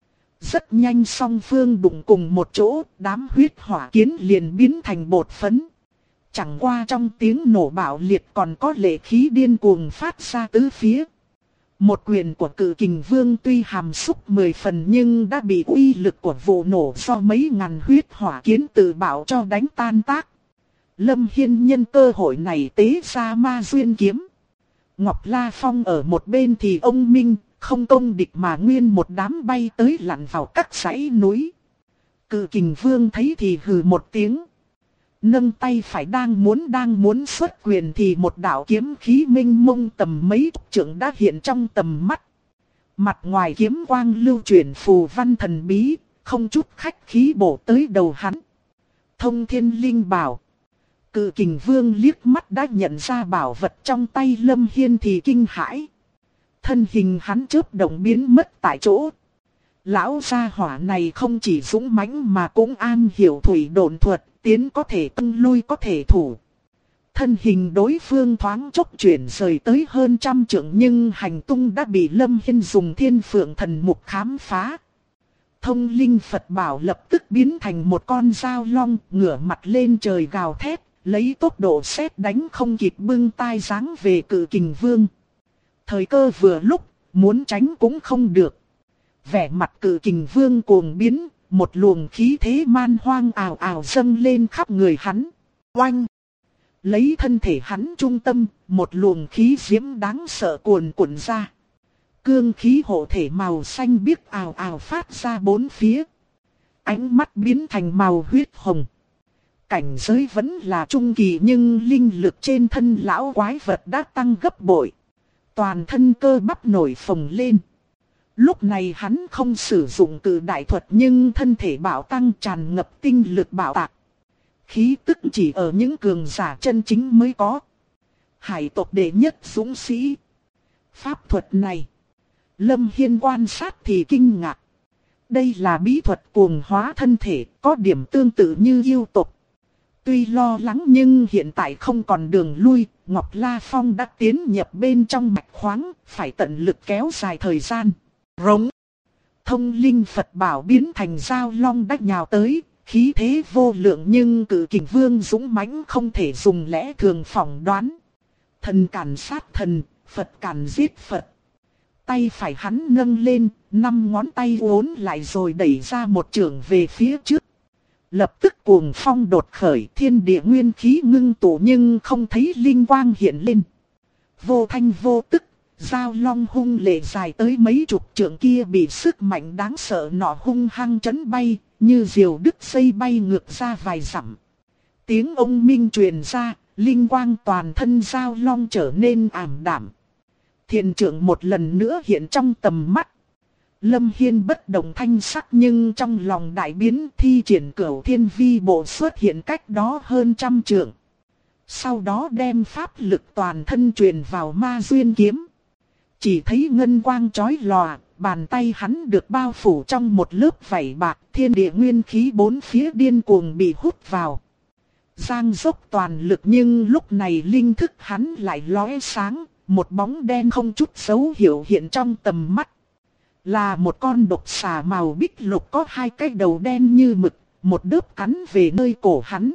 Rất nhanh song phương đụng cùng một chỗ, đám huyết hỏa kiến liền biến thành bột phấn. Chẳng qua trong tiếng nổ bạo liệt còn có lệ khí điên cuồng phát ra tứ phía. Một quyền của Cự Kình Vương tuy hàm xúc 10 phần nhưng đã bị uy lực của vụ nổ do mấy ngàn huyết hỏa kiến tự bảo cho đánh tan tác. Lâm Hiên nhân cơ hội này tế ra ma duyên kiếm. Ngọc La Phong ở một bên thì ông Minh không công địch mà nguyên một đám bay tới lặn vào các dãy núi. Cự Kình Vương thấy thì hừ một tiếng. Nâng tay phải đang muốn xuất quyền thì một đạo kiếm khí minh mông tầm mấy trượng đã hiện trong tầm mắt. Mặt ngoài kiếm quang lưu chuyển phù văn thần bí, không chút khách khí bổ tới đầu hắn. Thông Thiên Linh Bảo. Cự Kình Vương liếc mắt đã nhận ra bảo vật trong tay Lâm Hiên thì kinh hãi. Thân hình hắn chớp động biến mất tại chỗ. Lão gia hỏa này không chỉ dũng mãnh mà cũng am hiểu thủy độn thuật, tiến có thể tung lui có thể thủ. Thân hình đối phương thoáng chốc chuyển rời tới hơn 100 trượng nhưng hành tung đã bị Lâm Hiên dùng Thiên Phượng Thần Mục khám phá. Thông Linh Phật Bảo lập tức biến thành một con dao long ngửa mặt lên trời gào thét, lấy tốc độ sét đánh không kịp bưng tai giáng về Cự Kình Vương. Thời cơ vừa lúc, muốn tránh cũng không được. Vẻ mặt Cự Kình Vương cuồng biến, một luồng khí thế man hoang ào ào dâng lên khắp người hắn. Oanh! Lấy thân thể hắn trung tâm, một luồng khí diễm đáng sợ cuồn cuộn ra. Cương khí hộ thể màu xanh biếc ào ào phát ra bốn phía. Ánh mắt biến thành màu huyết hồng. Cảnh giới vẫn là trung kỳ nhưng linh lực trên thân lão quái vật đã tăng gấp bội. Toàn thân cơ bắp nổi phồng lên. Lúc này hắn không sử dụng Cự Đại Thuật nhưng thân thể bạo tăng tràn ngập tinh lực bạo tạc. Khí tức chỉ ở những cường giả chân chính mới có. Hải tộc đệ nhất dũng sĩ. Pháp thuật này. Lâm Hiên quan sát thì kinh ngạc. Đây là bí thuật cuồng hóa thân thể, có điểm tương tự như yêu tộc. Tuy lo lắng nhưng hiện tại không còn đường lui, Ngọc La Phong đã tiến nhập bên trong mạch khoáng, phải tận lực kéo dài thời gian. Rống. Thông Linh Phật Bảo biến thành dao long đách nhào tới, khí thế vô lượng nhưng Cự Kình Vương dũng mãnh không thể dùng lẽ thường phỏng đoán. Thần càn sát thần, Phật càn giết Phật. Tay phải hắn nâng lên, 5 ngón tay uốn lại rồi đẩy ra một chưởng về phía trước. Lập tức cuồng phong đột khởi, thiên địa nguyên khí ngưng tụ nhưng không thấy linh quang hiện lên. Vô thanh vô tức, dao long hung lệ dài tới mấy chục trượng kia bị sức mạnh đáng sợ nọ hung hăng chấn bay, như diều đứt dây bay ngược ra vài dặm. Tiếng ông minh truyền ra, linh quang toàn thân dao long trở nên ảm đạm. Thiền trưởng một lần nữa hiện trong tầm mắt. Lâm Hiên bất động thanh sắc nhưng trong lòng đại biến, thi triển Cửu Thiên Vi Bộ xuất hiện cách đó hơn 100 trượng. Sau đó đem pháp lực toàn thân truyền vào ma duyên kiếm. Chỉ thấy ngân quang chói lòa, bàn tay hắn được bao phủ trong một lớp vảy bạc, thiên địa nguyên khí bốn phía điên cuồng bị hút vào. Giang dốc toàn lực nhưng lúc này linh thức hắn lại lóe sáng, một bóng đen không chút dấu hiệu hiện trong tầm mắt. Là một con độc xà màu bích lục có 2 cái đầu đen như mực, một đớp cắn về nơi cổ hắn.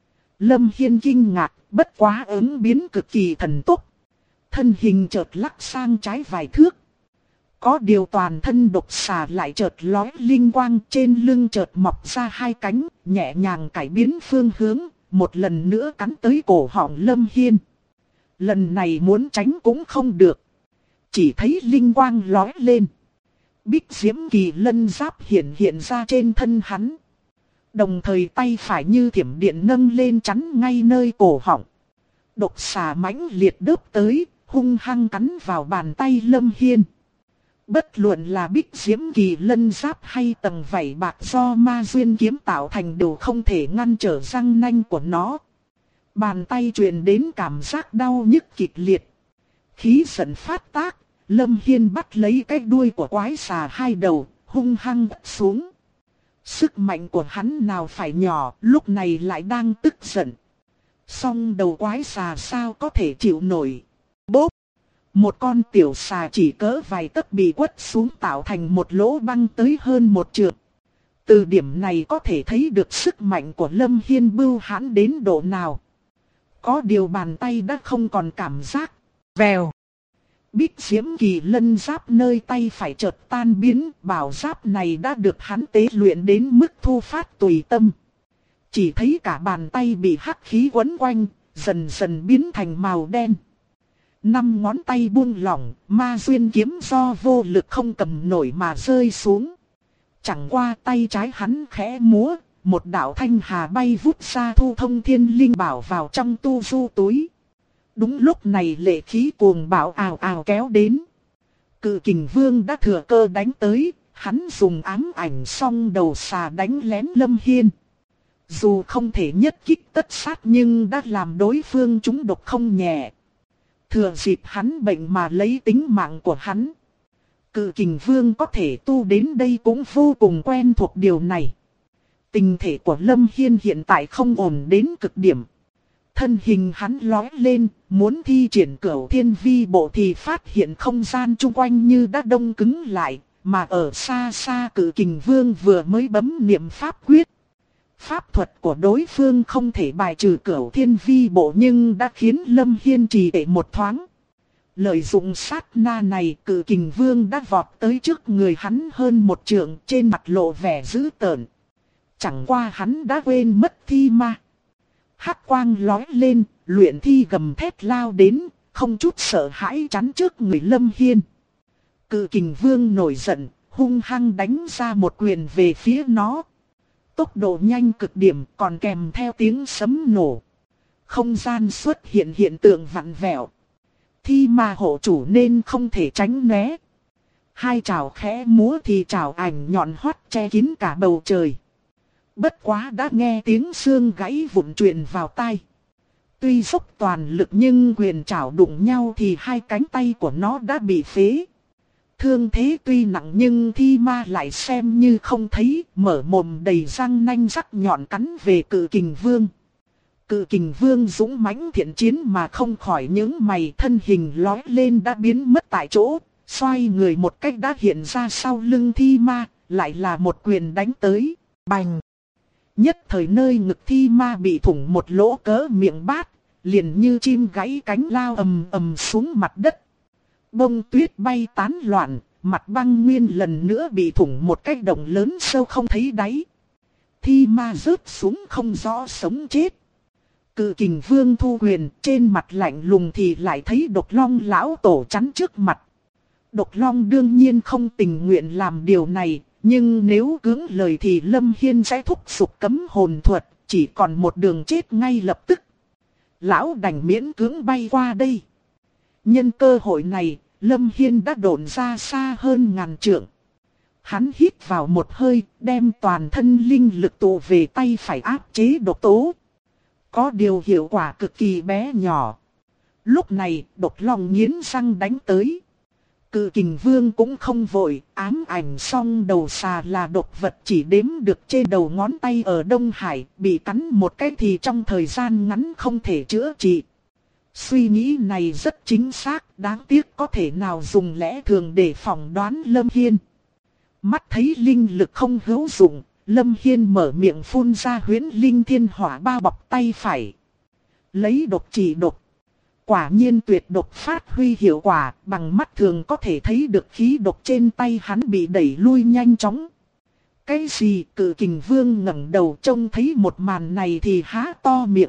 Lâm Hiên kinh ngạc, bất quá ứng biến cực kỳ thần tốc. Thân hình chợt lắc sang trái vài thước. Có điều toàn thân độc xà lại chợt lóe linh quang, trên lưng chợt mọc ra 2 cánh, nhẹ nhàng cải biến phương hướng, một lần nữa cắn tới cổ họng Lâm Hiên. Lần này muốn tránh cũng không được. Chỉ thấy linh quang lóe lên. Bích Diễm Kỳ Lân Giáp hiện ra trên thân hắn. Đồng thời tay phải như thiểm điện nâng lên chắn ngay nơi cổ họng. Độc xà mãnh liệt đớp tới, hung hăng cắn vào bàn tay Lâm Hiên. Bất luận là Bích Diễm Kỳ Lân Giáp hay tầng vảy bạc do ma duyên kiếm tạo thành đều không thể ngăn trở răng nanh của nó. Bàn tay truyền đến cảm giác đau nhức kịch liệt. Khí giận phát tác, Lâm Hiên bắt lấy cái đuôi của quái xà hai đầu, hung hăng xuống. Sức mạnh của hắn nào phải nhỏ, lúc này lại đang tức giận. Song đầu quái xà sao có thể chịu nổi. Bốp! Một con tiểu xà chỉ cỡ vài tấc bị quất xuống tạo thành một lỗ băng tới hơn một trượng. Từ điểm này có thể thấy được sức mạnh của Lâm Hiên bưu hãn đến độ nào. Có điều bàn tay đã không còn cảm giác. Vèo! Bích diễm kỳ lân giáp nơi tay phải chợt tan biến, bảo giáp này đã được hắn tế luyện đến mức thu phát tùy tâm. Chỉ thấy cả bàn tay bị hắc khí quấn quanh, dần dần biến thành màu đen. 5 ngón tay buông lỏng, ma duyên kiếm do vô lực không cầm nổi mà rơi xuống. Chẳng qua tay trái hắn khẽ múa, một đạo thanh hà bay vút ra thu thông thiên linh bảo vào trong tu du túi. Đúng lúc này lệ khí cuồng bạo ào ào kéo đến. Cự kình vương đã thừa cơ đánh tới, hắn dùng ám ảnh song đầu xà đánh lén Lâm Hiên. Dù không thể nhất kích tất sát nhưng đã làm đối phương trúng độc không nhẹ. Thừa dịp hắn bệnh mà lấy tính mạng của hắn. Cự kình vương có thể tu đến đây cũng vô cùng quen thuộc điều này. Tình thể của Lâm Hiên hiện tại không ổn đến cực điểm. Thân hình hắn lói lên, muốn thi triển Cửu Thiên Vi Bộ thì phát hiện không gian chung quanh như đã đông cứng lại, mà ở xa xa Cự Kình Vương vừa mới bấm niệm pháp quyết. Pháp thuật của đối phương không thể bài trừ Cửu Thiên Vi Bộ nhưng đã khiến Lâm Hiên trì trệ một thoáng. Lợi dụng sát na này, Cự Kình Vương đã vọt tới trước người hắn hơn một trượng, trên mặt lộ vẻ dữ tợn. Chẳng qua hắn đã quên mất thi ma. Hắc quang lói lên, luyện thi gầm thét lao đến, không chút sợ hãi chắn trước người Lâm Hiên. Cự Kình Vương nổi giận, hung hăng đánh ra một quyền về phía nó. Tốc độ nhanh cực điểm còn kèm theo tiếng sấm nổ. Không gian xuất hiện hiện tượng vặn vẹo. Thi ma hộ chủ nên không thể tránh né. Hai chảo khẽ múa thì chảo ảnh nhọn hoắt che kín cả bầu trời. Bất quá đã nghe tiếng xương gãy vụn truyền vào tai. Tuy dốc toàn lực nhưng quyền chảo đụng nhau thì hai cánh tay của nó đã bị phế. Thương thế tuy nặng nhưng thi ma lại xem như không thấy, mở mồm đầy răng nanh sắc nhọn cắn về Cự Kình Vương. Cự Kình Vương dũng mãnh thiện chiến mà không khỏi những mày, thân hình lói lên đã biến mất tại chỗ, xoay người một cách đã hiện ra sau lưng thi ma, lại là một quyền đánh tới, bành. Nhất thời nơi ngực thi ma bị thủng một lỗ cỡ miệng bát, liền như chim gãy cánh lao ầm ầm xuống mặt đất. Bông tuyết bay tán loạn, mặt băng nguyên lần nữa bị thủng một cái động lớn sâu không thấy đáy. Thi ma rớt xuống không rõ sống chết. Cự Kình Vương thu quyền, trên mặt lạnh lùng thì lại thấy Độc Long lão tổ chắn trước mặt. Độc Long đương nhiên không tình nguyện làm điều này, nhưng nếu cưỡng lời thì Lâm Hiên sẽ thúc giục cấm hồn thuật, chỉ còn một đường chết ngay lập tức. Lão đành miễn cưỡng bay qua đây. Nhân cơ hội này, Lâm Hiên đã độn ra xa hơn ngàn trượng. Hắn hít vào một hơi, đem toàn thân linh lực tụ về tay phải áp chế độc tố. Có điều hiệu quả cực kỳ bé nhỏ. Lúc này, Độc Long nghiến răng đánh tới. Cự Kình Vương cũng không vội, ám ảnh song đầu xà là độc vật chỉ đếm được trên đầu ngón tay ở Đông Hải, bị cắn một cái thì trong thời gian ngắn không thể chữa trị. Suy nghĩ này rất chính xác, đáng tiếc có thể nào dùng lẽ thường để phỏng đoán Lâm Hiên. Mắt thấy linh lực không hữu dụng, Lâm Hiên mở miệng phun ra huyễn linh thiên hỏa bao bọc tay phải. Lấy độc trị độc. Quả nhiên tuyệt độc phát huy hiệu quả, bằng mắt thường có thể thấy được khí độc trên tay hắn bị đẩy lui nhanh chóng. Cái gì? Cự Kình Vương ngẩng đầu trông thấy một màn này thì há to miệng.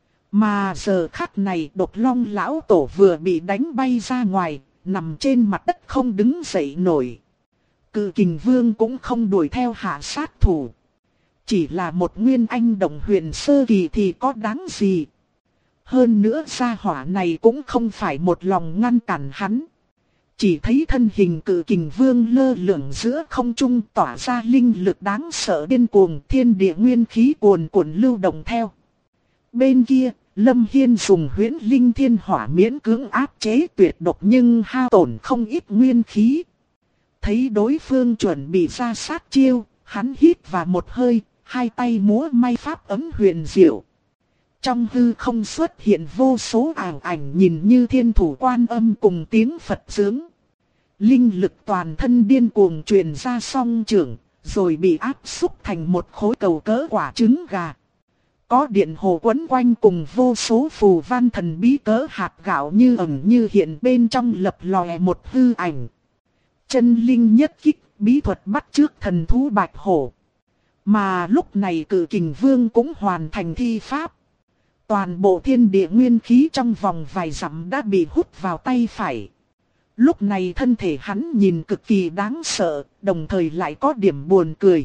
Mà giờ khắc này Độc Long lão tổ vừa bị đánh bay ra ngoài, nằm trên mặt đất không đứng dậy nổi. Cự Kình Vương cũng không đuổi theo hạ sát thủ. Chỉ là một nguyên anh đồng huyền sơ kỳ thì có đáng gì. Hơn nữa gia hỏa này cũng không phải một lòng ngăn cản hắn. Chỉ thấy thân hình Cự Kình Vương lơ lửng giữa không trung tỏa ra linh lực đáng sợ điên cuồng, thiên địa nguyên khí cuồn cuộn lưu động theo. Bên kia, Lâm Hiên dùng huyễn linh thiên hỏa miễn cưỡng áp chế tuyệt độc nhưng hao tổn không ít nguyên khí. Thấy đối phương chuẩn bị ra sát chiêu, hắn hít vào một hơi, hai tay múa may pháp ấm huyền diệu. Trong hư không xuất hiện vô số ảo ảnh nhìn như thiên thủ quan âm cùng tiếng Phật sướng. Linh lực toàn thân điên cuồng truyền ra song trưởng, rồi bị áp xúc thành một khối cầu cỡ quả trứng gà. Có điện hồ quấn quanh cùng vô số phù văn thần bí cỡ hạt gạo như ẩn như hiện bên trong lập lòe một hư ảnh. Chân linh nhất kích, bí thuật bắt trước thần thú bạch hổ. Mà lúc này Cự Kình Vương cũng hoàn thành thi pháp. Toàn bộ thiên địa nguyên khí trong vòng vài dặm đã bị hút vào tay phải. Lúc này thân thể hắn nhìn cực kỳ đáng sợ, đồng thời lại có điểm buồn cười.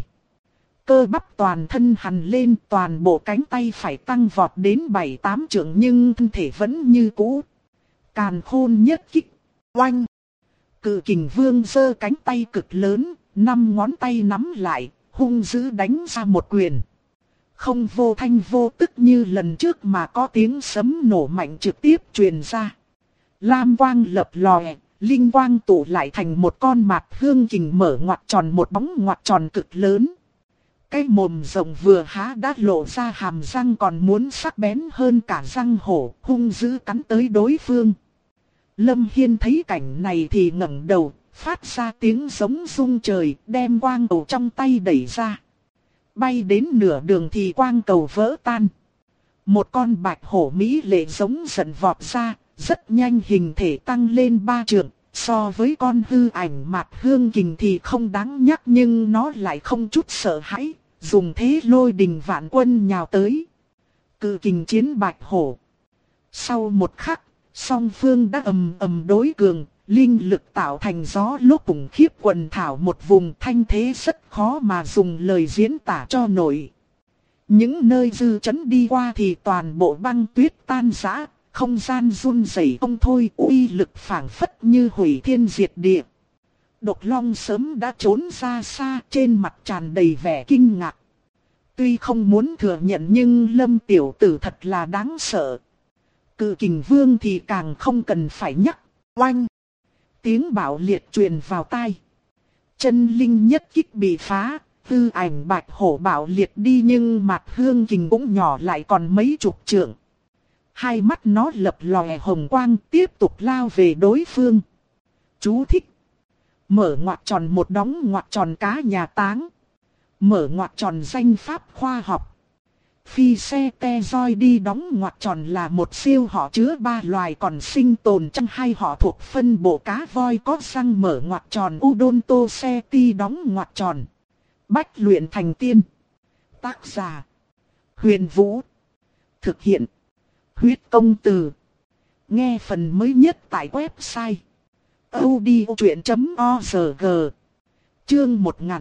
Cơ bắp toàn thân hằn lên, toàn bộ cánh tay phải tăng vọt đến 7-8 trượng nhưng thân thể vẫn như cũ. Càn khôn nhất kích, oanh. Cự Kình Vương giơ cánh tay cực lớn, 5 ngón tay nắm lại, hung dữ đánh ra một quyền. Không vô thanh vô tức như lần trước mà có tiếng sấm nổ mạnh trực tiếp truyền ra. Lam quang lập lòe, linh quang tụ lại thành một con mạt hương kình mở ngoặt tròn một bóng ngoặt tròn cực lớn. Cái mồm rồng vừa há đã lộ ra hàm răng còn muốn sắc bén hơn cả răng hổ, hung dữ cắn tới đối phương. Lâm Hiên thấy cảnh này thì ngẩng đầu, phát ra tiếng giống rung trời, đem quang cầu trong tay đẩy ra. Bay đến nửa đường thì quang cầu vỡ tan. Một con bạch hổ mỹ lệ giống giận vọt ra, rất nhanh hình thể tăng lên 3 trượng. So với con hư ảnh mạt hương kình thì không đáng nhắc nhưng nó lại không chút sợ hãi, dùng thế lôi đình vạn quân nhào tới. Cự kình chiến bạch hổ. Sau một khắc, song phương đã ầm ầm đối cường, linh lực tạo thành gió lốc khủng khiếp quần thảo một vùng thanh thế rất khó mà dùng lời diễn tả cho nổi. Những nơi dư chấn đi qua thì toàn bộ băng tuyết tan rã, không gian run rẩy không thôi, uy lực phảng phất như hủy thiên diệt địa. Độc Long sớm đã trốn ra xa, trên mặt tràn đầy vẻ kinh ngạc. Tuy không muốn thừa nhận nhưng Lâm tiểu tử thật là đáng sợ. Cự Kình Vương thì càng không cần phải nhắc. Oanh! Tiếng bạo liệt truyền vào tai. Chân linh nhất kích bị phá, tư ảnh bạch hổ bạo liệt đi nhưng mặt hương kình cũng nhỏ lại còn mấy chục trượng. Hai mắt nó lập lòe hồng quang tiếp tục lao về đối phương. Chú thích. Mở ngoặc tròn một đóng ngoặc tròn cá nhà táng. Mở ngoặc tròn danh pháp khoa học. Phi xe te roi đi đóng ngoặc tròn là một siêu họ chứa 3 loài còn sinh tồn trong 2 họ thuộc phân bộ cá voi có răng. Mở ngoặc tròn Udonto xe ti đóng ngoặc tròn. Bách luyện thành tiên. Tác giả Huyền Vũ. Thực hiện Huyết Công Từ. Nghe phần mới nhất tại website audiochuyện.org. Chương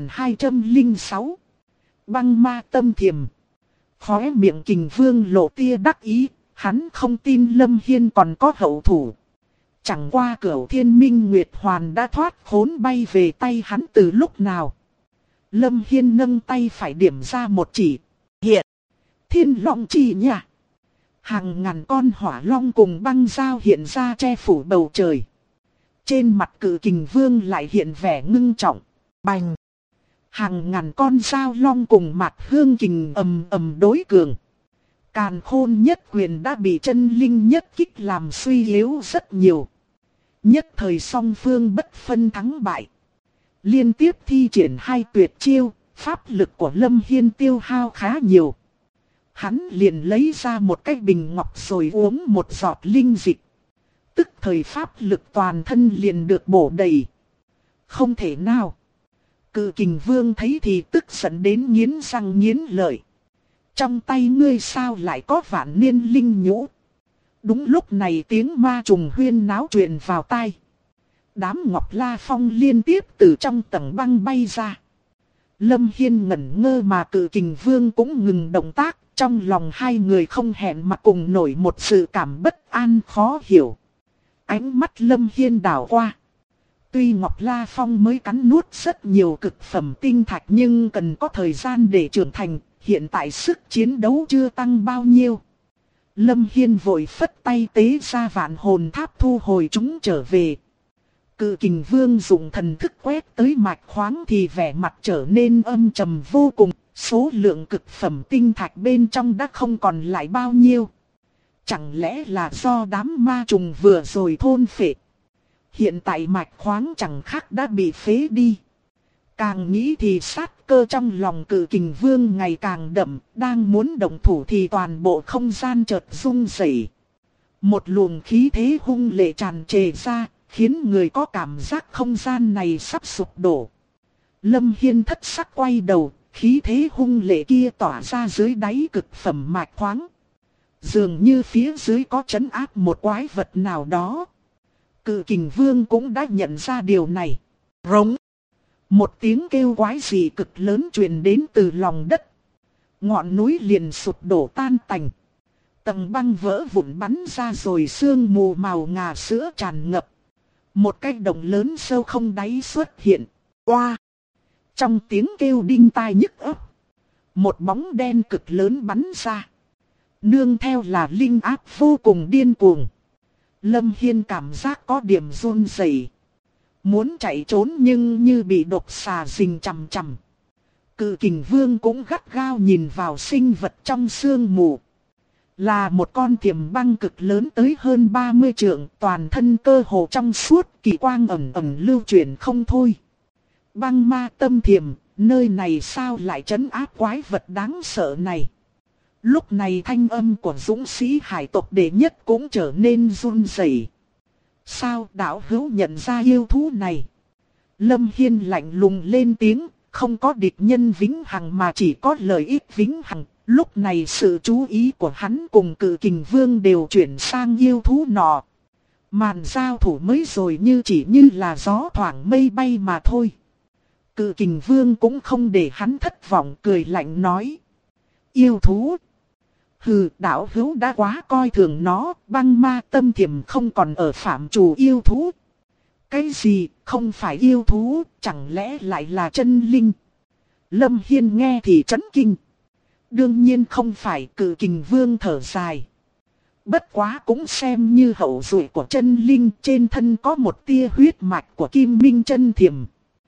1206. Băng ma tâm thiềm. Khóe miệng Kình Vương lộ tia đắc ý, hắn không tin Lâm Hiên còn có hậu thủ. Chẳng qua Cửu Thiên Minh Nguyệt Hoàn đã thoát khốn bay về tay hắn từ lúc nào. Lâm Hiên nâng tay phải điểm ra một chỉ. Hiện. Thiên Long chỉ nha. Hàng ngàn con hỏa long cùng băng dao hiện ra che phủ bầu trời. Trên mặt Cự Kình Vương lại hiện vẻ ngưng trọng. Bành. Hàng ngàn con dao long cùng mặt hương kình ầm ầm đối cường. Càn khôn nhất quyền đã bị chân linh nhất kích làm suy yếu rất nhiều. Nhất thời song phương bất phân thắng bại. Liên tiếp thi triển 2 tuyệt chiêu, pháp lực của Lâm Hiên tiêu hao khá nhiều. Hắn liền lấy ra một cái bình ngọc rồi uống một giọt linh dịch. Tức thời pháp lực toàn thân liền được bổ đầy. Không thể nào. Cự Kình Vương thấy thì tức giận đến nghiến răng nghiến lợi. Trong tay ngươi sao lại có vạn niên linh nhũ? Đúng lúc này tiếng ma trùng huyên náo truyền vào tai. Đám Ngọc La Phong liên tiếp từ trong tầng băng bay ra. Lâm Hiên ngẩn ngơ mà Cự Kình Vương cũng ngừng động tác. Trong lòng hai người không hẹn mà cùng nổi một sự cảm bất an khó hiểu. Ánh mắt Lâm Hiên đảo qua. Tuy Ngọc La Phong mới cắn nuốt rất nhiều cực phẩm tinh thạch nhưng cần có thời gian để trưởng thành, hiện tại sức chiến đấu chưa tăng bao nhiêu. Lâm Hiên vội phất tay tế ra vạn hồn tháp thu hồi chúng trở về. Cự kình vương dùng thần thức quét tới mạch khoáng thì vẻ mặt trở nên âm trầm vô cùng. Số lượng cực phẩm tinh thạch bên trong đã không còn lại bao nhiêu. Chẳng lẽ là do đám ma trùng vừa rồi thôn phệ? Hiện tại mạch khoáng chẳng khác đã bị phế đi. Càng nghĩ thì sát cơ trong lòng cự kình vương ngày càng đậm, đang muốn động thủ thì toàn bộ không gian chợt rung rẩy. Một luồng khí thế hung lệ tràn trề ra, khiến người có cảm giác không gian này sắp sụp đổ. Lâm Hiên thất sắc quay đầu, khí thế hung lệ kia tỏa ra dưới đáy cực phẩm mạch khoáng. Dường như phía dưới có trấn áp một quái vật nào đó. Cự kình vương cũng đã nhận ra điều này. Rống. Một tiếng kêu quái dị cực lớn truyền đến từ lòng đất. Ngọn núi liền sụp đổ tan tành. Tầng băng vỡ vụn bắn ra rồi sương mù màu ngà sữa tràn ngập. Một cái động lớn sâu không đáy xuất hiện. Oa! Trong tiếng kêu đinh tai nhức óc, một bóng đen cực lớn bắn ra. Nương theo là linh áp vô cùng điên cuồng. Lâm Hiên cảm giác có điểm run rẩy. Muốn chạy trốn nhưng như bị độc xà rình chằm chằm. Cự kình vương cũng gắt gao nhìn vào sinh vật trong sương mù. Là một con thiểm băng cực lớn tới hơn 30 trượng, toàn thân cơ hồ trong suốt, kỳ quang ẩn ẩn lưu chuyển không thôi. Băng ma tâm thiểm, nơi này sao lại trấn áp quái vật đáng sợ này? Lúc này thanh âm của dũng sĩ hải tộc đệ nhất cũng trở nên run rẩy. Sao đạo hữu nhận ra yêu thú này? Lâm Hiên lạnh lùng lên tiếng, không có địch nhân vĩnh hằng mà chỉ có lợi ích vĩnh hằng. Lúc này sự chú ý của hắn cùng cự kình vương đều chuyển sang yêu thú nọ. Màn giao thủ mới rồi chỉ như là gió thoảng mây bay mà thôi. Cự kình vương cũng không để hắn thất vọng, cười lạnh nói. Yêu thú? Hừ, đạo hữu đã quá coi thường nó, băng ma tâm thiểm không còn ở phạm trù yêu thú. Cái gì, không phải yêu thú, chẳng lẽ lại là chân linh? Lâm Hiên nghe thì chấn kinh. Đương nhiên không phải, cự kình vương thở dài. Bất quá cũng xem như hậu duệ của chân linh, trên thân có một tia huyết mạch của Kim Minh Chân Thiểm.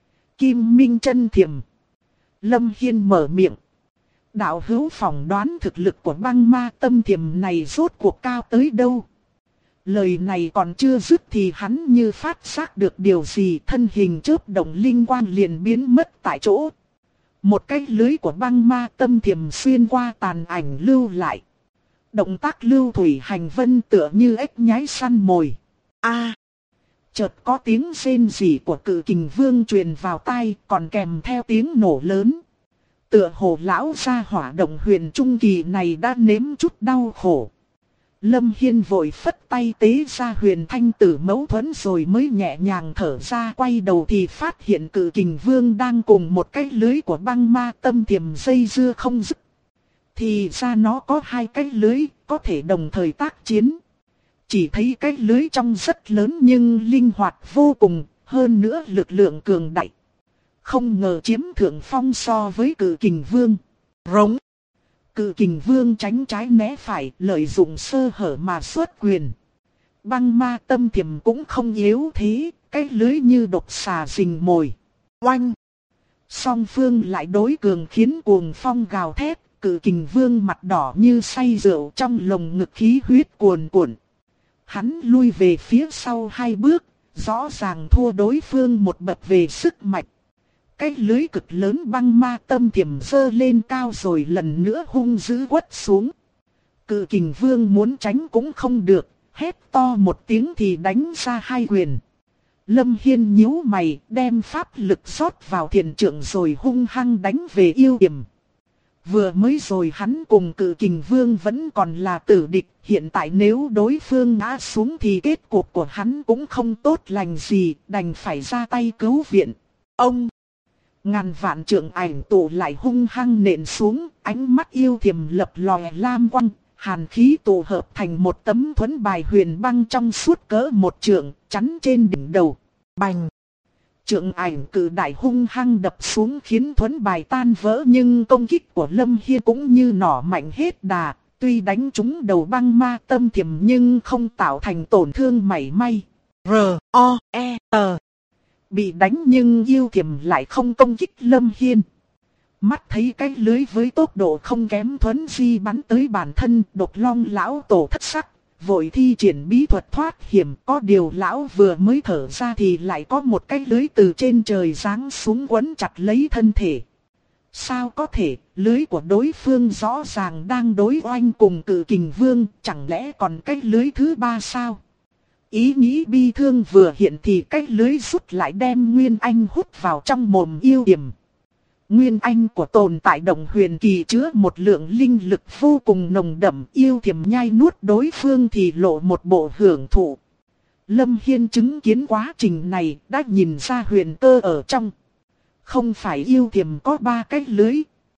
Kim Minh Chân Thiểm. Lâm Hiên mở miệng. Đạo hữu phỏng đoán thực lực của băng ma tâm thiểm này rốt cuộc cao tới đâu? Lời này còn chưa dứt thì hắn như phát giác được điều gì, thân hình chớp động linh quang liền biến mất tại chỗ. Một cái lưới của băng ma tâm thiểm xuyên qua tàn ảnh lưu lại. Động tác lưu thủy hành vân tựa như ếch nhái săn mồi. Chợt có tiếng rên rỉ của cự kình vương truyền vào tai, còn kèm theo tiếng nổ lớn. Tựa hồ lão gia hỏa động huyền trung kỳ này đã nếm chút đau khổ. Lâm Hiên vội phất tay tế ra huyền thanh tử mẫu thuẫn rồi mới nhẹ nhàng thở ra, quay đầu thì phát hiện cự kình vương đang cùng một cái lưới của băng ma tâm thiểm dây dưa không dứt. Thì ra nó có hai cái lưới, có thể đồng thời tác chiến. Chỉ thấy cái lưới trong rất lớn nhưng linh hoạt vô cùng, hơn nữa lực lượng cường đại. Không ngờ chiếm thượng phong so với cự kình vương. Rống. Cự kình vương tránh trái né phải, lợi dụng sơ hở mà xuất quyền. Băng ma tâm thiểm cũng không yếu thế, cái lưới như độc xà rình mồi. Oanh! Song phương lại đối cường khiến cuồng phong gào thét, cự kình vương mặt đỏ như say rượu, trong lồng ngực khí huyết cuồn cuộn. Hắn lui về phía sau 2 bước, rõ ràng thua đối phương một bậc về sức mạnh. Cái lưới cực lớn băng ma tâm thiểm giơ lên cao rồi lần nữa hung dữ quất xuống. Cự kình vương muốn tránh cũng không được, hét to một tiếng thì đánh ra 2 quyền. Lâm Hiên nhíu mày, đem pháp lực rót vào thiền trượng rồi hung hăng đánh về yêu điểm. Vừa mới rồi hắn cùng cự kình vương vẫn còn là tử địch, hiện tại nếu đối phương ngã xuống thì kết cục của hắn cũng không tốt lành gì, đành phải ra tay cứu viện. Ông! Ngàn vạn trượng ảnh tụ lại hung hăng nện xuống, ánh mắt yêu thiềm lập lòe lam quang, hàn khí tụ hợp thành một tấm thuẫn bài huyền băng trong suốt cỡ 1 trượng, chắn trên đỉnh đầu. Bành! Trượng ảnh cự đại hung hăng đập xuống khiến thuẫn bài tan vỡ, nhưng công kích của Lâm Hiên cũng như nỏ mạnh hết đà, Tuy đánh trúng đầu băng ma tâm thiểm nhưng không tạo thành tổn thương mảy may. R.O.E.T. Bị đánh nhưng yêu thiểm lại không công kích Lâm Hiên. Mắt thấy cái lưới với tốc độ không kém thuấn di bắn tới bản thân, Độc Long lão tổ thất sắc, vội thi triển bí thuật thoát hiểm. Có điều lão vừa mới thở ra thì lại có một cái lưới từ trên trời giáng xuống quấn chặt lấy thân thể. Sao có thể, lưới của đối phương rõ ràng đang đối oanh cùng Cự Kình Vương, chẳng lẽ còn cái lưới thứ ba sao? Ý nghĩ bi thương vừa hiện thì cái lưới rút lại đem Nguyên Anh hút vào trong mồm yêu tiềm. Nguyên Anh của tồn tại Động Huyền Kỳ chứa một lượng linh lực vô cùng nồng đậm, yêu thiểm nhai nuốt đối phương thì lộ một bộ hưởng thụ. Lâm Hiên chứng kiến quá trình này đã nhìn ra huyền cơ ở trong. Không phải yêu thiểm có 3 cái lưới.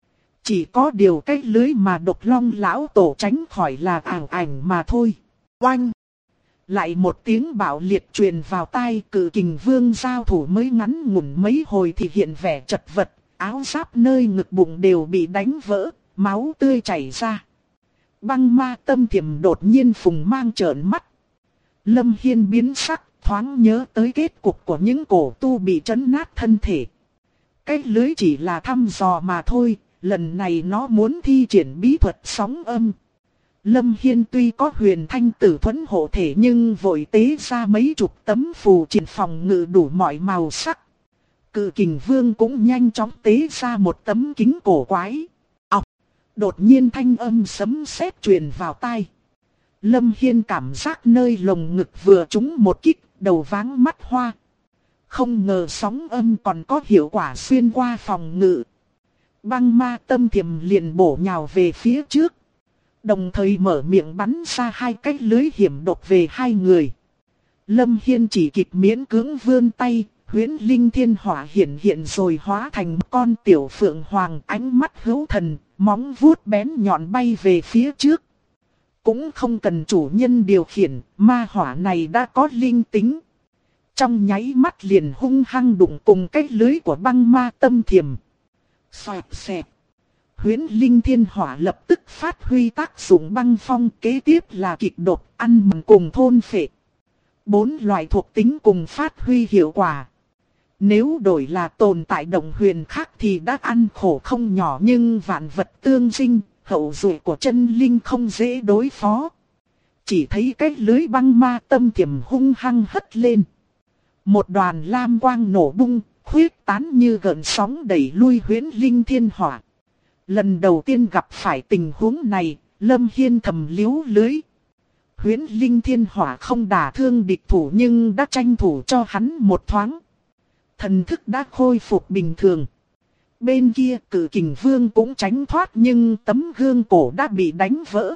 Chỉ có điều cái lưới mà Độc Long lão tổ tránh khỏi là ảo ảnh mà thôi. Oanh! Lại một tiếng bạo liệt truyền vào tai. Cự Kình Vương giao thủ mới ngắn ngủn mấy hồi thì hiện vẻ chật vật. Áo giáp nơi ngực bụng đều bị đánh vỡ, máu tươi chảy ra. Băng ma tâm thiểm đột nhiên phùng mang trợn mắt. Lâm Hiên biến sắc, thoáng nhớ tới kết cục của những cổ tu bị trấn nát thân thể. Cái lưới chỉ là thăm dò mà thôi, lần này nó muốn thi triển bí thuật sóng âm. Lâm Hiên tuy có huyền thanh tử thuẫn hộ thể nhưng vội tế ra mấy chục tấm phù triện phòng ngự đủ mọi màu sắc. Cự Kình Vương cũng nhanh chóng tế ra một tấm kính cổ quái. Ọc! Đột nhiên thanh âm sấm sét truyền vào tai. Lâm Hiên cảm giác nơi lồng ngực vừa trúng một kích, đầu váng mắt hoa. Không ngờ sóng âm còn có hiệu quả xuyên qua phòng ngự. Băng ma tâm thiểm liền bổ nhào về phía trước. Đồng thời mở miệng bắn ra 2 cái lưới hiểm độc về 2 người. Lâm Hiên chỉ kịp miễn cưỡng vươn tay. Huyễn Linh Thiên Hỏa hiện rồi hóa thành con tiểu phượng hoàng, ánh mắt hữu thần, móng vuốt bén nhọn bay về phía trước. Cũng không cần chủ nhân điều khiển, ma hỏa này đã có linh tính. Trong nháy mắt liền hung hăng đụng cùng cái lưới của băng ma tâm thiểm. Xoẹt xẹt. Huyễn Linh Thiên Hỏa lập tức phát huy tác dụng băng phong, kế tiếp là kịch độc, ăn mòn cùng thôn phệ. 4 loại thuộc tính cùng phát huy hiệu quả. Nếu đổi là tồn tại Động Huyền khác thì đã ăn khổ không nhỏ, nhưng vạn vật tương sinh, hậu duệ của chân linh không dễ đối phó. Chỉ thấy cái lưới băng ma tâm thiểm hung hăng hất lên. Một đoàn lam quang nổ bung, khuyết tán như gợn sóng đẩy lui Huyễn Linh Thiên Hỏa. Lần đầu tiên gặp phải tình huống này, Lâm Hiên thầm liếu lưới. Huyễn Linh Thiên Hỏa không đả thương địch thủ nhưng đã tranh thủ cho hắn một thoáng. Thần thức đã khôi phục bình thường. Bên kia Cự Kình Vương cũng tránh thoát nhưng tấm gương cổ đã bị đánh vỡ.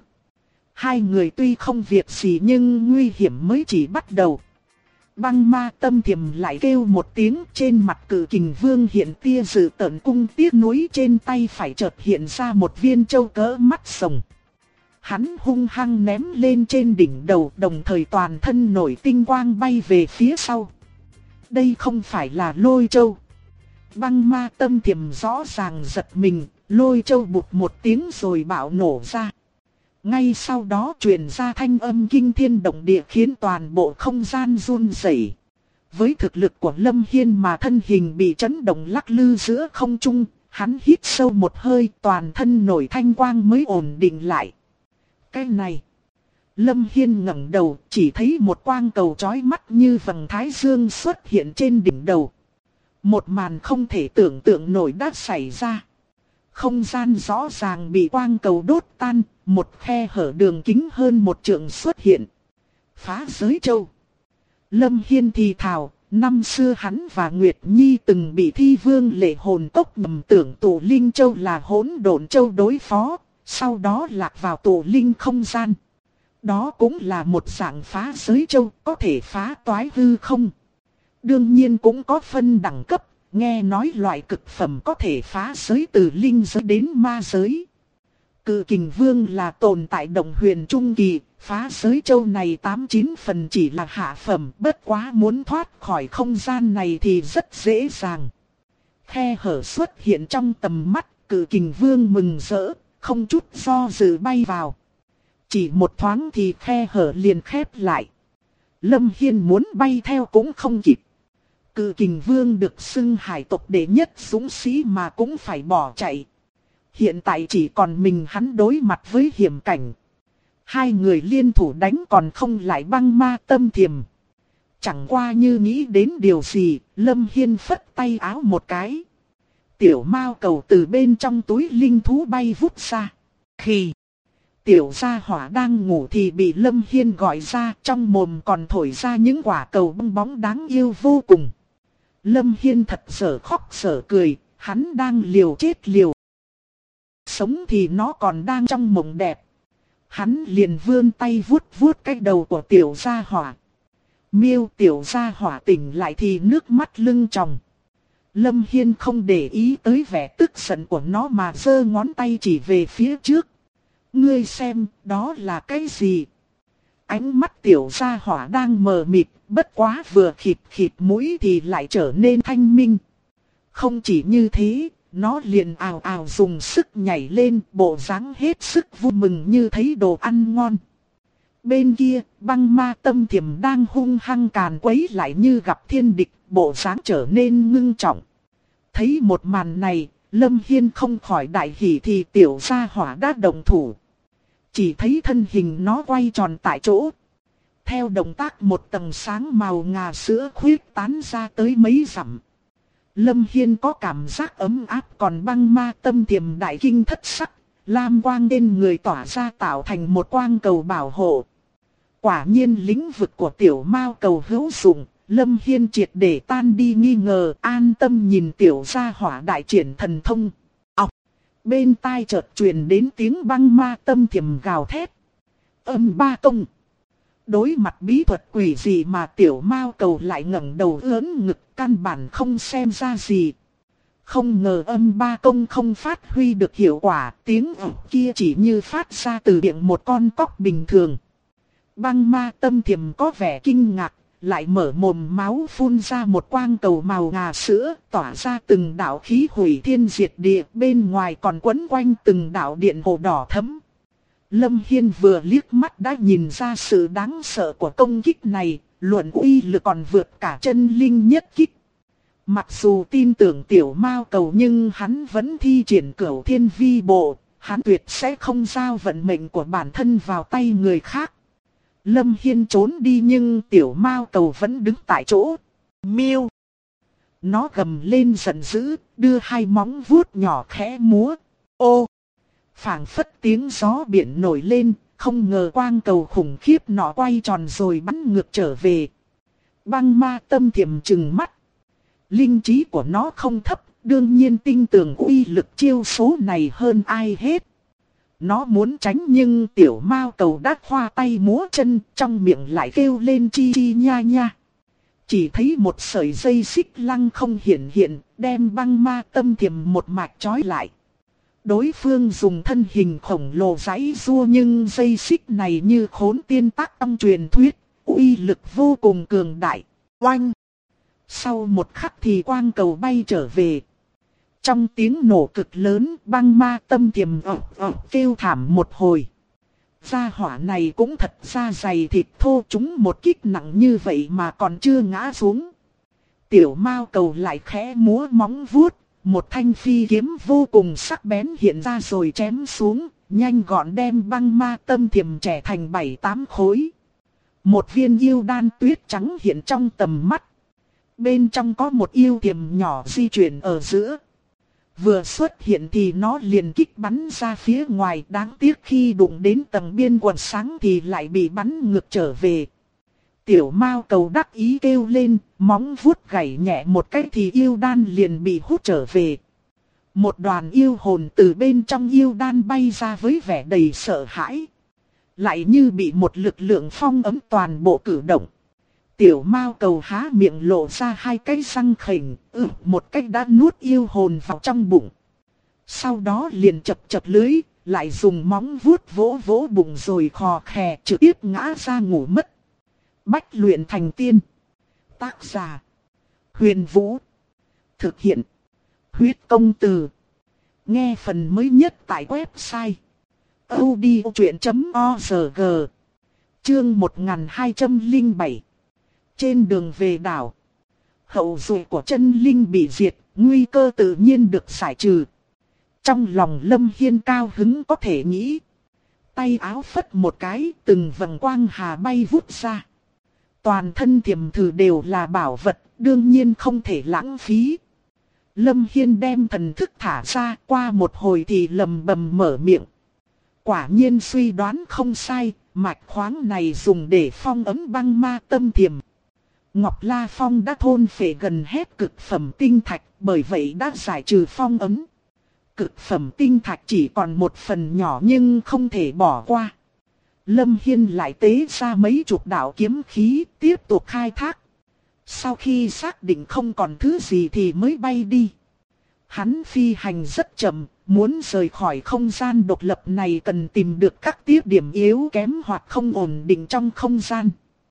2 người tuy không việc gì nhưng nguy hiểm mới chỉ bắt đầu. Băng ma tâm thiểm lại kêu một tiếng, trên mặt Cự Kình Vương hiện tia dự tợn, cung tiếc nuối trên tay phải chợt hiện ra một viên châu cỡ mắt sồng. Hắn hung hăng ném lên trên đỉnh đầu, đồng thời toàn thân nổi tinh quang bay về phía sau. Đây không phải là Lôi Châu. Băng ma tâm thiểm rõ ràng giật mình, Lôi Châu bụt một tiếng rồi bạo nổ ra. Ngay sau đó truyền ra thanh âm kinh thiên động địa khiến toàn bộ không gian run rẩy. Với thực lực của Lâm Hiên mà thân hình bị chấn động lắc lư giữa không trung, hắn hít sâu một hơi, toàn thân nổi thanh quang mới ổn định lại. Cái này... Lâm Hiên ngẩng đầu, chỉ thấy một quang cầu chói mắt như vầng thái dương xuất hiện trên đỉnh đầu. Một màn không thể tưởng tượng nổi đã xảy ra. Không gian rõ ràng bị quang cầu đốt tan, một khe hở đường kính hơn 1 trượng xuất hiện. Phá giới châu. Lâm Hiên thì thào, năm xưa hắn và Nguyệt Nhi từng bị Thi Vương Lệ Hồn Cốc nhầm tưởng Tụ Linh Châu là Hỗn Độn Châu đối phó, sau đó lạc vào Tụ Linh không gian. Đó cũng là một dạng phá giới châu, có thể phá toái hư không. Đương nhiên cũng có phân đẳng cấp, nghe nói loại cực phẩm có thể phá giới từ linh giới đến ma giới. Cự Kình Vương là tồn tại Động Huyền trung kỳ, phá giới châu này 89 phần chỉ là hạ phẩm, bất quá muốn thoát khỏi không gian này thì rất dễ dàng. Khe hở xuất hiện trong tầm mắt, Cự Kình Vương mừng rỡ, không chút do dự bay vào. Chỉ một thoáng thì khe hở liền khép lại. Lâm Hiên muốn bay theo cũng không kịp. Cự Kình Vương được xưng hải tộc đệ nhất dũng sĩ mà cũng phải bỏ chạy. Hiện tại chỉ còn mình hắn đối mặt với hiểm cảnh. Hai người liên thủ đánh còn không lại băng ma tâm thiềm. Chẳng qua như nghĩ đến điều gì, Lâm Hiên phất tay áo một cái. Tiểu mao cầu từ bên trong túi linh thú bay vút ra. Khi tiểu gia hỏa đang ngủ thì bị Lâm Hiên gọi ra, trong mồm còn thổi ra những quả cầu bong bóng đáng yêu vô cùng. Lâm Hiên thật sở khóc sở cười, hắn đang liều chết liều sống thì nó còn đang trong mộng đẹp. Hắn liền vươn tay vuốt vuốt cái đầu của tiểu gia hỏa. Miêu tiểu gia hỏa tỉnh lại thì nước mắt lưng tròng. Lâm Hiên không để ý tới vẻ tức giận của nó mà giơ ngón tay chỉ về phía trước. Ngươi xem, đó là cái gì? Ánh mắt tiểu gia hỏa đang mờ mịt, bất quá vừa khịt khịt mũi thì lại trở nên thanh minh. Không chỉ như thế, nó liền ào ào dùng sức nhảy lên, bộ dáng hết sức vui mừng như thấy đồ ăn ngon. Bên kia, băng ma tâm thiềm đang hung hăng càn quấy lại như gặp thiên địch, bộ dáng trở nên ngưng trọng. Thấy một màn này, Lâm Hiên không khỏi đại hỉ thì tiểu gia hỏa đã động thủ. Chỉ thấy thân hình nó quay tròn tại chỗ. Theo động tác một tầng sáng màu ngà sữa khuyết tán ra tới mấy dặm. Lâm Hiên có cảm giác ấm áp, còn băng ma tâm thiềm đại kinh thất sắc. Lam quang trên người tỏa ra tạo thành một quang cầu bảo hộ. Quả nhiên lĩnh vực của tiểu mao cầu hữu dụng. Lâm Hiên triệt để tan đi nghi ngờ, an tâm nhìn tiểu gia hỏa đại triển thần thông. Ọc! Bên tai chợt truyền đến tiếng băng ma tâm thiềm gào thét. Âm ba công! Đối mặt bí thuật quỷ gì mà tiểu mao cầu lại ngẩng đầu ưỡn ngực, căn bản không xem ra gì. Không ngờ âm ba công không phát huy được hiệu quả, tiếng ọc kia chỉ như phát ra từ miệng một con cóc bình thường. Băng ma tâm thiềm có vẻ kinh ngạc, lại mở mồm máu phun ra một quang cầu màu ngà sữa, tỏa ra từng đạo khí hủy thiên diệt địa, bên ngoài còn quấn quanh từng đạo điện hồ đỏ thẫm. Lâm Hiên vừa liếc mắt đã nhìn ra sự đáng sợ của công kích này, luận uy lực còn vượt cả chân linh nhất kích. Mặc dù tin tưởng tiểu mao cầu nhưng hắn vẫn thi triển cửu thiên vi bộ, hắn tuyệt sẽ không giao vận mệnh của bản thân vào tay người khác. Lâm Hiên trốn đi nhưng tiểu mao cầu vẫn đứng tại chỗ. Miêu! Nó gầm lên giận dữ, đưa hai móng vuốt nhỏ khẽ múa. Ô! Phảng phất tiếng gió biển nổi lên, không ngờ quang cầu khủng khiếp nó quay tròn rồi bắn ngược trở về. Băng ma tâm thiềm trừng mắt. Linh trí của nó không thấp, đương nhiên tin tưởng uy lực chiêu số này hơn ai hết. Nó muốn tránh nhưng tiểu mao cầu đã khoa tay múa chân, trong miệng lại kêu lên chi chi nha nha. Chỉ thấy một sợi dây xích lăng không hiện, đem băng ma tâm thiềm một mạch trói lại. Đối phương dùng thân hình khổng lồ giãy giụa nhưng dây xích này như khốn tiên tắc trong truyền thuyết, uy lực vô cùng cường đại. Oanh! Sau một khắc thì quang cầu bay trở về. Trong tiếng nổ cực lớn, băng ma tâm thiềm kêu thảm một hồi. Gia hỏa này cũng thật ra dày thịt thô, chúng một kích nặng như vậy mà còn chưa ngã xuống. Tiểu mao cầu lại khẽ múa móng vuốt, một thanh phi kiếm vô cùng sắc bén hiện ra rồi chém xuống, nhanh gọn đem băng ma tâm thiềm chẻ thành 7-8 khối. Một viên yêu đan tuyết trắng hiện trong tầm mắt. Bên trong có một yêu thiềm nhỏ di chuyển ở giữa. Vừa xuất hiện thì nó liền kích bắn ra phía ngoài, đáng tiếc khi đụng đến tầng biên quần sáng thì lại bị bắn ngược trở về. Tiểu mao cầu đắc ý kêu lên, móng vuốt gảy nhẹ một cái thì yêu đan liền bị hút trở về. Một đoàn yêu hồn từ bên trong yêu đan bay ra với vẻ đầy sợ hãi. Lại như bị một lực lượng phong ấm toàn bộ cử động. Tiểu mao cầu há miệng lộ ra hai cái răng khỉnh, một cách đã nuốt yêu hồn vào trong bụng. Sau đó liền chập chập lưới, lại dùng móng vuốt vỗ vỗ bụng rồi khò khè trực tiếp ngã ra ngủ mất. Bách luyện thành tiên. Tác giả: Huyền Vũ. Thực hiện: Huyết Công Từ. Nghe phần mới nhất tại website audiochuyện.org. Chương 1207. Trên đường về đảo. Hậu duệ của chân linh bị diệt, nguy cơ tự nhiên được giải trừ. Trong lòng Lâm Hiên cao hứng có thể nghĩ. Tay áo phất một cái, từng vầng quang hà bay vút ra. Toàn thân thiềm thử đều là bảo vật, đương nhiên không thể lãng phí. Lâm Hiên đem thần thức thả ra, qua một hồi thì lầm bầm mở miệng. Quả nhiên suy đoán không sai, mạch khoáng này dùng để phong ấn băng ma tâm thiềm. Ngọc La Phong đã thôn phệ gần hết cực phẩm tinh thạch, bởi vậy đã giải trừ phong ấn. Cực phẩm tinh thạch chỉ còn một phần nhỏ nhưng không thể bỏ qua. Lâm Hiên lại tế ra mấy chục đạo kiếm khí, tiếp tục khai thác. Sau khi xác định không còn thứ gì thì mới bay đi. Hắn phi hành rất chậm, muốn rời khỏi không gian độc lập này cần tìm được các tiết điểm yếu kém hoặc không ổn định trong không gian.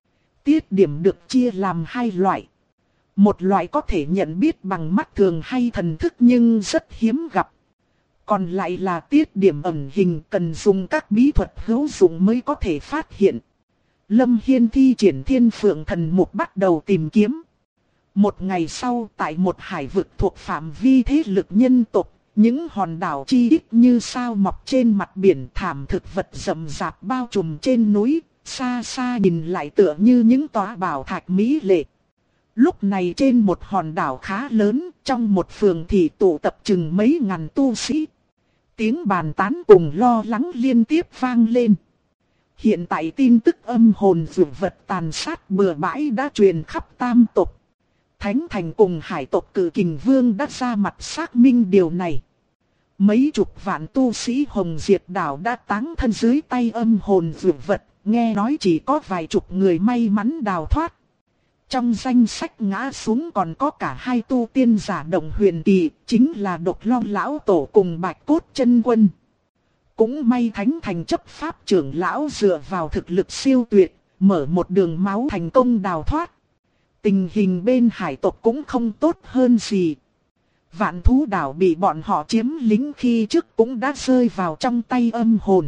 Tiết điểm được chia làm hai loại. Một loại có thể nhận biết bằng mắt thường hay thần thức nhưng rất hiếm gặp. Còn lại là tiết điểm ẩn hình cần dùng các bí thuật hữu dụng mới có thể phát hiện. Lâm Hiên thi triển Thiên Phượng Thần Mục bắt đầu tìm kiếm. Một ngày sau tại một hải vực thuộc phạm vi thế lực nhân tộc, những hòn đảo chi ít như sao mọc trên mặt biển, thảm thực vật rậm rạp bao trùm trên núi, xa xa nhìn lại tựa như những tòa bảo thạch mỹ lệ. Lúc này trên một hòn đảo khá lớn, trong một phường thì tụ tập chừng mấy ngàn tu sĩ. Tiếng bàn tán cùng lo lắng liên tiếp vang lên. Hiện tại tin tức âm hồn dữ vật tàn sát bừa bãi đã truyền khắp tam tộc. Thánh Thành cùng hải tộc Cự Kình Vương đã ra mặt xác minh điều này. Mấy chục vạn tu sĩ Hồng Diệt Đảo đã táng thân dưới tay âm hồn dữ vật, nghe nói chỉ có vài chục người may mắn đào thoát. Trong danh sách ngã xuống còn có cả hai tu tiên giả Động Huyền Kỳ, chính là Độc Long Lão Tổ cùng Bạch Cốt Chân Quân. Cũng may Thánh Thành chấp pháp trưởng lão dựa vào thực lực siêu tuyệt, mở một đường máu thành công đào thoát. Tình hình bên hải tộc cũng không tốt hơn gì. Vạn Thú Đảo bị bọn họ chiếm lĩnh khi trước cũng đã rơi vào trong tay âm hồn.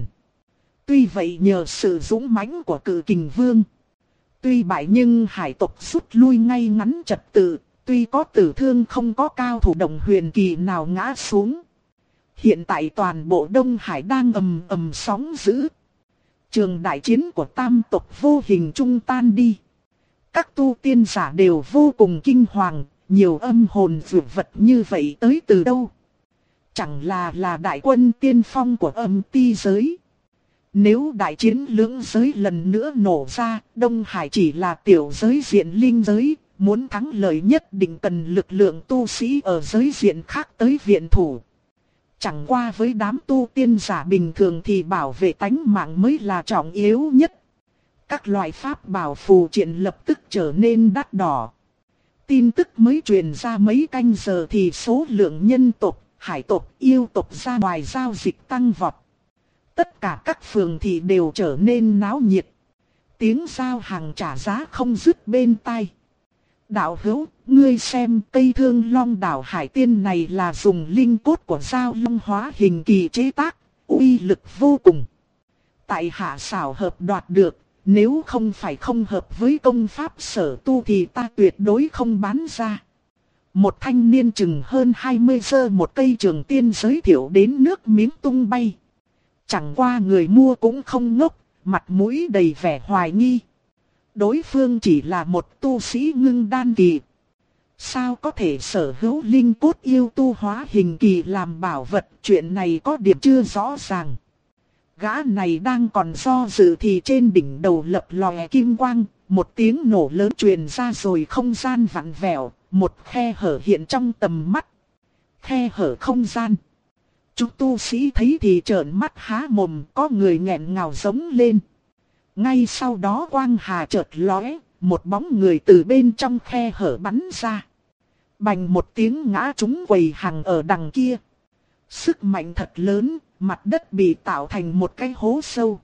Tuy vậy nhờ sự dũng mãnh của Cự Kình Vương, tuy bại nhưng hải tộc rút lui ngay ngắn trật tự, tuy có tử thương không có cao thủ Động Huyền Kỳ nào ngã xuống. Hiện tại toàn bộ Đông Hải đang ầm ầm sóng dữ. Trường đại chiến của tam tộc vô hình trung tan đi. Các tu tiên giả đều vô cùng kinh hoàng, nhiều âm hồn dữ vật như vậy tới từ đâu? Chẳng là đại quân tiên phong của âm ti giới. Nếu đại chiến lưỡng giới lần nữa nổ ra, Đông Hải chỉ là tiểu giới diện linh giới, muốn thắng lợi nhất định cần lực lượng tu sĩ ở giới diện khác tới viện thủ. Chẳng qua với đám tu tiên giả bình thường thì bảo vệ tánh mạng mới là trọng yếu nhất. Các loại pháp bảo phù triện lập tức trở nên đắt đỏ. Tin tức mới truyền ra mấy canh giờ thì số lượng nhân tộc, hải tộc, yêu tộc ra ngoài giao dịch tăng vọt. Tất cả các phường thì đều trở nên náo nhiệt. Tiếng giao hàng trả giá không dứt bên tai. Đạo hữu, ngươi xem cây Thương Long đảo hải tiên này là dùng linh cốt của Giao Long hóa hình kỳ chế tác, uy lực vô cùng. Tại hạ xảo hợp đoạt được, nếu không phải không hợp với công pháp sở tu thì ta tuyệt đối không bán ra. Một thanh niên chừng hơn 20 giơ một cây trường tiên giới thiệu đến nước miếng tung bay. Chẳng qua người mua cũng không ngốc, mặt mũi đầy vẻ hoài nghi. Đối phương chỉ là một tu sĩ ngưng đan kỳ. Sao có thể sở hữu linh cốt yêu tu hóa hình kỳ làm bảo vật, chuyện này có điểm chưa rõ ràng. Gã này đang còn do dự thì trên đỉnh đầu lập lòe kim quang, một tiếng nổ lớn truyền ra rồi không gian vặn vẹo, một khe hở hiện trong tầm mắt. Khe hở không gian. Chúng tu sĩ thấy thì trợn mắt há mồm, có người nghẹn ngào giống lên. Ngay sau đó quang hà chợt lóe, một bóng người từ bên trong khe hở bắn ra. Bành một tiếng ngã trúng quầy hàng ở đằng kia. Sức mạnh thật lớn, mặt đất bị tạo thành một cái hố sâu.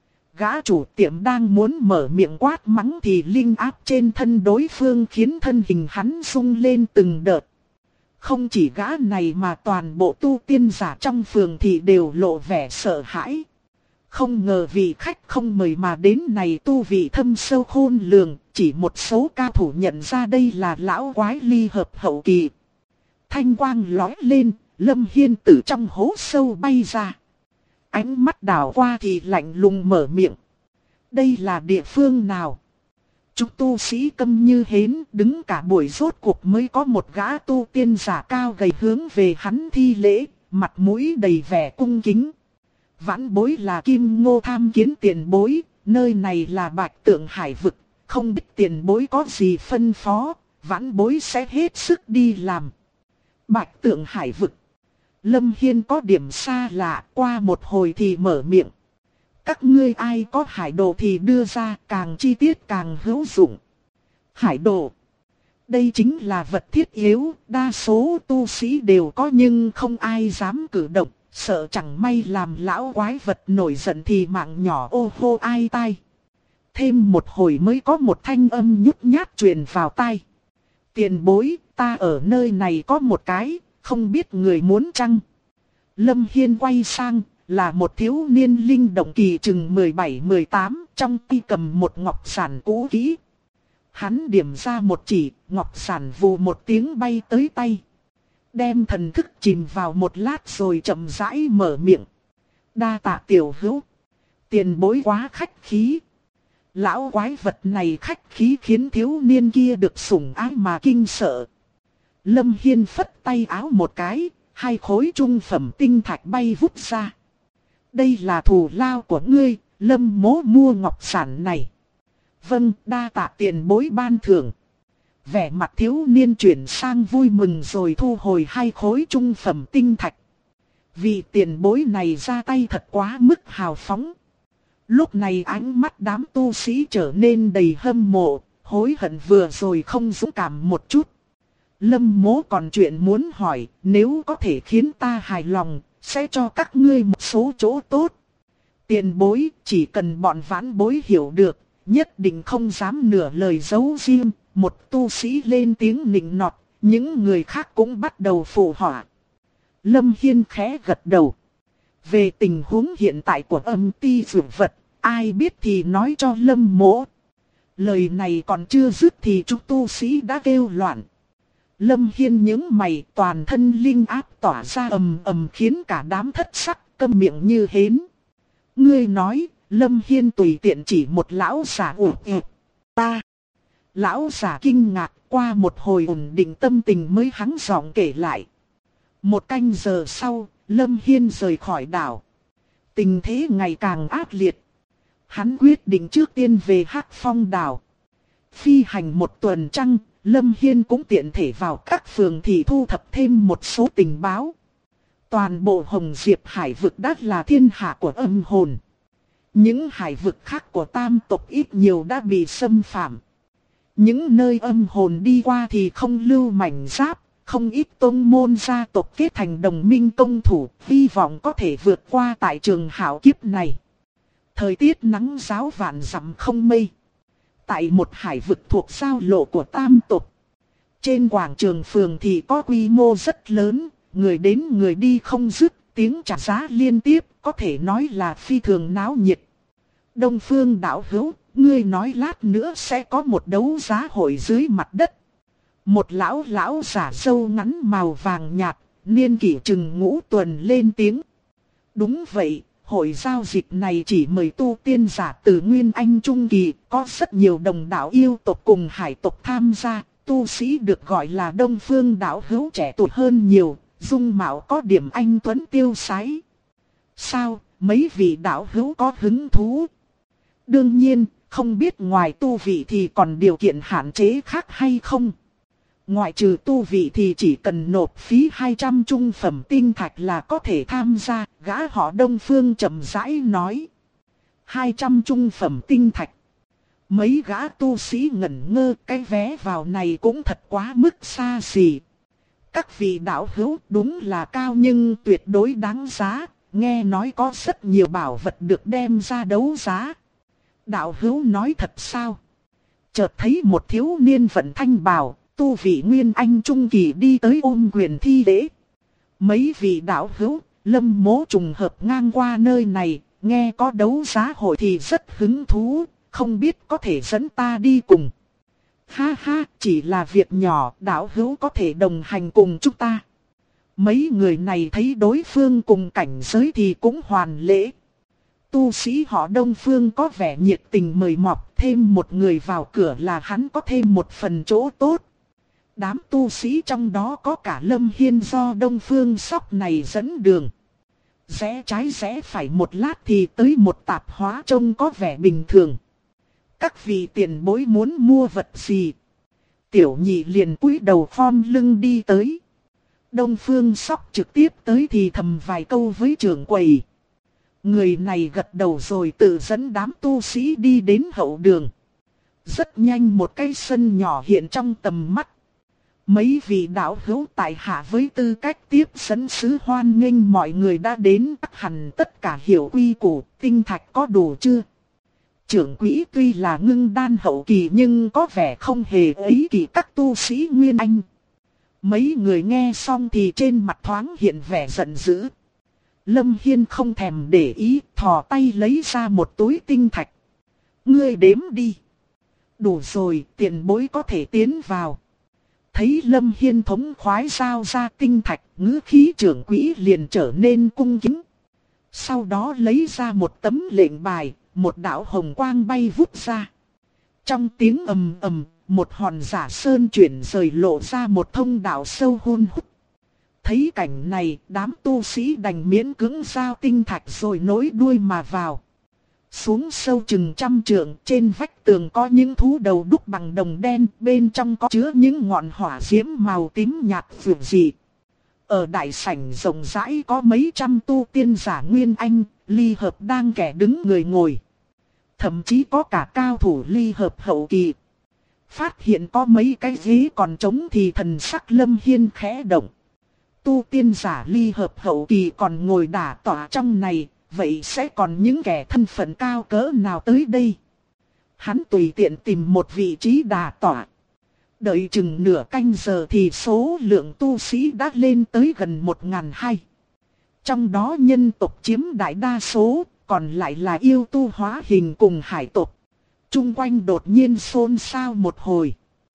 Gã chủ tiệm đang muốn mở miệng quát mắng thì linh áp trên thân đối phương khiến thân hình hắn rung lên từng đợt. Không chỉ gã này mà toàn bộ tu tiên giả trong phường thì đều lộ vẻ sợ hãi. Không ngờ vị khách không mời mà đến này tu vị thâm sâu khôn lường, chỉ một số cao thủ nhận ra đây là lão quái ly hợp hậu kỳ. Thanh quang lóe lên, Lâm Hiên từ trong hố sâu bay ra. Ánh mắt đảo qua thì lạnh lùng mở miệng. Đây là địa phương nào? Chúng tu sĩ câm như hến, đứng cả buổi rốt cuộc mới có một gã tu tiên giả cao gầy hướng về hắn thi lễ, mặt mũi đầy vẻ cung kính. Vãn bối là Kim Ngô tham kiến tiền bối, nơi này là Bạch Tượng Hải vực, không biết tiền bối có gì phân phó, vãn bối sẽ hết sức đi làm. Bạch Tượng Hải vực. Lâm Hiên có điểm xa lạ, qua một hồi thì mở miệng. Các ngươi ai có hải đồ thì đưa ra, càng chi tiết càng hữu dụng. Hải đồ. Đây chính là vật thiết yếu, đa số tu sĩ đều có nhưng không ai dám cử động, sợ chẳng may làm lão quái vật nổi giận thì mạng nhỏ ô hô ai tai. Thêm một hồi mới có một thanh âm nhút nhát truyền vào tai. Tiền bối, ta ở nơi này có một cái, không biết người muốn chăng? Lâm Hiên quay sang, là một thiếu niên linh động kỳ chừng 17-18, trong tay cầm một ngọc giản cũ kỹ. Hắn điểm ra một chỉ, ngọc giản vù một tiếng bay tới tay. Đem thần thức chìm vào một lát rồi chậm rãi mở miệng. Đa tạ tiểu hữu. Tiền bối quá khách khí. Lão quái vật này khách khí khiến thiếu niên kia được sủng ái mà kinh sợ. Lâm Hiên phất tay áo một cái, hai khối trung phẩm tinh thạch bay vút ra. Đây là thù lao của ngươi, Lâm mỗ mua ngọc giản này. Vâng, đa tạ tiền bối ban thưởng. Vẻ mặt thiếu niên chuyển sang vui mừng rồi thu hồi hai khối trung phẩm tinh thạch. Vì tiền bối này ra tay thật quá mức hào phóng. Lúc này ánh mắt đám tu sĩ trở nên đầy hâm mộ, hối hận vừa rồi không dũng cảm một chút. Lâm mỗ còn chuyện muốn hỏi, nếu có thể khiến ta hài lòng, sẽ cho các ngươi một số chỗ tốt. Tiền bối, chỉ cần bọn vãn bối hiểu được, nhất định không dám nửa lời giấu riêng. Một tu sĩ lên tiếng nịnh nọt, những người khác cũng bắt đầu phụ họa. Lâm Hiên khẽ gật đầu. Về tình huống hiện tại của âm ti dược vật, ai biết thì nói cho Lâm mỗ. Lời này còn chưa dứt thì chúng tu sĩ đã kêu loạn. Lâm Hiên nhướng mày, toàn thân linh áp tỏa ra ầm ầm khiến cả đám thất sắc, câm miệng như hến. Ngươi nói, Lâm Hiên tùy tiện chỉ một lão giả ta. Lão giả kinh ngạc, qua một hồi ổn định tâm tình mới hắng giọng kể lại. Một canh giờ sau, Lâm Hiên rời khỏi đảo. Tình thế ngày càng ác liệt. Hắn quyết định trước tiên về Hắc Phong đảo. Phi hành một tuần trăng, Lâm Hiên cũng tiện thể vào các phường thị thu thập thêm một số tình báo. Toàn bộ Hồng Diệp hải vực đã là thiên hạ của âm hồn. Những hải vực khác của tam tộc ít nhiều đã bị xâm phạm. Những nơi âm hồn đi qua thì không lưu mảnh giáp, không ít tông môn gia tộc kết thành đồng minh công thủ, hy vọng có thể vượt qua tại trường hảo kiếp này. Thời tiết nắng ráo vạn dặm không mây. Tại một hải vực thuộc giao lộ của tam tộc. Trên quảng trường phường thì có quy mô rất lớn, người đến người đi không dứt, tiếng trả giá liên tiếp, có thể nói là phi thường náo nhiệt. Đông Phương đạo hữu, ngươi nói lát nữa sẽ có một đấu giá hội dưới mặt đất. Một lão giả râu ngắn màu vàng nhạt, niên kỷ chừng ngũ tuần lên tiếng. Đúng vậy, hội giao dịch này chỉ mời tu tiên giả từ Nguyên Anh Trung Kỳ, có rất nhiều đồng đạo yêu tộc cùng hải tộc tham gia, tu sĩ được gọi là Đông Phương đạo hữu trẻ tuổi hơn nhiều, dung mạo có điểm anh tuấn tiêu sái. Sao, mấy vị đạo hữu có hứng thú? Đương nhiên, không biết ngoài tu vị thì còn điều kiện hạn chế khác hay không? Ngoại trừ tu vị thì chỉ cần nộp phí 200 trung phẩm tinh thạch là có thể tham gia, gã họ Đông Phương chậm rãi nói. 200 trung phẩm tinh thạch. Mấy gã tu sĩ ngẩn ngơ, cái vé vào này cũng thật quá mức xa xỉ. Các vị đạo hữu đúng là cao nhưng tuyệt đối đáng giá, nghe nói có rất nhiều bảo vật được đem ra đấu giá. Đạo hữu nói thật sao? Chợt thấy một thiếu niên vận thanh bào, tu vị Nguyên Anh Trung Kỳ đi tới ôm quyền thi lễ. Mấy vị đạo hữu, Lâm mỗ trùng hợp ngang qua nơi này, nghe có đấu giá hội thì rất hứng thú, không biết có thể dẫn ta đi cùng. Ha ha, chỉ là việc nhỏ, đạo hữu có thể đồng hành cùng chúng ta. Mấy người này thấy đối phương cùng cảnh giới thì cũng hoàn lễ. Tu sĩ họ Đông Phương có vẻ nhiệt tình mời mọc, thêm một người vào cửa là hắn có thêm một phần chỗ tốt. Đám tu sĩ trong đó có cả Lâm Hiên do Đông Phương Sóc này dẫn đường. Rẽ trái rẽ phải một lát thì tới một tạp hóa trông có vẻ bình thường. Các vị tiền bối muốn mua vật gì? Tiểu nhị liền cúi đầu khom lưng đi tới. Đông Phương Sóc trực tiếp tới thì thầm vài câu với trưởng quầy. Người này gật đầu rồi tự dẫn đám tu sĩ đi đến hậu đường. Rất nhanh một cái sân nhỏ hiện trong tầm mắt. Mấy vị đạo hữu tại hạ với tư cách tiếp dẫn sứ hoan nghênh mọi người đã đến, chắc hẳn tất cả hiểu quy củ, tinh thạch có đủ chưa? Trưởng quỹ tuy là ngưng đan hậu kỳ nhưng có vẻ không hề ấy kỳ các tu sĩ Nguyên Anh. Mấy người nghe xong thì trên mặt thoáng hiện vẻ giận dữ. Lâm Hiên không thèm để ý, thò tay lấy ra một túi tinh thạch. Ngươi đếm đi. Đủ rồi, tiền bối có thể tiến vào. Thấy Lâm Hiên thống khoái giao ra tinh thạch, ngữ khí trưởng quỹ liền trở nên cung kính. Sau đó lấy ra một tấm lệnh bài, một đạo hồng quang bay vút ra. Trong tiếng ầm ầm, một hòn giả sơn chuyển rời lộ ra một thông đạo sâu hun hút. Thấy cảnh này, đám tu sĩ đành miễn cưỡng giao tinh thạch rồi nối đuôi mà vào. Xuống sâu chừng 100 trượng, trên vách tường có những thú đầu đúc bằng đồng đen, bên trong có chứa những ngọn hỏa diễm màu tím nhạt vượng dị. Ở đại sảnh rộng rãi có mấy trăm tu tiên giả Nguyên Anh, ly hợp đang kẻ đứng người ngồi. Thậm chí có cả cao thủ ly hợp hậu kỳ. Phát hiện có mấy cái ghế còn trống thì thần sắc Lâm Hiên khẽ động. Tu tiên giả ly hợp hậu kỳ còn ngồi đả tọa trong này, vậy sẽ còn những kẻ thân phận cao cỡ nào tới đây? Hắn tùy tiện tìm một vị trí đả tọa. Đợi chừng nửa canh giờ thì số lượng tu sĩ đã lên tới gần 1.200. Trong đó nhân tộc chiếm đại đa số, còn lại là yêu tu hóa hình cùng hải tộc. Trung quanh đột nhiên xôn xao một hồi.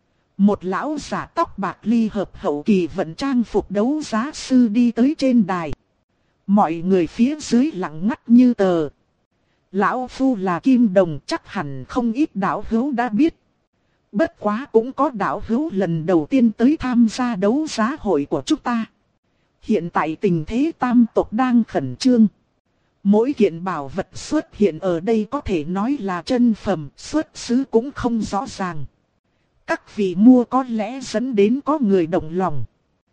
Một lão giả tóc bạc ly hợp hậu kỳ vận trang phục đấu giá sư đi tới trên đài. Mọi người phía dưới lặng ngắt như tờ. Lão phu là Kim Đồng, chắc hẳn không ít đạo hữu đã biết. Bất quá cũng có đạo hữu lần đầu tiên tới tham gia đấu giá hội của chúng ta. Hiện tại tình thế tam tộc đang khẩn trương. Mỗi kiện bảo vật xuất hiện ở đây có thể nói là chân phẩm, xuất xứ cũng không rõ ràng. Các vị mua có lẽ dẫn đến có người động lòng.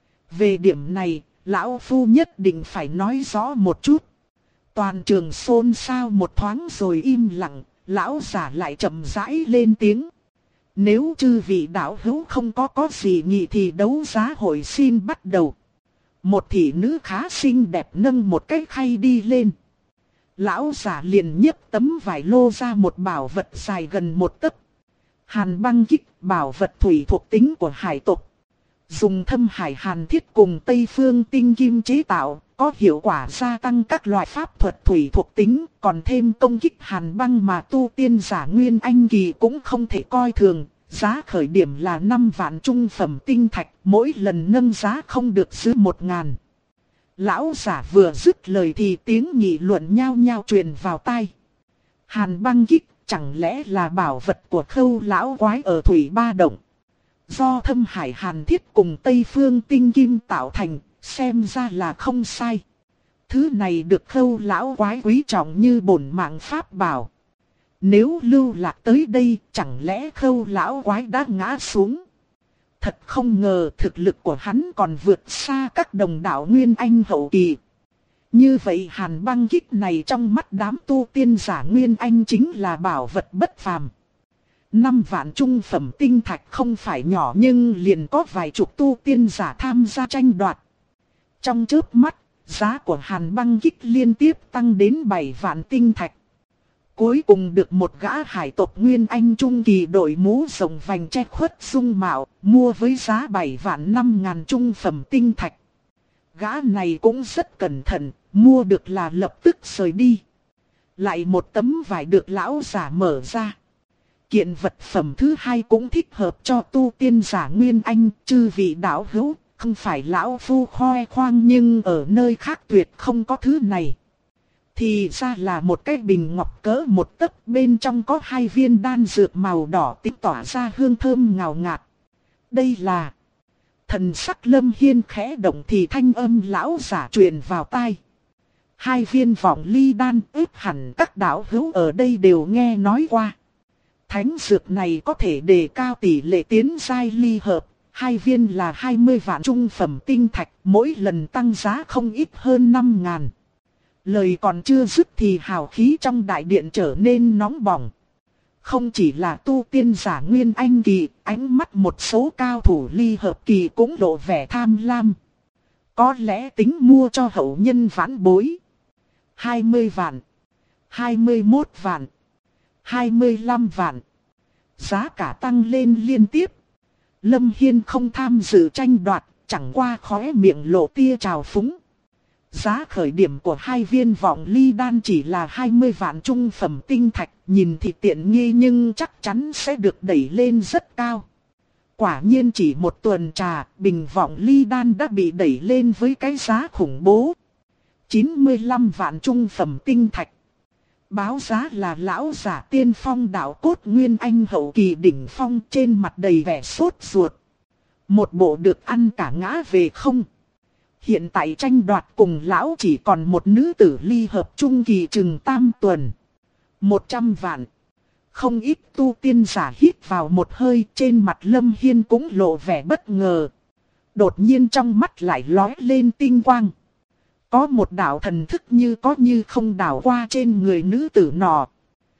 Về điểm này, lão phu nhất định phải nói rõ một chút. Toàn trường xôn xao một thoáng rồi im lặng, lão giả lại chậm rãi lên tiếng. Nếu chư vị đạo hữu không có gì nghị thì đấu giá hội xin bắt đầu. Một thị nữ khá xinh đẹp nâng một cái khay đi lên. Lão giả liền nhấc tấm vải lô ra một bảo vật dài gần 1 tấc. Hàn băng kích, bảo vật thủy thuộc tính của hải tộc. Dùng thâm hải hàn thiết cùng Tây Phương tinh kim chế tạo, có hiệu quả gia tăng các loại pháp thuật thủy thuộc tính, còn thêm công kích hàn băng mà tu tiên giả Nguyên Anh kỳ cũng không thể coi thường. Giá khởi điểm là 5 vạn trung phẩm tinh thạch, mỗi lần nâng giá không được dưới 1.000. Lão giả vừa dứt lời thì tiếng nghị luận nhao nhao truyền vào tai. Hàn băng kích, chẳng lẽ là bảo vật của Khâu lão quái ở Thủy Ba Động? Do thâm hải hàn thiết cùng Tây Phương tinh kim tạo thành, xem ra là không sai. Thứ này được Khâu lão quái quý trọng như bổn mạng pháp bảo. Nếu lưu lạc tới đây, chẳng lẽ Khâu lão quái đã ngã xuống? Thật không ngờ thực lực của hắn còn vượt xa các đồng đạo Nguyên Anh hậu kỳ. Như vậy hàn băng kích này trong mắt đám tu tiên giả Nguyên Anh chính là bảo vật bất phàm. 5 vạn trung phẩm tinh thạch không phải nhỏ nhưng liền có vài chục tu tiên giả tham gia tranh đoạt. Trong chớp mắt, giá của hàn băng kích liên tiếp tăng đến 7 vạn tinh thạch. Cuối cùng được một gã hải tộc Nguyên Anh trung kỳ đội mũ rộng vành che khuất dung mạo, mua với giá 7 vạn 5.000 trung phẩm tinh thạch. Gã này cũng rất cẩn thận, mua được là lập tức rời đi. Lại một tấm vải được lão giả mở ra. Kiện vật phẩm thứ hai cũng thích hợp cho tu tiên giả Nguyên Anh, chư vị đạo hữu, không phải lão phu khoe khoang nhưng ở nơi khác tuyệt không có thứ này. Thì ra là một cái bình ngọc cỡ một tấc, bên trong có 2 viên đan dược màu đỏ tím tỏa ra hương thơm ngào ngạt. Đây là... Thần sắc Lâm Hiên khẽ động thì thanh âm lão giả truyền vào tai. 2 viên vọng ly đan, ếp hẳn các đạo hữu ở đây đều nghe nói qua. Thánh dược này có thể đề cao tỷ lệ tiến giai ly hợp. 2 viên là 20 vạn trung phẩm tinh thạch, mỗi lần tăng giá không ít hơn 5.000. Lời còn chưa dứt thì hào khí trong đại điện trở nên nóng bỏng. Không chỉ là tu tiên giả Nguyên Anh kỳ, ánh mắt một số cao thủ ly hợp kỳ cũng lộ vẻ tham lam. Có lẽ tính mua cho hậu nhân vãn bối. 20 vạn, 21 vạn, 25 vạn. Giá cả tăng lên liên tiếp. Lâm Hiên không tham dự tranh đoạt, chẳng qua khóe miệng lộ tia trào phúng. Giá khởi điểm của 2 viên vọng ly đan chỉ là 20 vạn trung phẩm tinh thạch, nhìn thì tiện nghi nhưng chắc chắn sẽ được đẩy lên rất cao. Quả nhiên chỉ một tuần trà, bình vọng ly đan đã bị đẩy lên với cái giá khủng bố. 95 vạn trung phẩm tinh thạch. Báo giá là lão giả tiên phong đạo cốt Nguyên Anh hậu kỳ đỉnh phong, trên mặt đầy vẻ sốt ruột. Một bộ được ăn cả ngã về không. Hiện tại tranh đoạt cùng lão chỉ còn một nữ tử ly hợp trung kỳ chừng tam tuần. 100 vạn. Không ít tu tiên giả hít vào một hơi, trên mặt Lâm Hiên cũng lộ vẻ bất ngờ. Đột nhiên trong mắt lại lóe lên tinh quang. Có một đạo thần thức như có như không đảo qua trên người nữ tử nọ.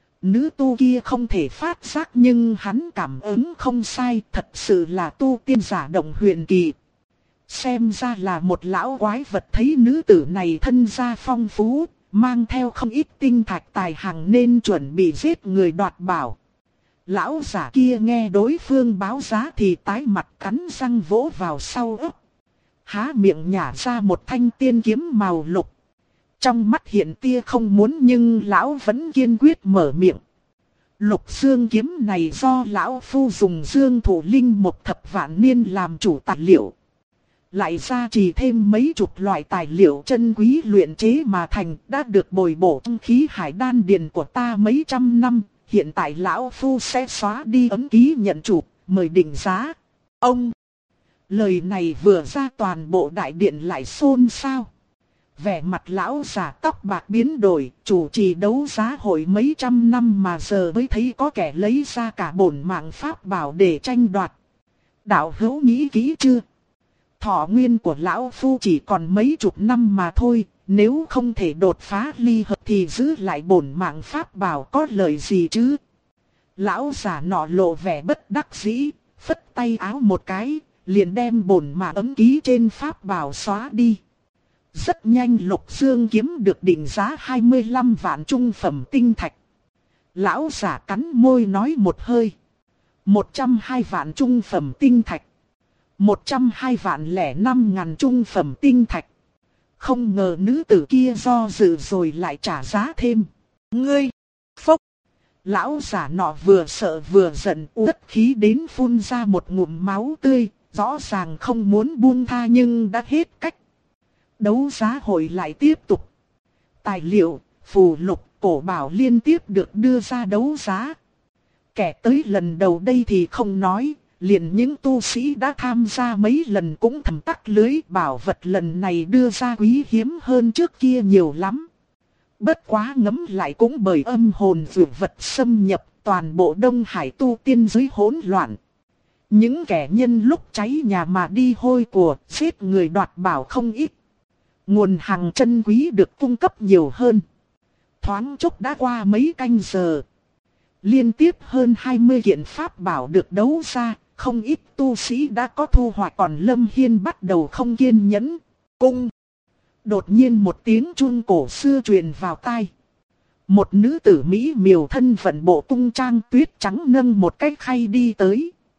Nữ tu kia không thể phát giác nhưng hắn cảm ứng không sai, thật sự là tu tiên giả động huyền kỳ. Xem ra là một lão quái vật, thấy nữ tử này thân gia phong phú, mang theo không ít tinh thạch tài hàng nên chuẩn bị giết người đoạt bảo. Lão giả kia nghe đối phương báo giá thì tái mặt cắn răng vỗ vào sau ấp. Há miệng nhả ra một thanh tiên kiếm màu lục. Trong mắt hiện tia không muốn nhưng lão vẫn kiên quyết mở miệng. Lục dương kiếm này do lão phu dùng dương thủ linh một thập vạn niên làm chủ tài liệu. Lại gia trì thêm mấy chục loại tài liệu chân quý luyện chế mà thành, đã được bồi bổ trong khí hải đan điền của ta mấy trăm năm. Hiện tại lão phu sẽ xóa đi ấn ký nhận chủ, mời định giá. Ông! Lời này vừa ra toàn bộ đại điện lại xôn xao. Vẻ mặt lão giả tóc bạc biến đổi, chủ trì đấu giá hội mấy trăm năm mà giờ mới thấy có kẻ lấy ra cả bổn mạng pháp bảo để tranh đoạt. Đạo hữu nghĩ kỹ chưa? Thọ nguyên của lão phu chỉ còn mấy chục năm mà thôi, nếu không thể đột phá ly hợp thì giữ lại bổn mạng pháp bảo có lợi gì chứ? Lão giả nọ lộ vẻ bất đắc dĩ, phất tay áo một cái, liền đem bổn mạng ấn ký trên pháp bảo xóa đi. Rất nhanh Lục Dương kiếm được định giá 25 vạn trung phẩm tinh thạch. Lão giả cắn môi nói một hơi. 102 vạn trung phẩm tinh thạch. 102 vạn lẻ 5 ngàn trung phẩm tinh thạch. Không ngờ nữ tử kia do dự rồi lại trả giá thêm. Ngươi! Phốc! Lão giả nọ vừa sợ vừa giận, uất khí đến phun ra một ngụm máu tươi. Rõ ràng không muốn buông tha nhưng đã hết cách. Đấu giá hội lại tiếp tục. Tài liệu, phù lục, cổ bảo liên tiếp được đưa ra đấu giá. Kẻ tới lần đầu đây thì không nói, liền những tu sĩ đã tham gia mấy lần cũng thầm tắc lưới, bảo vật lần này đưa ra quý hiếm hơn trước kia nhiều lắm. Bất quá ngẫm lại cũng bởi âm hồn dược vật xâm nhập, toàn bộ Đông Hải tu tiên giới hỗn loạn. Những kẻ nhân lúc cháy nhà mà đi hôi của, giết người đoạt bảo không ít. Nguồn hàng chân quý được cung cấp nhiều hơn. Thoáng chốc đã qua mấy canh giờ. Liên tiếp hơn 20 kiện pháp bảo được đấu ra, không ít tu sĩ đã có thu hoạch, còn Lâm Hiên bắt đầu không kiên nhẫn. Cung! Đột nhiên một tiếng chuông cổ xưa truyền vào tai. Một nữ tử Mỹ miều thân vận bộ cung trang tuyết trắng nâng một cái khay đi tới.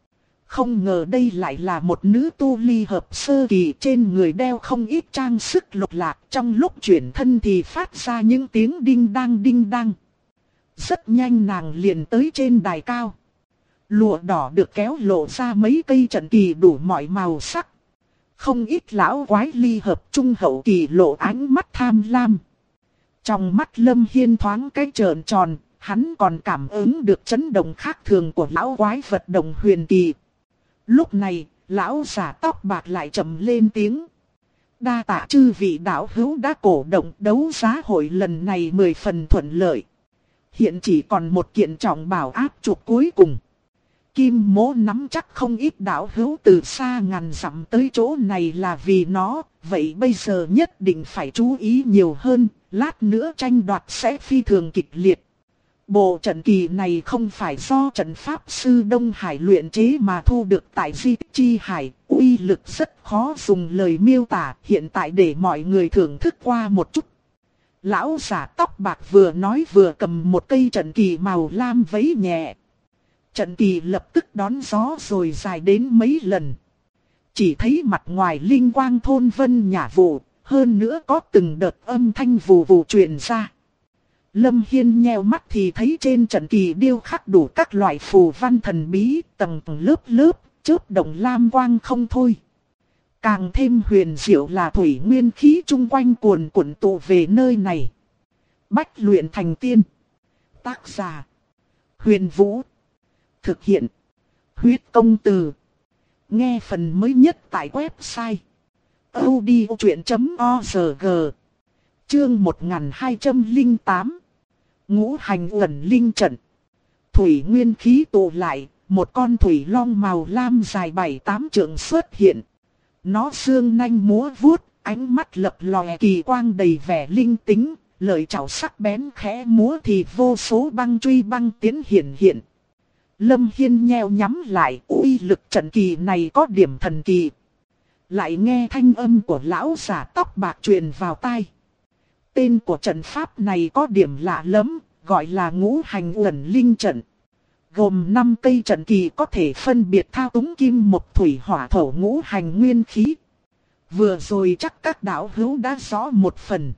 Không ngờ đây lại là một nữ tu ly hợp sơ kỳ, trên người đeo không ít trang sức lục lạc, trong lúc chuyển thân thì phát ra những tiếng đinh đang đinh đang. Rất nhanh nàng liền tới trên đài cao. Lụa đỏ được kéo lộ ra mấy cây trận kỳ đủ mọi màu sắc. Không ít lão quái ly hợp trung hậu kỳ lộ ánh mắt tham lam. Trong mắt Lâm Hiên thoáng cái trợn tròn, hắn còn cảm ứng được chấn động khác thường của lão quái vật đồng huyền kỳ. Lúc này, lão già tóc bạc lại trầm lên tiếng. Đa tạ chư vị đạo hữu đã cổ động, đấu giá hội lần này 10 phần thuận lợi. Hiện chỉ còn một kiện trọng bảo áp trục cuối cùng. Kim Mỗ nắm chắc không ít đạo hữu từ xa ngàn dặm tới chỗ này là vì nó, vậy bây giờ nhất định phải chú ý nhiều hơn, lát nữa tranh đoạt sẽ phi thường kịch liệt. Bộ trận kỳ này không phải do trận pháp sư Đông Hải luyện chế mà thu được tại Di Tích Chi Hải, uy lực rất khó dùng lời miêu tả, hiện tại để mọi người thưởng thức qua một chút. Lão giả tóc bạc vừa nói vừa cầm một cây trận kỳ màu lam vẫy nhẹ. Trận kỳ lập tức đón gió rồi dài đến mấy lần. Chỉ thấy mặt ngoài linh quang thôn vân nhả vụ, hơn nữa có từng đợt âm thanh vù vù truyền ra. Lâm Hiên nheo mắt thì thấy trên trận kỳ điêu khắc đủ các loại phù văn thần bí, tầng tầng lớp lớp, chớp động lam quang không thôi. Càng thêm huyền diệu là thủy nguyên khí chung quanh cuồn cuộn tụ về nơi này. Bách luyện thành tiên. Tác giả: Huyền Vũ. Thực hiện: Huyết Công Từ. Nghe phần mới nhất tại website audiochuyện.org. Chương 1208. Ngũ hành uẩn linh trận. Thủy nguyên khí tụ lại, một con thủy long màu lam dài 7-8 trượng xuất hiện. Nó xương nanh múa vuốt, ánh mắt lập lòe kỳ quang đầy vẻ linh tính, lợi chảo sắc bén khẽ múa thì vô số băng truy băng tiến hiện. Lâm Hiên nheo nhắm lại, uy lực trận kỳ này có điểm thần kỳ. Lại nghe thanh âm của lão giả tóc bạc truyền vào tai. Tên của trận pháp này có điểm lạ lắm, gọi là ngũ hành uẩn linh trận. Gồm 5 cây trận kỳ có thể phân biệt thao túng kim mộc thủy hỏa thổ ngũ hành nguyên khí. Vừa rồi chắc các đạo hữu đã rõ một phần.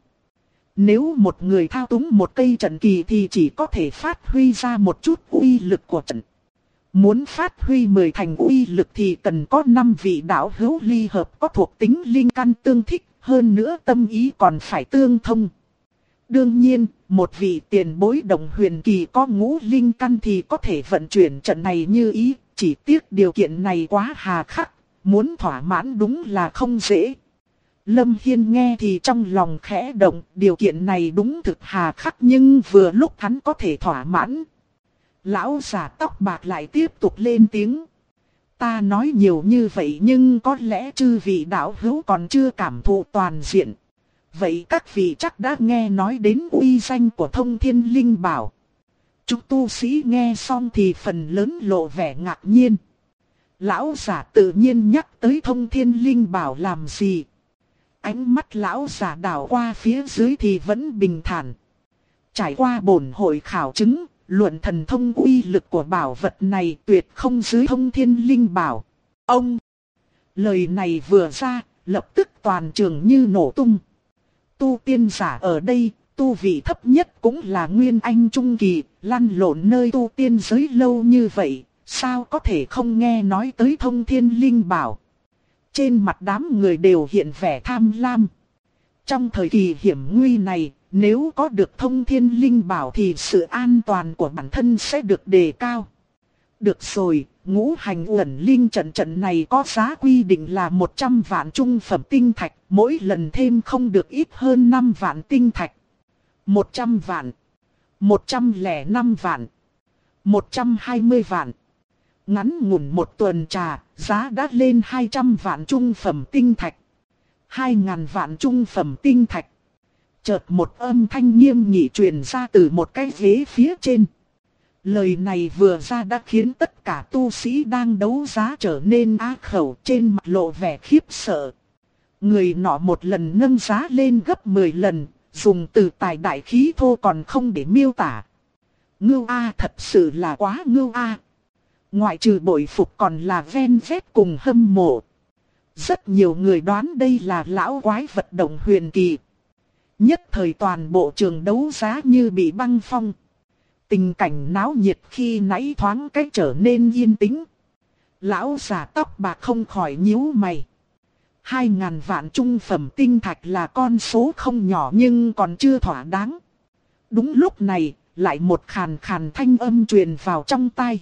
Nếu một người thao túng một cây trận kỳ thì chỉ có thể phát huy ra một chút uy lực của trận. Muốn phát huy 10 thành uy lực thì cần có 5 vị đạo hữu ly hợp có thuộc tính linh căn tương thích, hơn nữa tâm ý còn phải tương thông. Đương nhiên, một vị tiền bối đồng huyền kỳ có ngũ linh căn thì có thể vận chuyển trận này như ý, chỉ tiếc điều kiện này quá hà khắc, muốn thỏa mãn đúng là không dễ. Lâm Hiên nghe thì trong lòng khẽ động, điều kiện này đúng thực hà khắc nhưng vừa lúc hắn có thể thỏa mãn. Lão giả tóc bạc lại tiếp tục lên tiếng. Ta nói nhiều như vậy nhưng có lẽ chư vị đạo hữu còn chưa cảm thụ toàn diện. Vậy các vị chắc đã nghe nói đến uy danh của Thông Thiên Linh Bảo. Chúng tu sĩ nghe xong thì phần lớn lộ vẻ ngạc nhiên. Lão giả tự nhiên nhắc tới Thông Thiên Linh Bảo làm gì? Ánh mắt lão giả đảo qua phía dưới thì vẫn bình thản. Trải qua bổn hội khảo chứng, luận thần thông uy lực của bảo vật này tuyệt không dưới Thông Thiên Linh Bảo. Ông! Lời này vừa ra, lập tức toàn trường như nổ tung. Tu tiên giả ở đây, tu vị thấp nhất cũng là Nguyên Anh Trung Kỳ, lăn lộn nơi tu tiên giới lâu như vậy, sao có thể không nghe nói tới Thông Thiên Linh Bảo. Trên mặt đám người đều hiện vẻ tham lam. Trong thời kỳ hiểm nguy này, nếu có được Thông Thiên Linh Bảo thì sự an toàn của bản thân sẽ được đề cao. Được rồi, ngũ hành uẩn linh trận này có giá quy định là 100 vạn trung phẩm tinh thạch, mỗi lần thêm không được ít hơn 5 vạn tinh thạch. 100 vạn, 105 vạn, 120 vạn. Ngắn ngủn một tuần trà, giá đã lên 200 vạn trung phẩm tinh thạch. 2.000 vạn trung phẩm tinh thạch. Chợt một âm thanh nghiêm nghị truyền ra từ một cái ghế phía trên. Lời này vừa ra đã khiến tất cả tu sĩ đang đấu giá trở nên á khẩu, trên mặt lộ vẻ khiếp sợ. Người nọ một lần nâng giá lên gấp 10 lần, dùng từ tài đại khí thô còn không để miêu tả. Ngưu a, thật sự là quá ngưu a. Ngoại trừ bội phục còn là ven vét cùng hâm mộ. Rất nhiều người đoán đây là lão quái vật Động Huyền Kỳ. Nhất thời toàn bộ trường đấu giá như bị băng phong. Tình cảnh náo nhiệt khi nãy thoáng cách trở nên yên tĩnh. Lão già tóc bạc không khỏi nhíu mày. 2.000 vạn trung phẩm tinh thạch là con số không nhỏ nhưng còn chưa thỏa đáng. Đúng lúc này, lại một khàn khàn thanh âm truyền vào trong tai.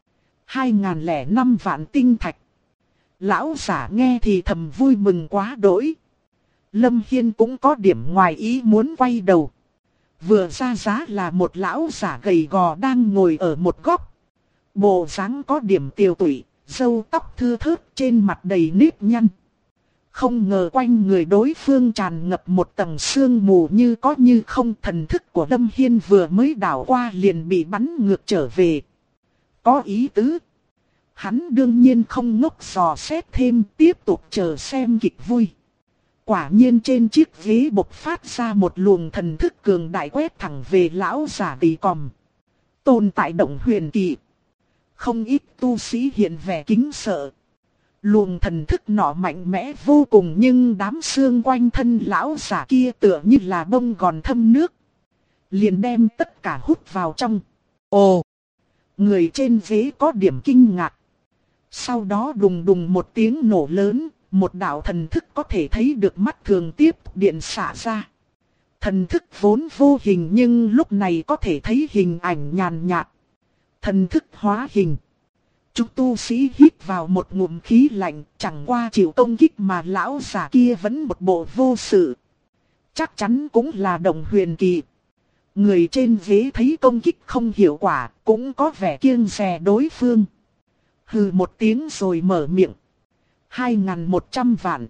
2.005 vạn tinh thạch. Lão giả nghe thì thầm vui mừng quá đỗi. Lâm Hiên cũng có điểm ngoài ý muốn quay đầu. Vừa ra giá là một lão giả gầy gò đang ngồi ở một góc. Bộ dáng có điểm tiều tụy, râu tóc thưa thớt, trên mặt đầy nếp nhăn. Không ngờ quanh người đối phương tràn ngập một tầng sương mù như có như không. Thần thức của Lâm Hiên vừa mới đảo qua liền bị bắn ngược trở về. Có ý tứ. Hắn đương nhiên không ngốc dò xét thêm, tiếp tục chờ xem kịch vui. Quả nhiên trên chiếc ghế bộc phát ra một luồng thần thức cường đại quét thẳng về lão giả gầy còm. Tồn tại Động Huyền Kỳ. Không ít tu sĩ hiện vẻ kính sợ. Luồng thần thức nọ mạnh mẽ vô cùng nhưng đám xương quanh thân lão giả kia tựa như là bông gòn thâm nước. Liền đem tất cả hút vào trong. Ồ! Người trên ghế có điểm kinh ngạc. Sau đó đùng đùng một tiếng nổ lớn, một đạo thần thức có thể thấy được mắt thường tiếp điện xạ ra. Thần thức vốn vô hình nhưng lúc này có thể thấy hình ảnh nhàn nhạt. Thần thức hóa hình. Chúng tu sĩ hít vào một ngụm khí lạnh, chẳng qua chịu công kích mà lão giả kia vẫn một bộ vô sự. Chắc chắn cũng là Động Huyền Kỳ. Người trên ghế thấy công kích không hiệu quả, cũng có vẻ kiêng dè đối phương. Hừ một tiếng rồi mở miệng. 2.100 vạn.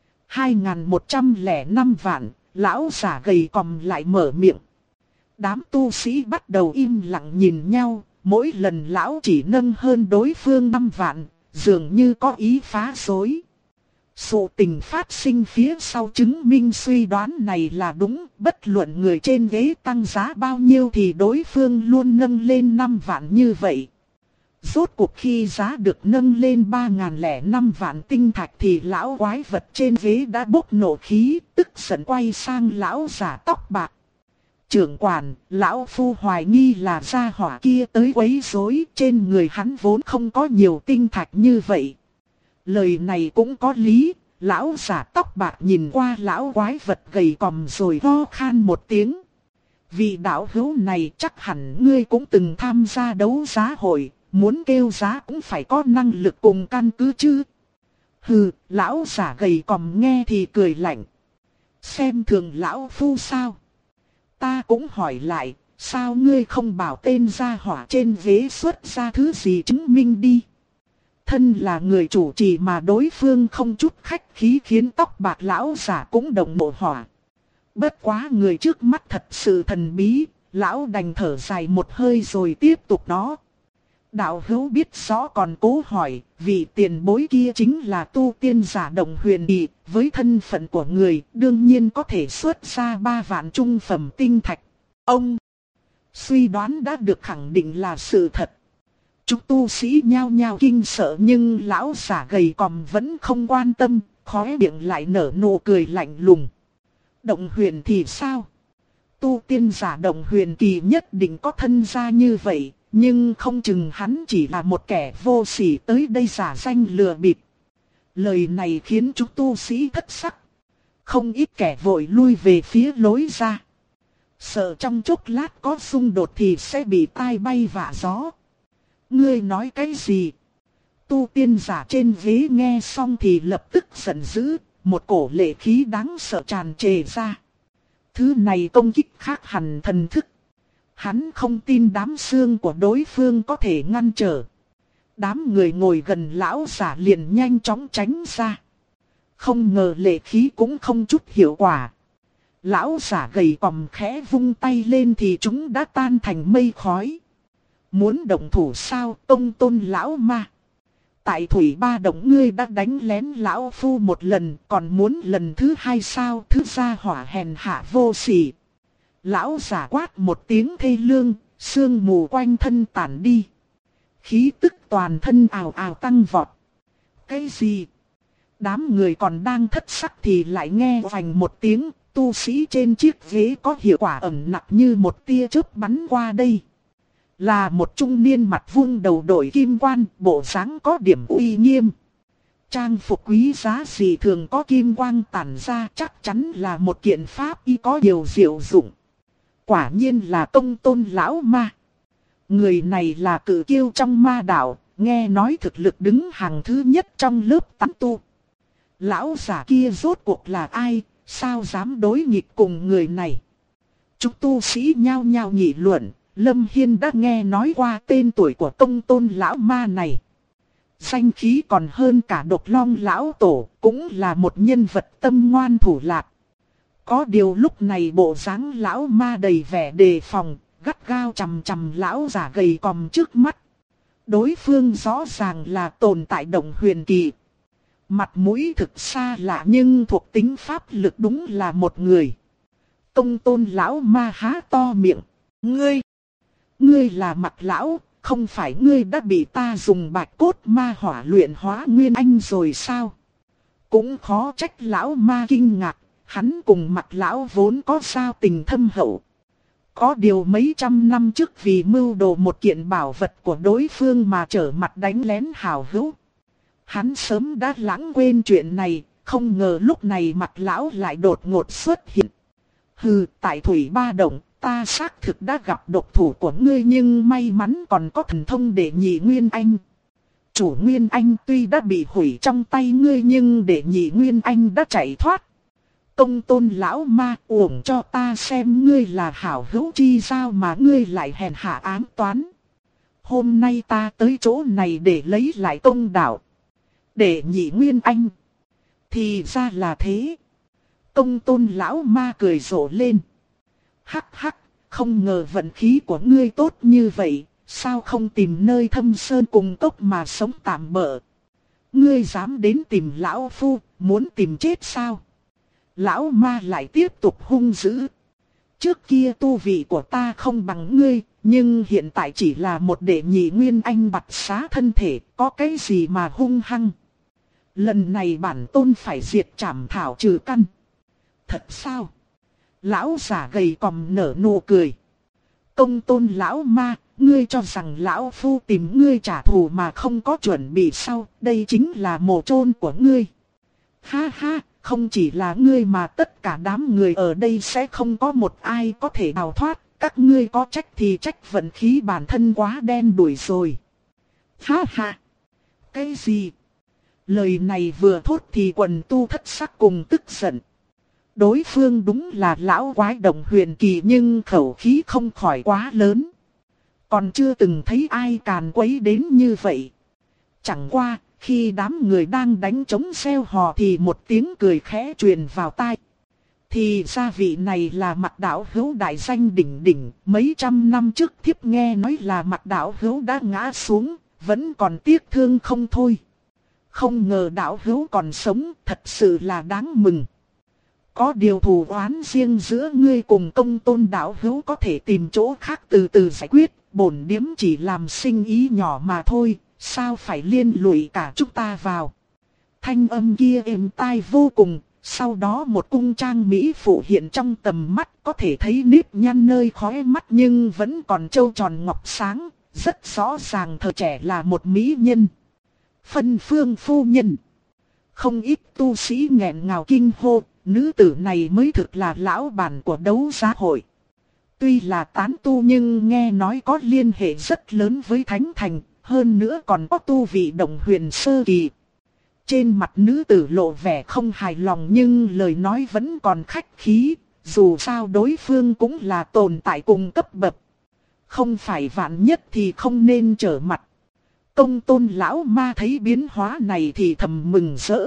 2.105 vạn, lão giả gầy còm lại mở miệng. Đám tu sĩ bắt đầu im lặng nhìn nhau, mỗi lần lão chỉ nâng hơn đối phương 5 vạn, dường như có ý phá rối. Sự tình phát sinh phía sau chứng minh suy đoán này là đúng, bất luận người trên ghế tăng giá bao nhiêu thì đối phương luôn nâng lên 5 vạn như vậy. Rốt cuộc khi giá được nâng lên 3.005 vạn tinh thạch thì lão quái vật trên ghế đã bốc nổ khí, tức giận quay sang lão giả tóc bạc. Trưởng quản, lão phu hoài nghi là gia hỏa kia tới quấy rối, trên người hắn vốn không có nhiều tinh thạch như vậy. Lời này cũng có lý, lão giả tóc bạc nhìn qua lão quái vật gầy còm rồi ho khan một tiếng. Vị đạo hữu này chắc hẳn ngươi cũng từng tham gia đấu giá hội, muốn kêu giá cũng phải có năng lực cùng căn cứ chứ. Hừ, lão giả gầy còm nghe thì cười lạnh. Xem thường lão phu sao? Ta cũng hỏi lại, sao ngươi không bảo tên gia hỏa trên ghế xuất ra thứ gì chứng minh đi? Thân là người chủ trì mà đối phương không chút khách khí khiến tóc bạc lão giả cũng động nộ hỏa. Bất quá người trước mắt thật sự thần bí, lão đành thở dài một hơi rồi tiếp tục nói. Đạo hữu biết rõ còn cố hỏi, vị tiền bối kia chính là tu tiên giả Động Huyền Kỳ, với thân phận của người đương nhiên có thể xuất ra 3 vạn trung phẩm tinh thạch. Ông suy đoán đã được khẳng định là sự thật. Chúng tu sĩ nhao nhao kinh sợ nhưng lão giả gầy còm vẫn không quan tâm, khóe miệng lại nở nụ cười lạnh lùng. Động Huyền thì sao? Tu tiên giả Động Huyền Kỳ nhất định có thân gia như vậy. Nhưng không chừng hắn chỉ là một kẻ vô sỉ tới đây giả danh lừa bịp. Lời này khiến chúng tu sĩ thất sắc. Không ít kẻ vội lui về phía lối ra. Sợ trong chốc lát có xung đột thì sẽ bị tai bay vạ gió. Ngươi nói cái gì? Tu tiên giả trên ghế nghe xong thì lập tức giận dữ. Một cổ lệ khí đáng sợ tràn trề ra. Thứ này công kích khác hẳn thần thức. Hắn không tin đám xương của đối phương có thể ngăn trở. Đám người ngồi gần lão giả liền nhanh chóng tránh ra. Không ngờ lệ khí cũng không chút hiệu quả. Lão giả gầy còm khẽ vung tay lên thì chúng đã tan thành mây khói. Muốn động thủ sao Tông Tôn lão ma? Tại Thủy Ba Động ngươi đã đánh lén lão phu một lần, còn muốn lần thứ hai sao? Thứ gia hỏa hèn hạ vô sỉ. Lão giả quát một tiếng thê lương, sương mù quanh thân tản đi. khí tức toàn thân ào ào tăng vọt. Cái gì? Đám người còn đang thất sắc thì lại nghe vành một tiếng, tu sĩ trên chiếc ghế có hiệu quả ẩn nặng như một tia chớp bắn qua đây. Là một trung niên mặt vuông đầu đội kim quan, bộ dáng có điểm uy nghiêm. Trang phục quý giá gì thường có kim quang tản ra, chắc chắn là một kiện pháp y có nhiều diệu dụng. Quả nhiên là Công Tôn lão ma. Người này là cự kiêu trong ma đạo, nghe nói thực lực đứng hàng thứ nhất trong lớp tán tu. Lão giả kia rốt cuộc là ai, sao dám đối nghịch cùng người này? Chúng tu sĩ nhao nhao nghị luận, Lâm Hiên đã nghe nói qua tên tuổi của Công Tôn lão ma này. Danh khí còn hơn cả Độc Long lão tổ, cũng là một nhân vật tâm ngoan thủ lạt. Có điều lúc này bộ dáng lão ma đầy vẻ đề phòng, gắt gao chằm chằm lão giả gầy còm trước mắt. Đối phương rõ ràng là tồn tại động huyền kỳ. Mặt mũi thực xa lạ nhưng thuộc tính pháp lực đúng là một người. Công Tôn lão ma há to miệng. Ngươi là Mạc lão, không phải ngươi đã bị ta dùng bạch cốt ma hỏa luyện hóa nguyên anh rồi sao? Cũng khó trách lão ma kinh ngạc, hắn cùng Mạc lão vốn có giao tình thâm hậu. Có điều mấy trăm năm trước vì mưu đồ một kiện bảo vật của đối phương mà trở mặt đánh lén hảo hữu. Hắn sớm đã lãng quên chuyện này, không ngờ lúc này Mạc lão lại đột ngột xuất hiện. Hừ, tại Thủy Ba Động, ta xác thực đã gặp độc thủ của ngươi nhưng may mắn còn có thần thông Đệ Nhị Nguyên Anh. Chủ Nguyên Anh tuy đã bị hủy trong tay ngươi nhưng Đệ Nhị Nguyên Anh đã chạy thoát. Công Tôn lão ma, uổng cho ta xem ngươi là hảo hữu chi sao mà ngươi lại hèn hạ ám toán. Hôm nay ta tới chỗ này để lấy lại công đạo. Đệ Nhị Nguyên Anh. Thì ra là thế. Công Tôn lão ma cười rộ lên. Hắc hắc, không ngờ vận khí của ngươi tốt như vậy, sao không tìm nơi thâm sơn cùng cốc mà sống tạm bợ. Ngươi dám đến tìm lão phu, muốn tìm chết sao? Lão ma lại tiếp tục hung dữ. Trước kia tu vị của ta không bằng ngươi, nhưng hiện tại chỉ là một đệ nhị nguyên anh bạt xá thân thể, có cái gì mà hung hăng. Lần này bản tôn phải diệt trảm thảo trừ căn. Thật sao? Lão giả gầy còm nở nụ cười. Công Tôn lão ma, ngươi cho rằng lão phu tìm ngươi trả thù mà không có chuẩn bị sao? Đây chính là mồ chôn của ngươi. Ha ha, không chỉ là ngươi mà tất cả đám người ở đây sẽ không có một ai có thể đào thoát. Các ngươi có trách thì trách vận khí bản thân quá đen đủi rồi. Ha ha. Cái gì? Lời này vừa thốt thì quần tu thất sắc cùng tức giận. Đối phương đúng là lão quái động huyền kỳ nhưng khẩu khí không khỏi quá lớn. Còn chưa từng thấy ai càn quấy đến như vậy. Chẳng qua, khi đám người đang đánh trống reo hò thì một tiếng cười khẽ truyền vào tai. Thì ra vị này là Mạc đạo hữu đại danh đỉnh đỉnh, mấy trăm năm trước thiếp nghe nói là Mạc đạo hữu đã ngã xuống, vẫn còn tiếc thương không thôi. Không ngờ đạo hữu còn sống, thật sự là đáng mừng. Có điều thù oán riêng giữa ngươi cùng Công Tôn đạo hữu có thể tìm chỗ khác từ từ giải quyết, bổn điếm chỉ làm sinh ý nhỏ mà thôi, sao phải liên lụy cả chúng ta vào. Thanh âm kia êm tai vô cùng, sau đó một cung trang mỹ phụ hiện trong tầm mắt, có thể thấy nếp nhăn nơi khóe mắt nhưng vẫn còn trâu tròn ngọc sáng, rất rõ ràng thời trẻ là một mỹ nhân. Phân Phương phu nhân. Không ít tu sĩ nghẹn ngào kinh hô, nữ tử này mới thực là lão bản của đấu giá hội. Tuy là tán tu nhưng nghe nói có liên hệ rất lớn với Thánh Thành, hơn nữa còn có tu vị động huyền sơ kỳ. Trên mặt nữ tử lộ vẻ không hài lòng nhưng lời nói vẫn còn khách khí, dù sao đối phương cũng là tồn tại cùng cấp bậc. Không phải vạn nhất thì không nên trở mặt. Công Tôn lão ma thấy biến hóa này thì thầm mừng rỡ.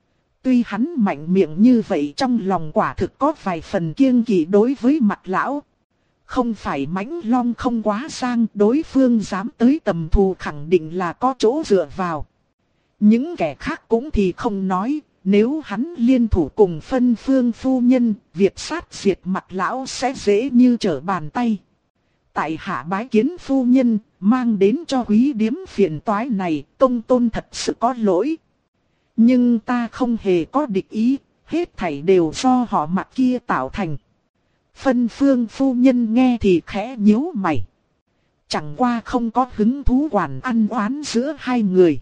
Tuy hắn mạnh miệng như vậy trong lòng quả thực có vài phần kiêng kỵ đối với Mạc lão. Không phải mãnh long không quá sang, đối phương dám tới tầm thù khẳng định là có chỗ dựa vào. Những kẻ khác cũng thì không nói, nếu hắn liên thủ cùng Phân Phương phu nhân, việc sát diệt Mạc lão sẽ dễ như trở bàn tay. Tại hạ bái kiến phu nhân, mang đến cho quý điếm phiền toái này, Công Tôn thật sự có lỗi. Nhưng ta không hề có địch ý, hết thảy đều do họ Mạc kia tạo thành. Phân Phương phu nhân nghe thì khẽ nhíu mày. Chẳng qua không có hứng thú quản ăn oán giữa hai người.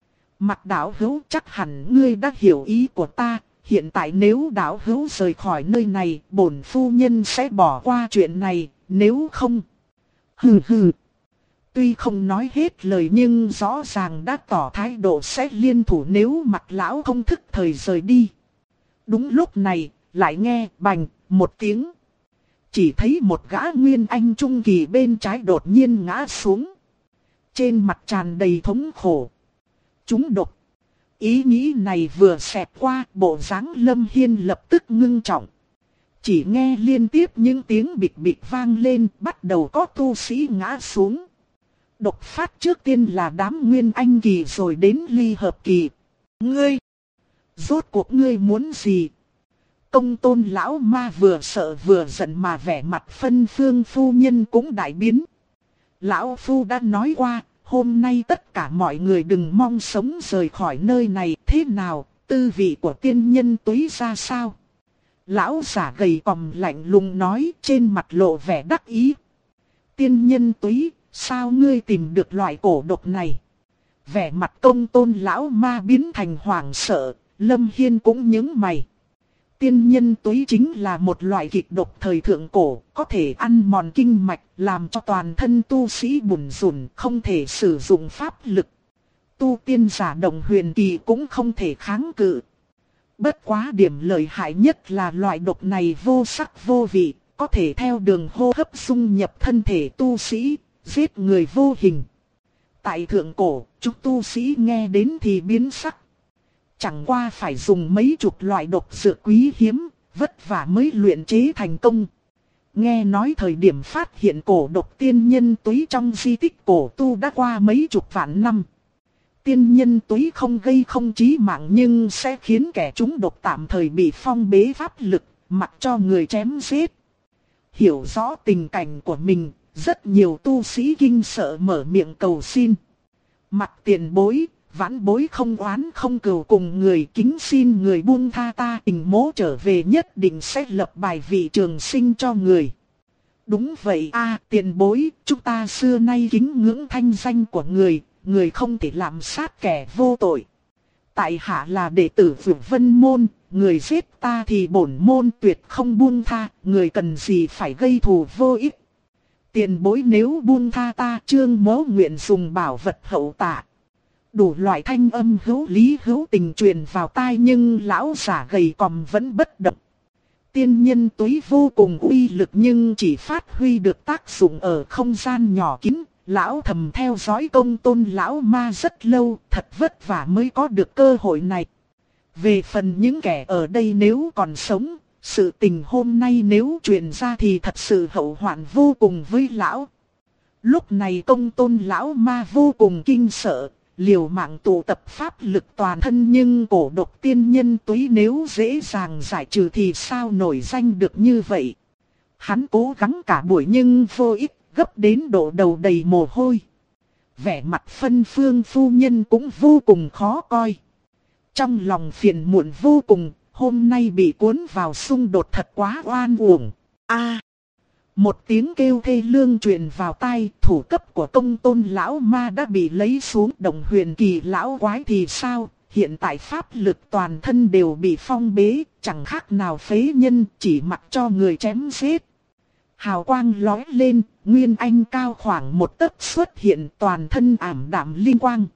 Mạc đạo hữu, chắc hẳn ngươi đã hiểu ý của ta. Hiện tại nếu đạo hữu rời khỏi nơi này, bổn phu nhân sẽ bỏ qua chuyện này, nếu không... Hừ hừ. Tuy không nói hết lời nhưng rõ ràng đã tỏ thái độ sẽ liên thủ nếu Mạc lão không thức thời rời đi. Đúng lúc này, lại nghe bành một tiếng. Chỉ thấy một gã nguyên anh trung kỳ bên trái đột nhiên ngã xuống. Trên mặt tràn đầy thống khổ. Chúng độc. Ý nghĩ này vừa xẹt qua, bộ dáng Lâm Hiên lập tức ngưng trọng. Chỉ nghe liên tiếp những tiếng bịch bịch vang lên, bắt đầu có tu sĩ ngã xuống. Độc phát trước tiên là đám nguyên anh kỳ rồi đến ly hợp kỳ. Ngươi! Rốt cuộc ngươi muốn gì? Công Tôn lão ma vừa sợ vừa giận mà vẻ mặt Phân Phương phu nhân cũng đại biến. Lão phu đã nói qua, hôm nay tất cả mọi người đừng mong sống rời khỏi nơi này. Thế nào, tư vị của tiên nhân túy ra sao? Lão giả gầy còm lạnh lùng nói, trên mặt lộ vẻ đắc ý. Tiên nhân túy, sao ngươi tìm được loại cổ độc này? Vẻ mặt Công Tôn lão ma biến thành hoảng sợ, Lâm Hiên cũng nhướng mày. Tiên nhân túy chính là một loại kịch độc thời thượng cổ, có thể ăn mòn kinh mạch, làm cho toàn thân tu sĩ bủn rủn, không thể sử dụng pháp lực. Tu tiên giả đồng huyền kỳ cũng không thể kháng cự. Bất quá điểm lợi hại nhất là loại độc này vô sắc vô vị, có thể theo đường hô hấp dung nhập thân thể tu sĩ, giết người vô hình. Tại thượng cổ, chúng tu sĩ nghe đến thì biến sắc. Chẳng qua phải dùng mấy chục loại độc dược quý hiếm, vất vả mới luyện chế thành công. Nghe nói thời điểm phát hiện cổ độc tiên nhân túy trong di tích cổ tu đã qua mấy chục vạn năm. Tiên nhân túy không gây không chí mạng nhưng sẽ khiến kẻ chúng độc tạm thời bị phong bế pháp lực, mặc cho người chém giết. Hiểu rõ tình cảnh của mình, rất nhiều tu sĩ kinh sợ mở miệng cầu xin. Mặc tiền bối, vãn bối không oán không cừu cùng người, kính xin người buông tha ta, tình mố trở về nhất định sẽ lập bài vị trường sinh cho người. Đúng vậy a, tiền bối, chúng ta xưa nay kính ngưỡng thanh danh của người, người không thể làm sát kẻ vô tội. Tại hạ là đệ tử Vượt Vân Môn, người giết ta thì bổn môn tuyệt không buông tha, người cần gì phải gây thù vô ích. Tiền bối nếu buông tha ta, Trương mỗ nguyện dùng bảo vật hậu tạ. Đủ loại thanh âm hữu lý hữu tình truyền vào tai nhưng lão giả gầy còm vẫn bất động. Tiên nhân túy vô cùng uy lực nhưng chỉ phát huy được tác dụng ở không gian nhỏ kín. Lão thầm theo dõi Công Tôn lão ma rất lâu, thật vất vả mới có được cơ hội này. Về phần những kẻ ở đây nếu còn sống, sự tình hôm nay nếu truyền ra thì thật sự hậu hoạn vô cùng với lão. Lúc này Công Tôn lão ma vô cùng kinh sợ, liều mạng tụ tập pháp lực toàn thân nhưng cổ độc tiên nhân túy nếu dễ dàng giải trừ thì sao nổi danh được như vậy. Hắn cố gắng cả buổi nhưng vô ích, gấp đến độ đầu đầy mồ hôi. Vẻ mặt Phân Phương phu nhân cũng vô cùng khó coi. Trong lòng phiền muộn vô cùng, hôm nay bị cuốn vào xung đột thật quá oan uổng. A! Một tiếng kêu thê lương truyền vào tai, thủ cấp của Công Tôn lão ma đã bị lấy xuống. Đồng huyền kỳ lão quái thì sao, hiện tại pháp lực toàn thân đều bị phong bế, chẳng khác nào phế nhân, chỉ mặc cho người chém giết. Hào quang lóe lên, nguyên anh cao khoảng một tấc xuất hiện, toàn thân ảm đạm linh quang.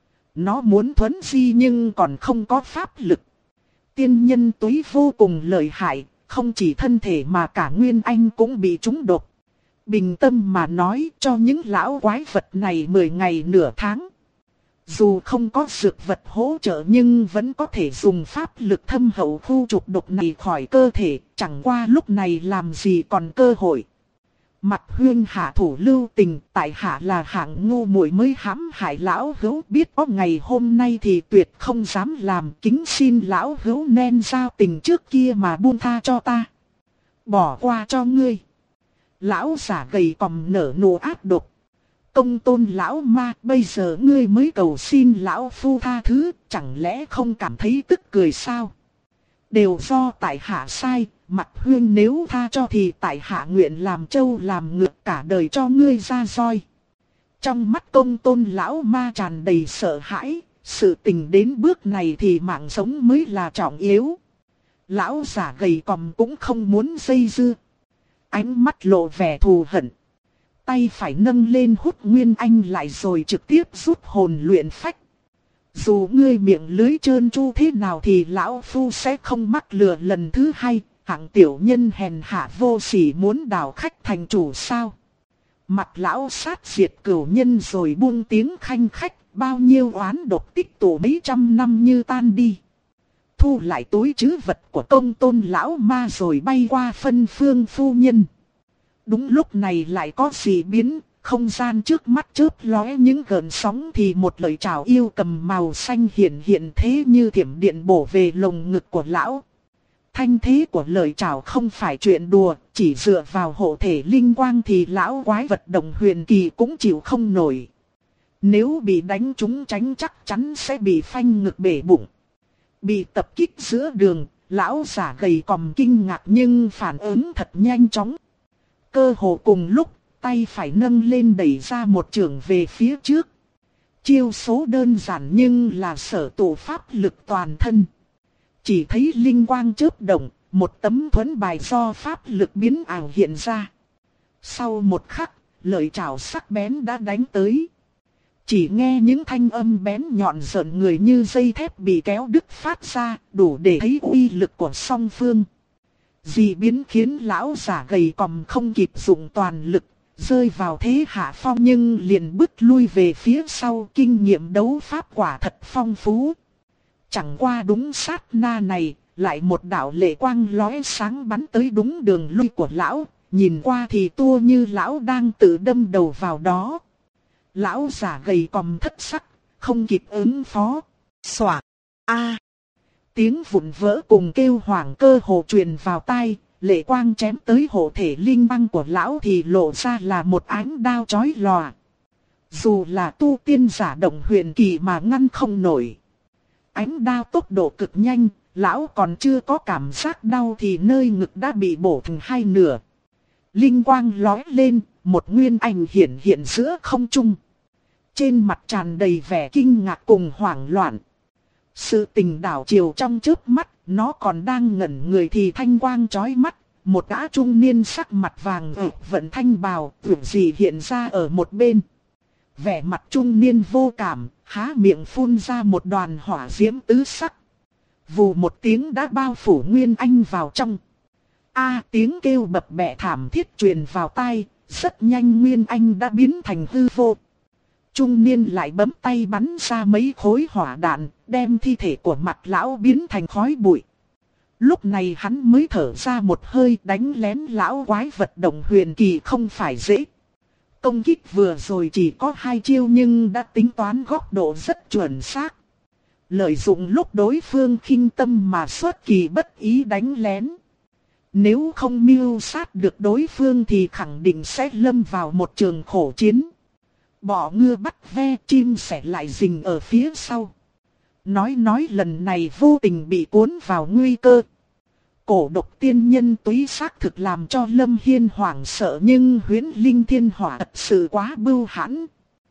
Nó muốn thuấn di nhưng còn không có pháp lực. Tiên nhân túy vô cùng lợi hại, không chỉ thân thể mà cả nguyên anh cũng bị trúng độc. Bình tâm mà nói, cho những lão quái vật này 10 ngày nửa tháng. Dù không có dược vật hỗ trợ nhưng vẫn có thể dùng pháp lực thâm hậu khu trục độc này khỏi cơ thể, chẳng qua lúc này làm gì còn cơ hội. Mặt Huyên hạ thủ lưu tình, tại hạ là hạng ngu muội mới hãm hại lão hữu, biết có ngày hôm nay thì tuyệt không dám làm, kính xin lão hữu nên giao tình trước kia mà buông tha cho ta. Bỏ qua cho ngươi. Lão giả gầy còm nở nụ ác độc. Công tôn lão ma, bây giờ ngươi mới cầu xin lão phu tha thứ, chẳng lẽ không cảm thấy tức cười sao? Đều do tại hạ sai, Mặt Huyên nếu tha cho thì tại hạ nguyện làm trâu làm ngược cả đời cho ngươi ra roi. Trong mắt công tôn lão ma tràn đầy sợ hãi, sự tình đến bước này thì mạng sống mới là trọng yếu. Lão giả gầy còm cũng không muốn dây dưa. Ánh mắt lộ vẻ thù hận. Tay phải nâng lên hút nguyên anh lại rồi trực tiếp rút hồn luyện phách. Dù ngươi miệng lưới trơn tru thế nào thì lão phu sẽ không mắc lừa lần thứ hai. Hạng tiểu nhân hèn hạ vô sỉ muốn đào khách thành chủ sao? Mặt lão sát diệt cửu nhân rồi buông tiếng khanh khách, bao nhiêu oán độc tích tụ mấy trăm năm như tan đi. Thu lại túi trữ vật của công tôn lão ma rồi bay qua phân phương phu nhân. Đúng lúc này lại có gì biến, không gian trước mắt chớp lóe những gợn sóng thì một lời chào yêu cầm màu xanh hiện thế như thiểm điện bổ về lồng ngực của lão. Thanh thế của lời chào không phải chuyện đùa, chỉ dựa vào hộ thể linh quang thì lão quái vật đồng huyền kỳ cũng chịu không nổi. Nếu bị đánh trúng tránh chắc chắn sẽ bị phanh ngực bể bụng. Bị tập kích giữa đường, lão giả gầy còm kinh ngạc nhưng phản ứng thật nhanh chóng. Cơ hồ cùng lúc, tay phải nâng lên đẩy ra một chưởng về phía trước. Chiêu số đơn giản nhưng là sở tụ pháp lực toàn thân. Chỉ thấy linh quang chớp động, một tấm thuẫn bài do pháp lực biến ảo hiện ra. Sau một khắc, lợi chảo sắc bén đã đánh tới. Chỉ nghe những thanh âm bén nhọn rợn người như dây thép bị kéo đứt phát ra, đủ để thấy uy lực của song phương. Dị biến khiến lão giả gầy còm không kịp dùng toàn lực, rơi vào thế hạ phong nhưng liền bước lui về phía sau. Kinh nghiệm đấu pháp quả thật phong phú. Chẳng qua đúng sát na này, lại một đạo lệ quang lóe sáng bắn tới đúng đường lui của lão, nhìn qua thì tua như lão đang tự đâm đầu vào đó. Lão giả gầy còm thất sắc, không kịp ứng phó. Xoả! A! Tiếng vụn vỡ cùng kêu hoảng cơ hồ truyền vào tai, lệ quang chém tới hộ thể linh băng của lão thì lộ ra là một ánh đao chói lòa. Dù là tu tiên giả động huyền kỳ mà ngăn không nổi. Ánh đao tốc độ cực nhanh, lão còn chưa có cảm giác đau thì nơi ngực đã bị bổ thành hai nửa. Linh quang lóe lên, một nguyên ảnh hiện giữa không trung. Trên mặt tràn đầy vẻ kinh ngạc cùng hoảng loạn. Sự tình đảo chiều trong chớp mắt, nó còn đang ngẩn người thì thanh quang chói mắt. Một gã trung niên sắc mặt vàng vận thanh bào, tưởng gì hiện ra ở một bên. Vẻ mặt trung niên vô cảm, há miệng phun ra một đoàn hỏa diễm tứ sắc. Vù một tiếng đã bao phủ Nguyên Anh vào trong. Tiếng kêu bập bẹ thảm thiết truyền vào tai, rất nhanh Nguyên Anh đã biến thành hư vô. Trung niên lại bấm tay bắn ra mấy khối hỏa đạn, đem thi thể của mặt lão biến thành khói bụi. Lúc này hắn mới thở ra một hơi, đánh lén lão quái vật đồng huyền kỳ không phải dễ. Công kích vừa rồi chỉ có 2 chiêu nhưng đã tính toán góc độ rất chuẩn xác. Lợi dụng lúc đối phương khinh tâm mà xuất kỳ bất ý đánh lén. Nếu không mưu sát được đối phương thì khẳng định sẽ lâm vào một trường khổ chiến. Bọ ngựa bắt ve, chim sẻ lại rình ở phía sau. Nói lần này vô tình bị cuốn vào nguy cơ. Cổ độc tiên nhân túy xác thực làm cho Lâm Hiên hoảng sợ nhưng huyễn linh thiên hỏa thật sự quá bưu hãn.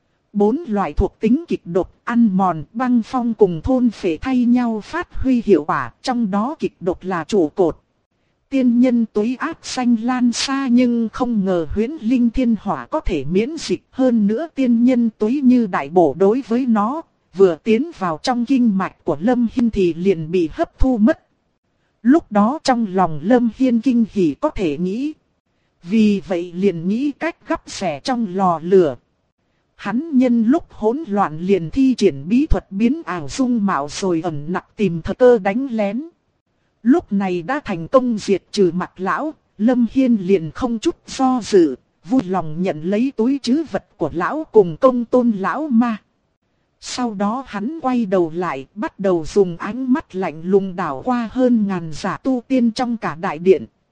4 loại thuộc tính kịch độc, ăn mòn, băng phong cùng thôn phệ thay nhau phát huy hiệu quả, trong đó kịch độc là trụ cột. Tiên nhân túy ác xanh lan xa nhưng không ngờ huyễn linh thiên hỏa có thể miễn dịch, hơn nữa tiên nhân túy như đại bổ đối với nó, vừa tiến vào trong kinh mạch của Lâm Hiên thì liền bị hấp thu mất. Lúc đó trong lòng Lâm Hiên kinh hỉ có thể nghĩ. Vì vậy liền nghĩ cách gắp xẻ trong lò lửa. Hắn nhân lúc hỗn loạn liền thi triển bí thuật biến ảo dung mạo rồi ẩn nặc tìm thời cơ đánh lén. Lúc này đã thành công diệt trừ mặt lão, Lâm Hiên liền không chút do dự, vui lòng nhận lấy túi trữ vật của lão cùng công tôn lão ma. Sau đó hắn quay đầu lại, bắt đầu dùng ánh mắt lạnh lùng đảo qua hơn ngàn giả tu tiên trong cả đại điện.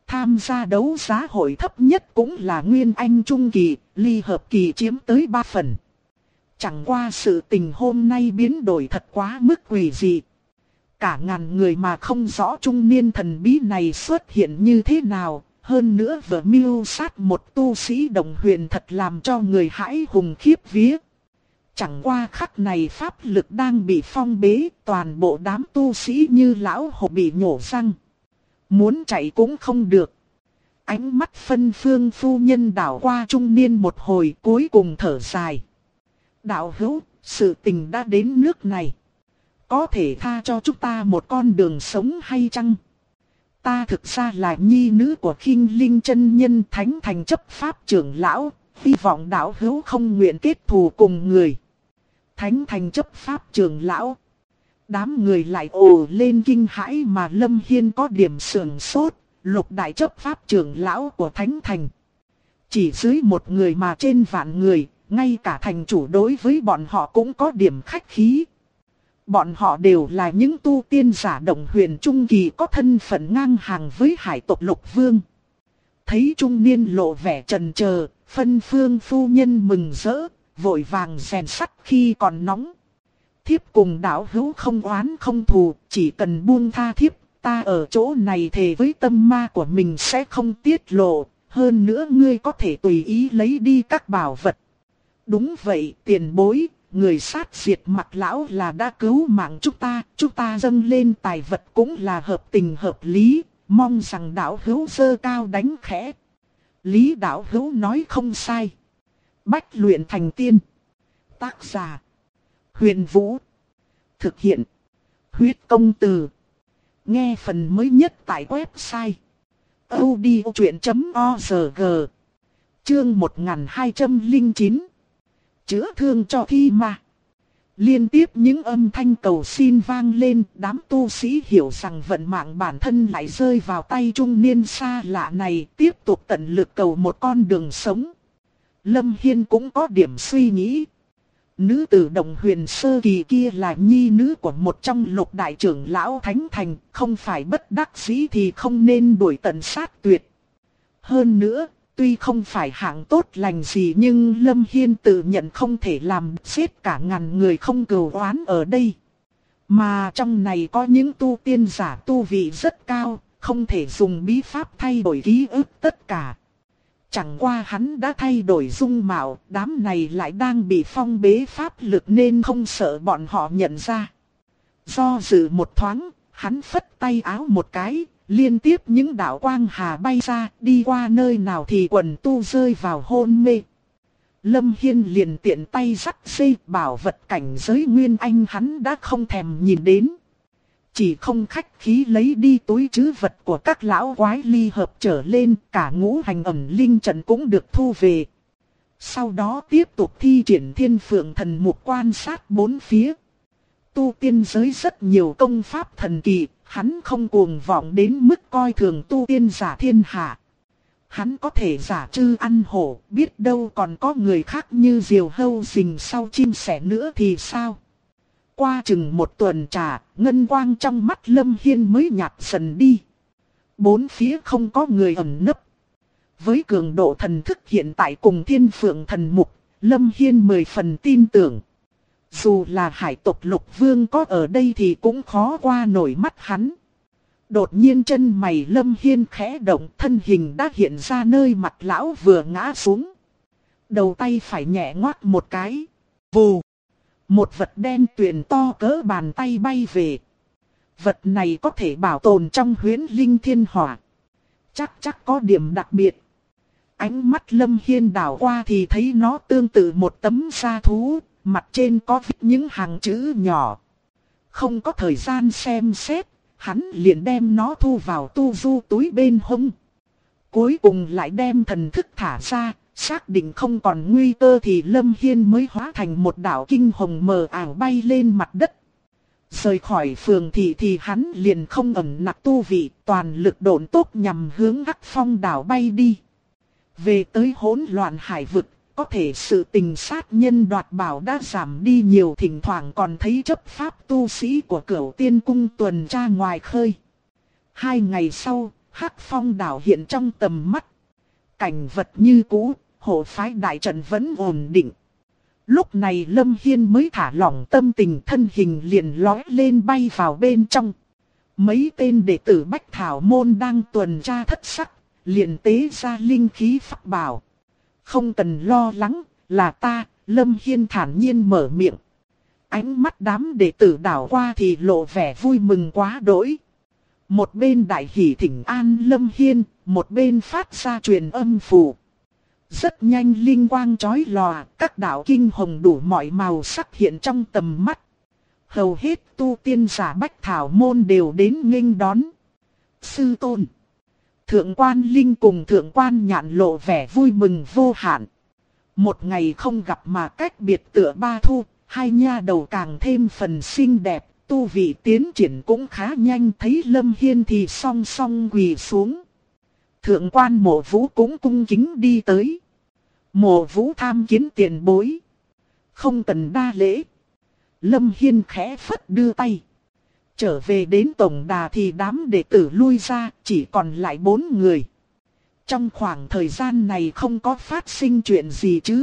tham gia đấu giá hội thấp nhất cũng là Nguyên Anh Trung Kỳ, ly hợp kỳ chiếm tới 3 phần. Chẳng qua sự tình hôm nay biến đổi thật quá mức quỷ dị. Cả ngàn người mà không rõ trung niên thần bí này xuất hiện như thế nào, hơn nữa vừa mưu sát một tu sĩ đồng huyền thật làm cho người hãi hùng khiếp vía. Chẳng qua khắc này pháp lực đang bị phong bế, toàn bộ đám tu sĩ như lão hổ bị nhổ răng. Muốn chạy cũng không được. Ánh mắt Phân Phương phu nhân đảo qua trung niên một hồi cuối cùng thở dài. Đạo hữu, sự tình đã đến nước này. Có thể tha cho chúng ta một con đường sống hay chăng? Ta thực ra là nhi nữ của Khinh Linh chân nhân Thánh Thành chấp pháp trưởng lão, hy vọng đạo hữu không nguyện kết thù cùng người. Thánh Thành chấp pháp trưởng lão. Đám người lại ồ lên kinh hãi mà Lâm Hiên có điểm sườn sốt, Lục đại chấp pháp trưởng lão của Thánh Thành. Chỉ dưới một người mà trên vạn người, ngay cả thành chủ đối với bọn họ cũng có điểm khách khí. Bọn họ đều là những tu tiên giả đồng huyền trung kỳ có thân phận ngang hàng với hải tộc Lục Vương. Thấy trung niên lộ vẻ chần chờ, Phân Phương phu nhân mừng rỡ, vội vàng rèn sắt khi còn nóng. Thiếp cùng đạo hữu không oán không thù, chỉ cần buông tha thiếp, ta ở chỗ này thề với tâm ma của mình sẽ không tiết lộ, hơn nữa ngươi có thể tùy ý lấy đi các bảo vật. Đúng vậy, tiền bối, người sát diệt Mặc lão là đã cứu mạng chúng ta dâng lên tài vật cũng là hợp tình hợp lý, mong rằng đạo hữu giơ cao đánh khẽ. Lý đạo hữu nói không sai. Bách luyện thành tiên. Tác giả: Huyền Vũ. Thực hiện: Huyết Công Từ. Nghe phần mới nhất tại website audiochuyện.org. Chương 1209. Chữa thương cho thi ma. Liên tiếp những âm thanh cầu xin vang lên, đám tu sĩ hiểu rằng vận mạng bản thân lại rơi vào tay trung niên xa lạ này, tiếp tục tận lực cầu một con đường sống. Lâm Hiên cũng có điểm suy nghĩ. Nữ tử đồng huyền sơ kỳ kia là nhi nữ của một trong Lục đại trưởng lão Thánh Thành, không phải bất đắc dĩ thì không nên đuổi tận sát tuyệt. Hơn nữa, tuy không phải hạng tốt lành gì nhưng Lâm Hiên tự nhận không thể làm chết cả ngàn người không cừu oán ở đây. Mà trong này có những tu tiên giả tu vị rất cao, không thể dùng bí pháp thay đổi ký ức tất cả. Chẳng qua hắn đã thay đổi dung mạo, đám này lại đang bị phong bế pháp lực nên không sợ bọn họ nhận ra. Do dự một thoáng, hắn phất tay áo một cái, liên tiếp những đạo quang hà bay ra, đi qua nơi nào thì quần tu rơi vào hôn mê. Lâm Hiên liền tiện tay dắt dây bảo vật cảnh giới Nguyên Anh hắn đã không thèm nhìn đến. Chỉ không khách khí lấy đi túi trữ vật của các lão quái ly hợp trở lên, cả ngũ hành ẩm linh trận cũng được thu về. Sau đó tiếp tục thi triển Thiên Phượng Thần Mục quan sát bốn phía. Tu tiên giới rất nhiều công pháp thần kỳ, hắn không cuồng vọng đến mức coi thường tu tiên giả thiên hạ. Hắn có thể giả trư ăn hổ, biết đâu còn có người khác như diều hâu rình sau chim sẻ nữa thì sao? Qua chừng một tuần trà, ngân quang trong mắt Lâm Hiên mới nhạt dần đi. Bốn phía không có người ẩn nấp. Với cường độ thần thức hiện tại cùng Thiên Phượng Thần Mục, Lâm Hiên 10 phần tin tưởng. Dù là hải tộc Lục Vương có ở đây thì cũng khó qua nổi mắt hắn. Đột nhiên chân mày Lâm Hiên khẽ động, thân hình đã hiện ra nơi mặt lão vừa ngã xuống. Đầu tay phải nhẹ ngoắc một cái. Vù! Một vật đen tuyền to cỡ bàn tay bay về. Vật này có thể bảo tồn trong Huyễn Linh Thiên Hỏa. Chắc có điểm đặc biệt. Ánh mắt Lâm Hiên đảo qua thì thấy nó tương tự một tấm da thú, mặt trên có viết những hàng chữ nhỏ. Không có thời gian xem xét, hắn liền đem nó thu vào tu du túi bên hông. Cuối cùng lại đem thần thức thả ra, xác định không còn nguy cơ thì Lâm Hiên mới hóa thành một đạo kinh hồng mờ ảo bay lên mặt đất. Rời khỏi phường thị thì hắn liền không ẩn nặc tu vị, toàn lực độn tốc nhằm hướng Hắc Phong đảo bay đi. Về tới hỗn loạn hải vực, có thể sự tình sát nhân đoạt bảo đã giảm đi nhiều, thỉnh thoảng còn thấy chấp pháp tu sĩ của Cửu Tiên Cung tuần tra ngoài khơi. 2 ngày sau, Hắc Phong đảo hiện trong tầm mắt. Cảnh vật như cũ, hộ phái đại trận vẫn ổn định. Lúc này Lâm Hiên mới thả lỏng tâm tình, thân hình liền lói lên bay vào bên trong. Mấy tên đệ tử Bách Thảo Môn đang tuần tra thất sắc, liền tế ra linh khí pháp bảo. Không cần lo lắng, là ta, Lâm Hiên thản nhiên mở miệng. Ánh mắt đám đệ tử đảo qua thì lộ vẻ vui mừng quá đỗi. Một bên đại hỉ thỉnh an Lâm Hiên, một bên phát ra truyền âm phù. Rất nhanh linh quang chói lòa, các đạo kinh hồng đủ mọi màu sắc hiện trong tầm mắt. Hầu hết tu tiên giả Bách Thảo Môn đều đến nghênh đón. Sư tôn. Thượng quan Linh cùng thượng quan Nhạn lộ vẻ vui mừng vô hạn. Một ngày không gặp mà cách biệt tựa ba thu, hai nha đầu càng thêm phần xinh đẹp, tu vị tiến triển cũng khá nhanh, thấy Lâm Hiên thì song song quỳ xuống. Thượng quan Mộ Vũ cũng cung kính đi tới. Mộ Vũ tham kiến tiền bối. Không cần đa lễ. Lâm Hiên khẽ phất đưa tay. Trở về đến tổng đà thì đám đệ tử lui ra, chỉ còn lại 4 người. Trong khoảng thời gian này không có phát sinh chuyện gì chứ?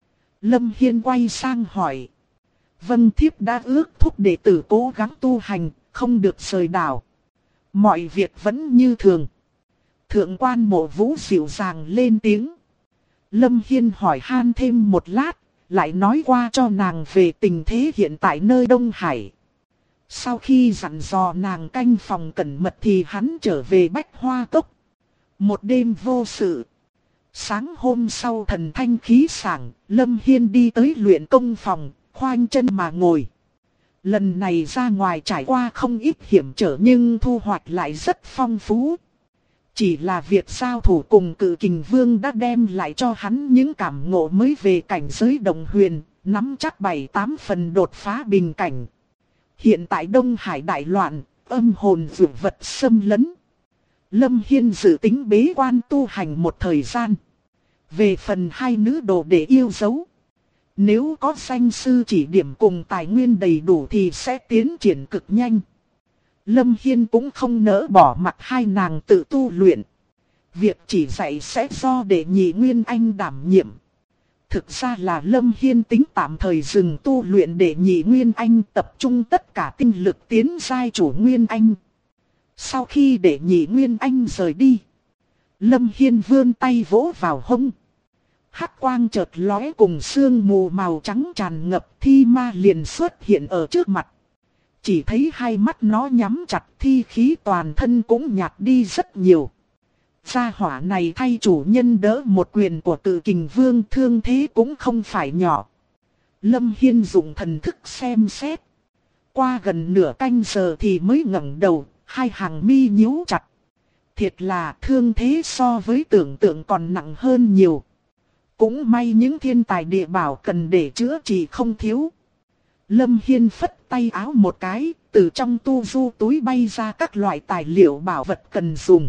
Lâm Hiên quay sang hỏi. Vâng, thiếp đã ước thúc đệ tử cố gắng tu hành, không được rời đảo. Mọi việc vẫn như thường. Thượng quan Mộ Vũ dịu dàng lên tiếng. Lâm Hiên hỏi han thêm một lát, lại nói qua cho nàng về tình thế hiện tại nơi Đông Hải. Sau khi dặn dò nàng canh phòng cẩn mật thì hắn trở về Bách Hoa Cốc. Một đêm vô sự. Sáng hôm sau thần thanh khí sảng, Lâm Hiên đi tới luyện công phòng, khoanh chân mà ngồi. Lần này ra ngoài trải qua không ít hiểm trở nhưng thu hoạch lại rất phong phú. Chỉ là việc giao thủ cùng Cự Kình Vương đã đem lại cho hắn những cảm ngộ mới về cảnh giới đồng huyền, nắm chắc 7-8 phần đột phá bình cảnh. Hiện tại Đông Hải đại loạn, âm hồn vượt vật xâm lấn. Lâm Hiên dự tính bế quan tu hành một thời gian. Về phần hai nữ đồ để yêu dấu. Nếu có danh sư chỉ điểm cùng tài nguyên đầy đủ thì sẽ tiến triển cực nhanh. Lâm Hiên cũng không nỡ bỏ mặc hai nàng tự tu luyện. Việc chỉ dạy sẽ do đệ nhị Nguyên Anh đảm nhiệm. Thực ra là Lâm Hiên tính tạm thời dừng tu luyện đệ nhị Nguyên Anh, tập trung tất cả tinh lực tiến giai chủ Nguyên Anh. Sau khi đệ nhị Nguyên Anh rời đi, Lâm Hiên vươn tay vỗ vào hông. Hắc quang chợt lóe cùng sương mù màu trắng tràn ngập, thi ma liền xuất hiện ở trước mặt. Chỉ thấy hai mắt nó nhắm chặt, thi khí toàn thân cũng nhạt đi rất nhiều. Gia hỏa này thay chủ nhân đỡ một quyền của Cự Kình Vương, thương thế cũng không phải nhỏ. Lâm Hiên dùng thần thức xem xét. Qua gần nửa canh giờ thì mới ngẩng đầu, hai hàng mi nhíu chặt. Thiệt là thương thế so với tưởng tượng còn nặng hơn nhiều. Cũng may những thiên tài địa bảo cần để chữa trị không thiếu. Lâm Hiên phất tay áo một cái, từ trong tu du túi bay ra các loại tài liệu bảo vật cần dùng.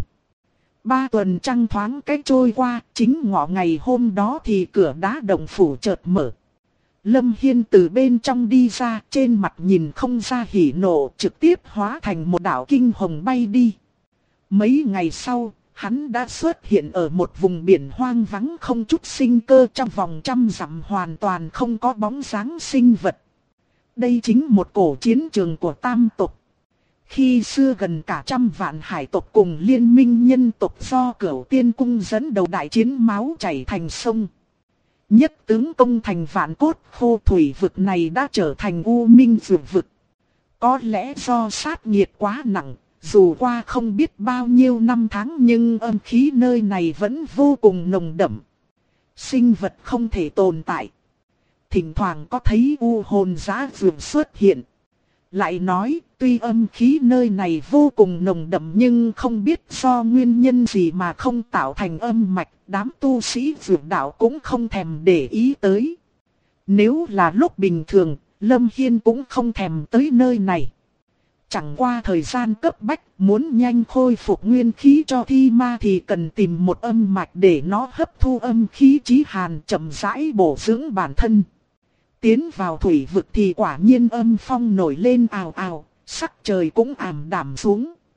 3 tuần trăng thoáng cách trôi qua, chính ngọ ngày hôm đó thì cửa đá động phủ chợt mở. Lâm Hiên từ bên trong đi ra, trên mặt nhìn không ra hỉ nộ, trực tiếp hóa thành một đạo kinh hồng bay đi. Mấy ngày sau, hắn đã xuất hiện ở một vùng biển hoang vắng không chút sinh cơ, trong vòng 100 dặm hoàn toàn không có bóng dáng sinh vật. Đây chính một cổ chiến trường của Tam tộc. Khi xưa gần cả 100 vạn hải tộc cùng liên minh nhân tộc do Cửu Tiên Cung dẫn đầu đại chiến máu chảy thành sông. Nhất tướng công thành vạn cốt, khô thủy vực này đã trở thành u minh dược vực. Có lẽ do sát nghiệt quá nặng, dù qua không biết bao nhiêu năm tháng nhưng âm khí nơi này vẫn vô cùng nồng đậm. Sinh vật không thể tồn tại. Thỉnh thoảng có thấy u hồn dã dược xuất hiện. Lại nói, tuy âm khí nơi này vô cùng nồng đậm nhưng không biết do nguyên nhân gì mà không tạo thành âm mạch, đám tu sĩ dược đạo cũng không thèm để ý tới. Nếu là lúc bình thường, Lâm Hiên cũng không thèm tới nơi này. Chẳng qua thời gian cấp bách, muốn nhanh khôi phục nguyên khí cho thi ma thì cần tìm một âm mạch để nó hấp thu âm khí chí hàn, chậm rãi bổ dưỡng bản thân. Tiến vào thủy vực thì quả nhiên âm phong nổi lên ào ào, sắc trời cũng ảm đạm xuống.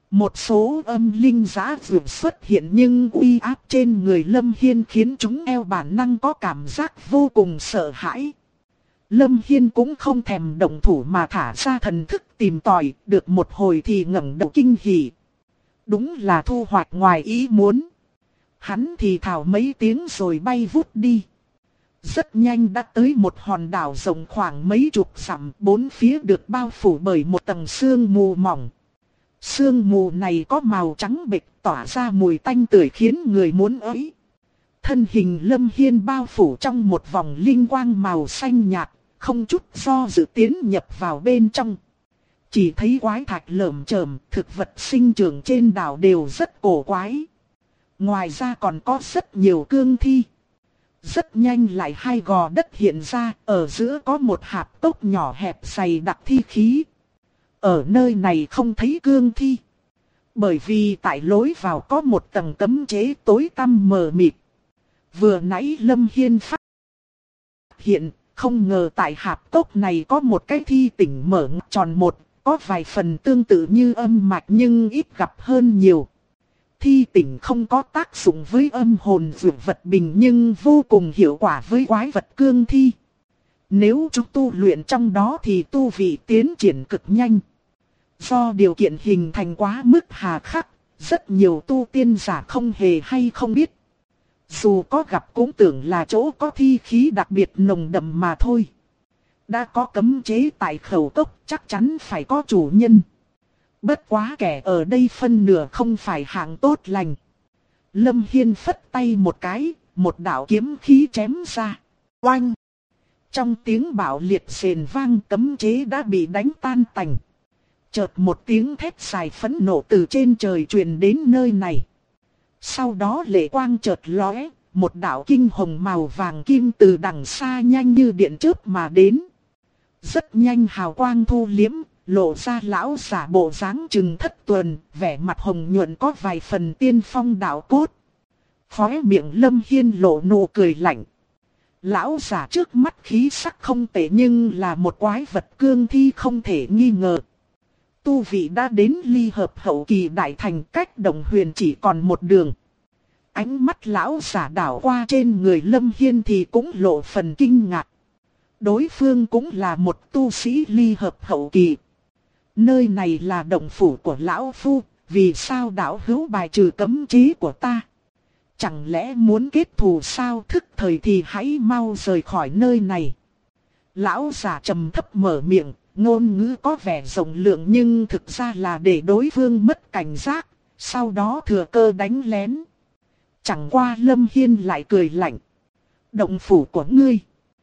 Một số âm linh dã dược xuất hiện nhưng uy áp trên người Lâm Hiên khiến chúng eo bản năng có cảm giác vô cùng sợ hãi. Lâm Hiên cũng không thèm động thủ mà thả ra thần thức tìm tòi, được một hồi thì ngẩng đầu kinh hỉ. Đúng là thu hoạch ngoài ý muốn. Hắn thì thào mấy tiếng rồi bay vút đi. Rất nhanh đã tới một hòn đảo rộng khoảng mấy chục dặm, bốn phía được bao phủ bởi một tầng sương mù mỏng. Sương mù này có màu trắng bệch tỏa ra mùi tanh tưởi khiến người muốn ới. Thân hình Lâm Hiên bao phủ trong một vòng linh quang màu xanh nhạt, không chút do dự tiến nhập vào bên trong. Chỉ thấy quái thạch lởm chởm, thực vật sinh trưởng trên đảo đều rất cổ quái. Ngoài ra còn có rất nhiều cương thi. Rất nhanh lại hai gò đất hiện ra, ở giữa có một hạp cốc nhỏ hẹp dày đặc thi khí. Ở nơi này không thấy cương thi. Bởi vì tại lối vào có một tầng cấm chế tối tăm mờ mịt. Vừa nãy Lâm Hiên phát hiện, không ngờ tại hạp cốc này có một cái thi tỉnh mở tròn một, có vài phần tương tự như âm mạch nhưng ít gặp hơn nhiều. Thi tỉnh không có tác dụng với âm hồn dược vật bình nhưng vô cùng hiệu quả với quái vật cương thi. Nếu chúng tu luyện trong đó thì tu vị tiến triển cực nhanh. Do điều kiện hình thành quá mức hà khắc, rất nhiều tu tiên giả không hề hay không biết. Dù có gặp cũng tưởng là chỗ có thi khí đặc biệt nồng đậm mà thôi. Đã có cấm chế tại khẩu cốc chắc chắn phải có chủ nhân. Bất quá kẻ ở đây phân nửa không phải hạng tốt lành. Lâm Hiên phất tay một cái, một đạo kiếm khí chém ra. Oanh! Trong tiếng bạo liệt sền vang cấm chế đã bị đánh tan tành. Chợt một tiếng thét dài phẫn nộ từ trên trời truyền đến nơi này. Sau đó lệ quang chợt lóe, một đạo kinh hồng màu vàng kim từ đằng xa nhanh như điện chớp mà đến. Rất nhanh hào quang thu liếm, lộ ra lão giả bộ dáng chừng thất tuần, vẻ mặt hồng nhuận có vài phần tiên phong đạo cốt. Khóe miệng Lâm Hiên lộ nụ cười lạnh. Lão giả trước mắt khí sắc không tệ nhưng là một quái vật cương thi không thể nghi ngờ. Tu vị đã đến ly hợp hậu kỳ đại thành, cách Đồng Huyền chỉ còn một đường. Ánh mắt lão giả đảo qua trên người Lâm Hiên thì cũng lộ phần kinh ngạc. Đối phương cũng là một tu sĩ ly hợp hậu kỳ. Nơi này là động phủ của lão phu, vì sao đạo hữu bài trừ cấm chế của ta? Chẳng lẽ muốn kết thù sao? Thức thời thì hãy mau rời khỏi nơi này. Lão giả trầm thấp mở miệng, ngôn ngữ có vẻ rộng lượng nhưng thực ra là để đối phương mất cảnh giác, sau đó thừa cơ đánh lén. Chẳng qua Lâm Hiên lại cười lạnh. Động phủ của ngươi?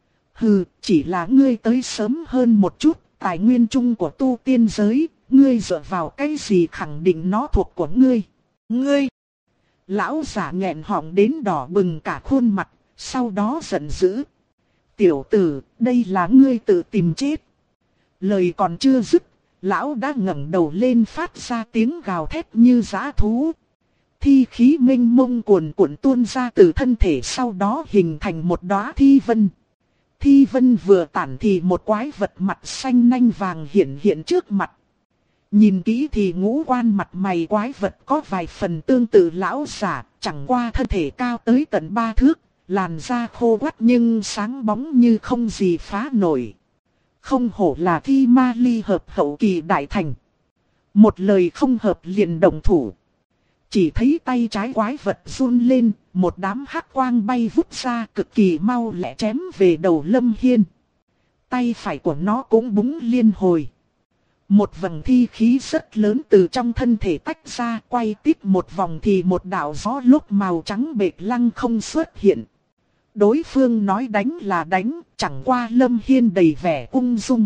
Hừ, chỉ là ngươi tới sớm hơn một chút, tài nguyên chung của tu tiên giới, ngươi dựa vào cái gì khẳng định nó thuộc của ngươi? Ngươi! Lão giả nghẹn họng đến đỏ bừng cả khuôn mặt, sau đó giận dữ. Tiểu tử, đây là ngươi tự tìm chết. Lời còn chưa dứt, lão đã ngẩng đầu lên phát ra tiếng gào thét như dã thú. Thi khí mênh mông cuồn cuộn tuôn ra từ thân thể, sau đó hình thành một đóa thi vân. Thi vân vừa tản thì một quái vật mặt xanh nanh vàng hiện trước mặt. Nhìn kỹ thì ngũ quan mặt mày quái vật có vài phần tương tự lão giả, chẳng qua thân thể cao tới tận 3 thước, làn da khô quắt nhưng sáng bóng như không gì phá nổi. Không hổ là thi ma ly hợp hậu kỳ đại thành. Một lời không hợp liền động thủ. Chỉ thấy tay trái quái vật run lên, một đám hắc quang bay vút ra cực kỳ mau lẹ chém về đầu Lâm Hiên. Tay phải của nó cũng búng liên hồi. Một vầng thi khí rất lớn từ trong thân thể tách ra, quay tít một vòng thì một đạo gió lốc màu trắng bệt lăng không xuất hiện. Đối phương nói đánh là đánh, chẳng qua Lâm Hiên đầy vẻ ung dung.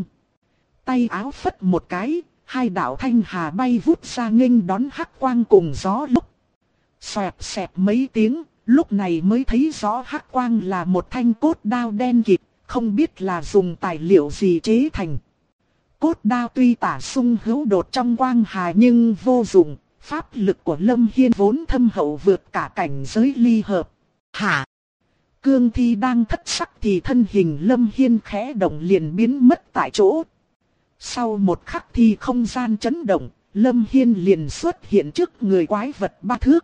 Tay áo phất một cái, hai đạo thanh hà bay vút ra nghênh đón hắc quang cùng gió lốc. Xoẹt xẹt mấy tiếng, lúc này mới thấy rõ hắc quang là một thanh cốt đao đen kịt, không biết là dùng tài liệu gì chế thành. Cốt đao tuy tả sung hữu đột trong quang hà nhưng vô dụng, pháp lực của Lâm Hiên vốn thâm hậu vượt cả cảnh giới ly hợp. Hả? Cương thi đang thất sắc thì thân hình Lâm Hiên khẽ động liền biến mất tại chỗ. Sau một khắc thì không gian chấn động, Lâm Hiên liền xuất hiện trước người quái vật 3 thước.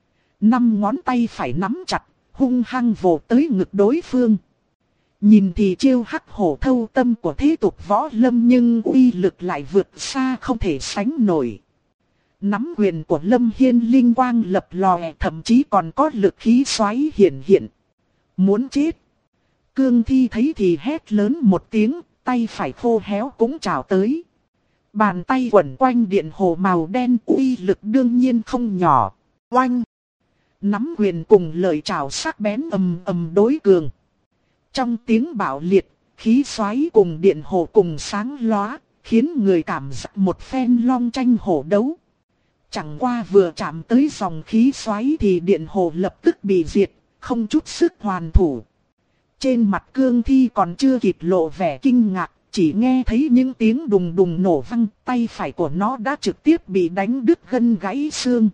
5 ngón tay phải nắm chặt, hung hăng vồ tới ngực đối phương. Nhìn thì chiêu hắc hổ thâu tâm của thế tục võ lâm, nhưng uy lực lại vượt xa không thể sánh nổi. Nắm quyền của Lâm Hiên linh quang lập lòe, thậm chí còn có lực khí xoáy hiện hiện. Muốn chết. Cương Thi thấy thì hét lớn một tiếng, tay phải khô héo cũng trào tới. Bàn tay quẩn quanh điện hồ màu đen, uy lực đương nhiên không nhỏ. Oanh! Nắm quyền cùng lợi trảo sắc bén ầm ầm đối cường. Trong tiếng bạo liệt, khí xoáy cùng điện hồ cùng sáng lóa, khiến người cảm giác một phen long tranh hổ đấu. Chẳng qua vừa chạm tới dòng khí xoáy thì điện hồ lập tức bị diệt, không chút sức hoàn thủ. Trên mặt Cương Thi còn chưa kịp lộ vẻ kinh ngạc, chỉ nghe thấy những tiếng đùng đùng nổ vang, tay phải của nó đã trực tiếp bị đánh đứt gân gãy xương.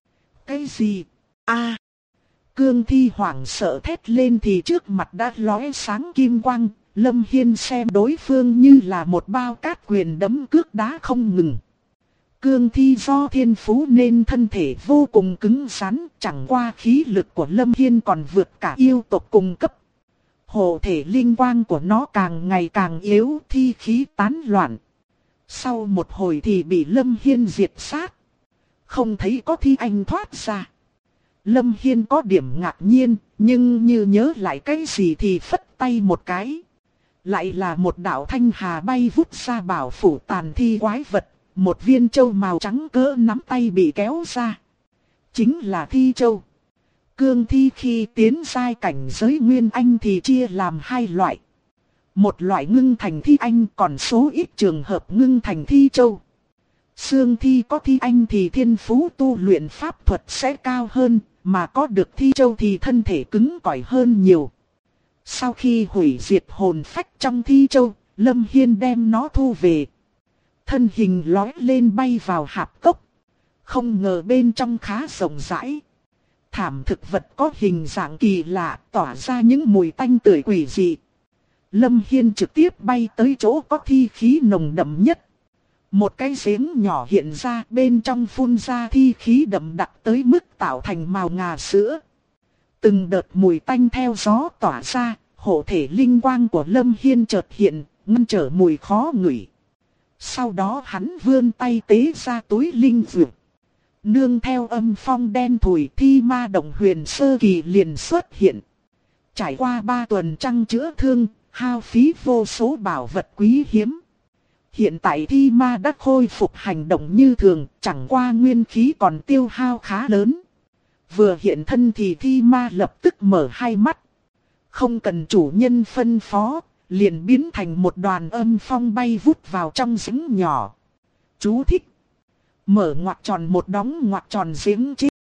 Cái gì? A! Cương Thi hoảng sợ thét lên thì trước mặt đã lóe sáng kim quang. Lâm Hiên xem đối phương như là một bao cát quyền đấm cước đá không ngừng. Cương Thi do thiên phú nên thân thể vô cùng cứng rắn, chẳng qua khí lực của Lâm Hiên còn vượt cả yêu tộc cùng cấp. Hộ thể linh quang của nó càng ngày càng yếu, thi khí tán loạn. Sau một hồi thì bị Lâm Hiên diệt sát. Không thấy có thi anh thoát ra. Lâm Hiên có điểm ngạc nhiên, nhưng như nhớ lại cái gì thì phất tay một cái. Lại là một đạo thanh hà bay vút ra bảo phủ tàn thi quái vật. Một viên châu màu trắng cỡ nắm tay bị kéo ra. Chính là thi châu. Cương thi khi tiến giai cảnh giới nguyên anh thì chia làm 2 loại. Một loại ngưng thành thi anh, còn số ít trường hợp ngưng thành thi châu. Xương thi có thi anh thì thiên phú tu luyện pháp thuật sẽ cao hơn, mà có được thi châu thì thân thể cứng cỏi hơn nhiều. Sau khi hủy diệt hồn phách trong thi châu, Lâm Hiên đem nó thu về. Thân hình lói lên bay vào hạp cốc. Không ngờ bên trong khá rộng rãi. Thảm thực vật có hình dạng kỳ lạ, tỏa ra những mùi tanh tưởi quỷ dị. Lâm Hiên trực tiếp bay tới chỗ có thi khí nồng đậm nhất. Một cái giếng nhỏ hiện ra, bên trong phun ra thi khí đậm đặc tới mức tạo thành màu ngà sữa. Từng đợt mùi tanh theo gió tỏa ra, hộ thể linh quang của Lâm Hiên chợt hiện, ngăn trở mùi khó ngửi. Sau đó hắn vươn tay tế ra túi linh dược. Nương theo âm phong đen thủi, thi ma động huyền sơ kỳ liền xuất hiện. Trải qua 3 tuần trăng chữa thương, hao phí vô số bảo vật quý hiếm. Hiện tại thi ma đã khôi phục hành động như thường, chẳng qua nguyên khí còn tiêu hao khá lớn. Vừa hiện thân thì thi ma lập tức mở hai mắt. Không cần chủ nhân phân phó, liền biến thành một đoàn âm phong bay vút vào trong giếng nhỏ. Chú thích: mở ngoặc tròn một đóng ngoặc tròn giếng chết.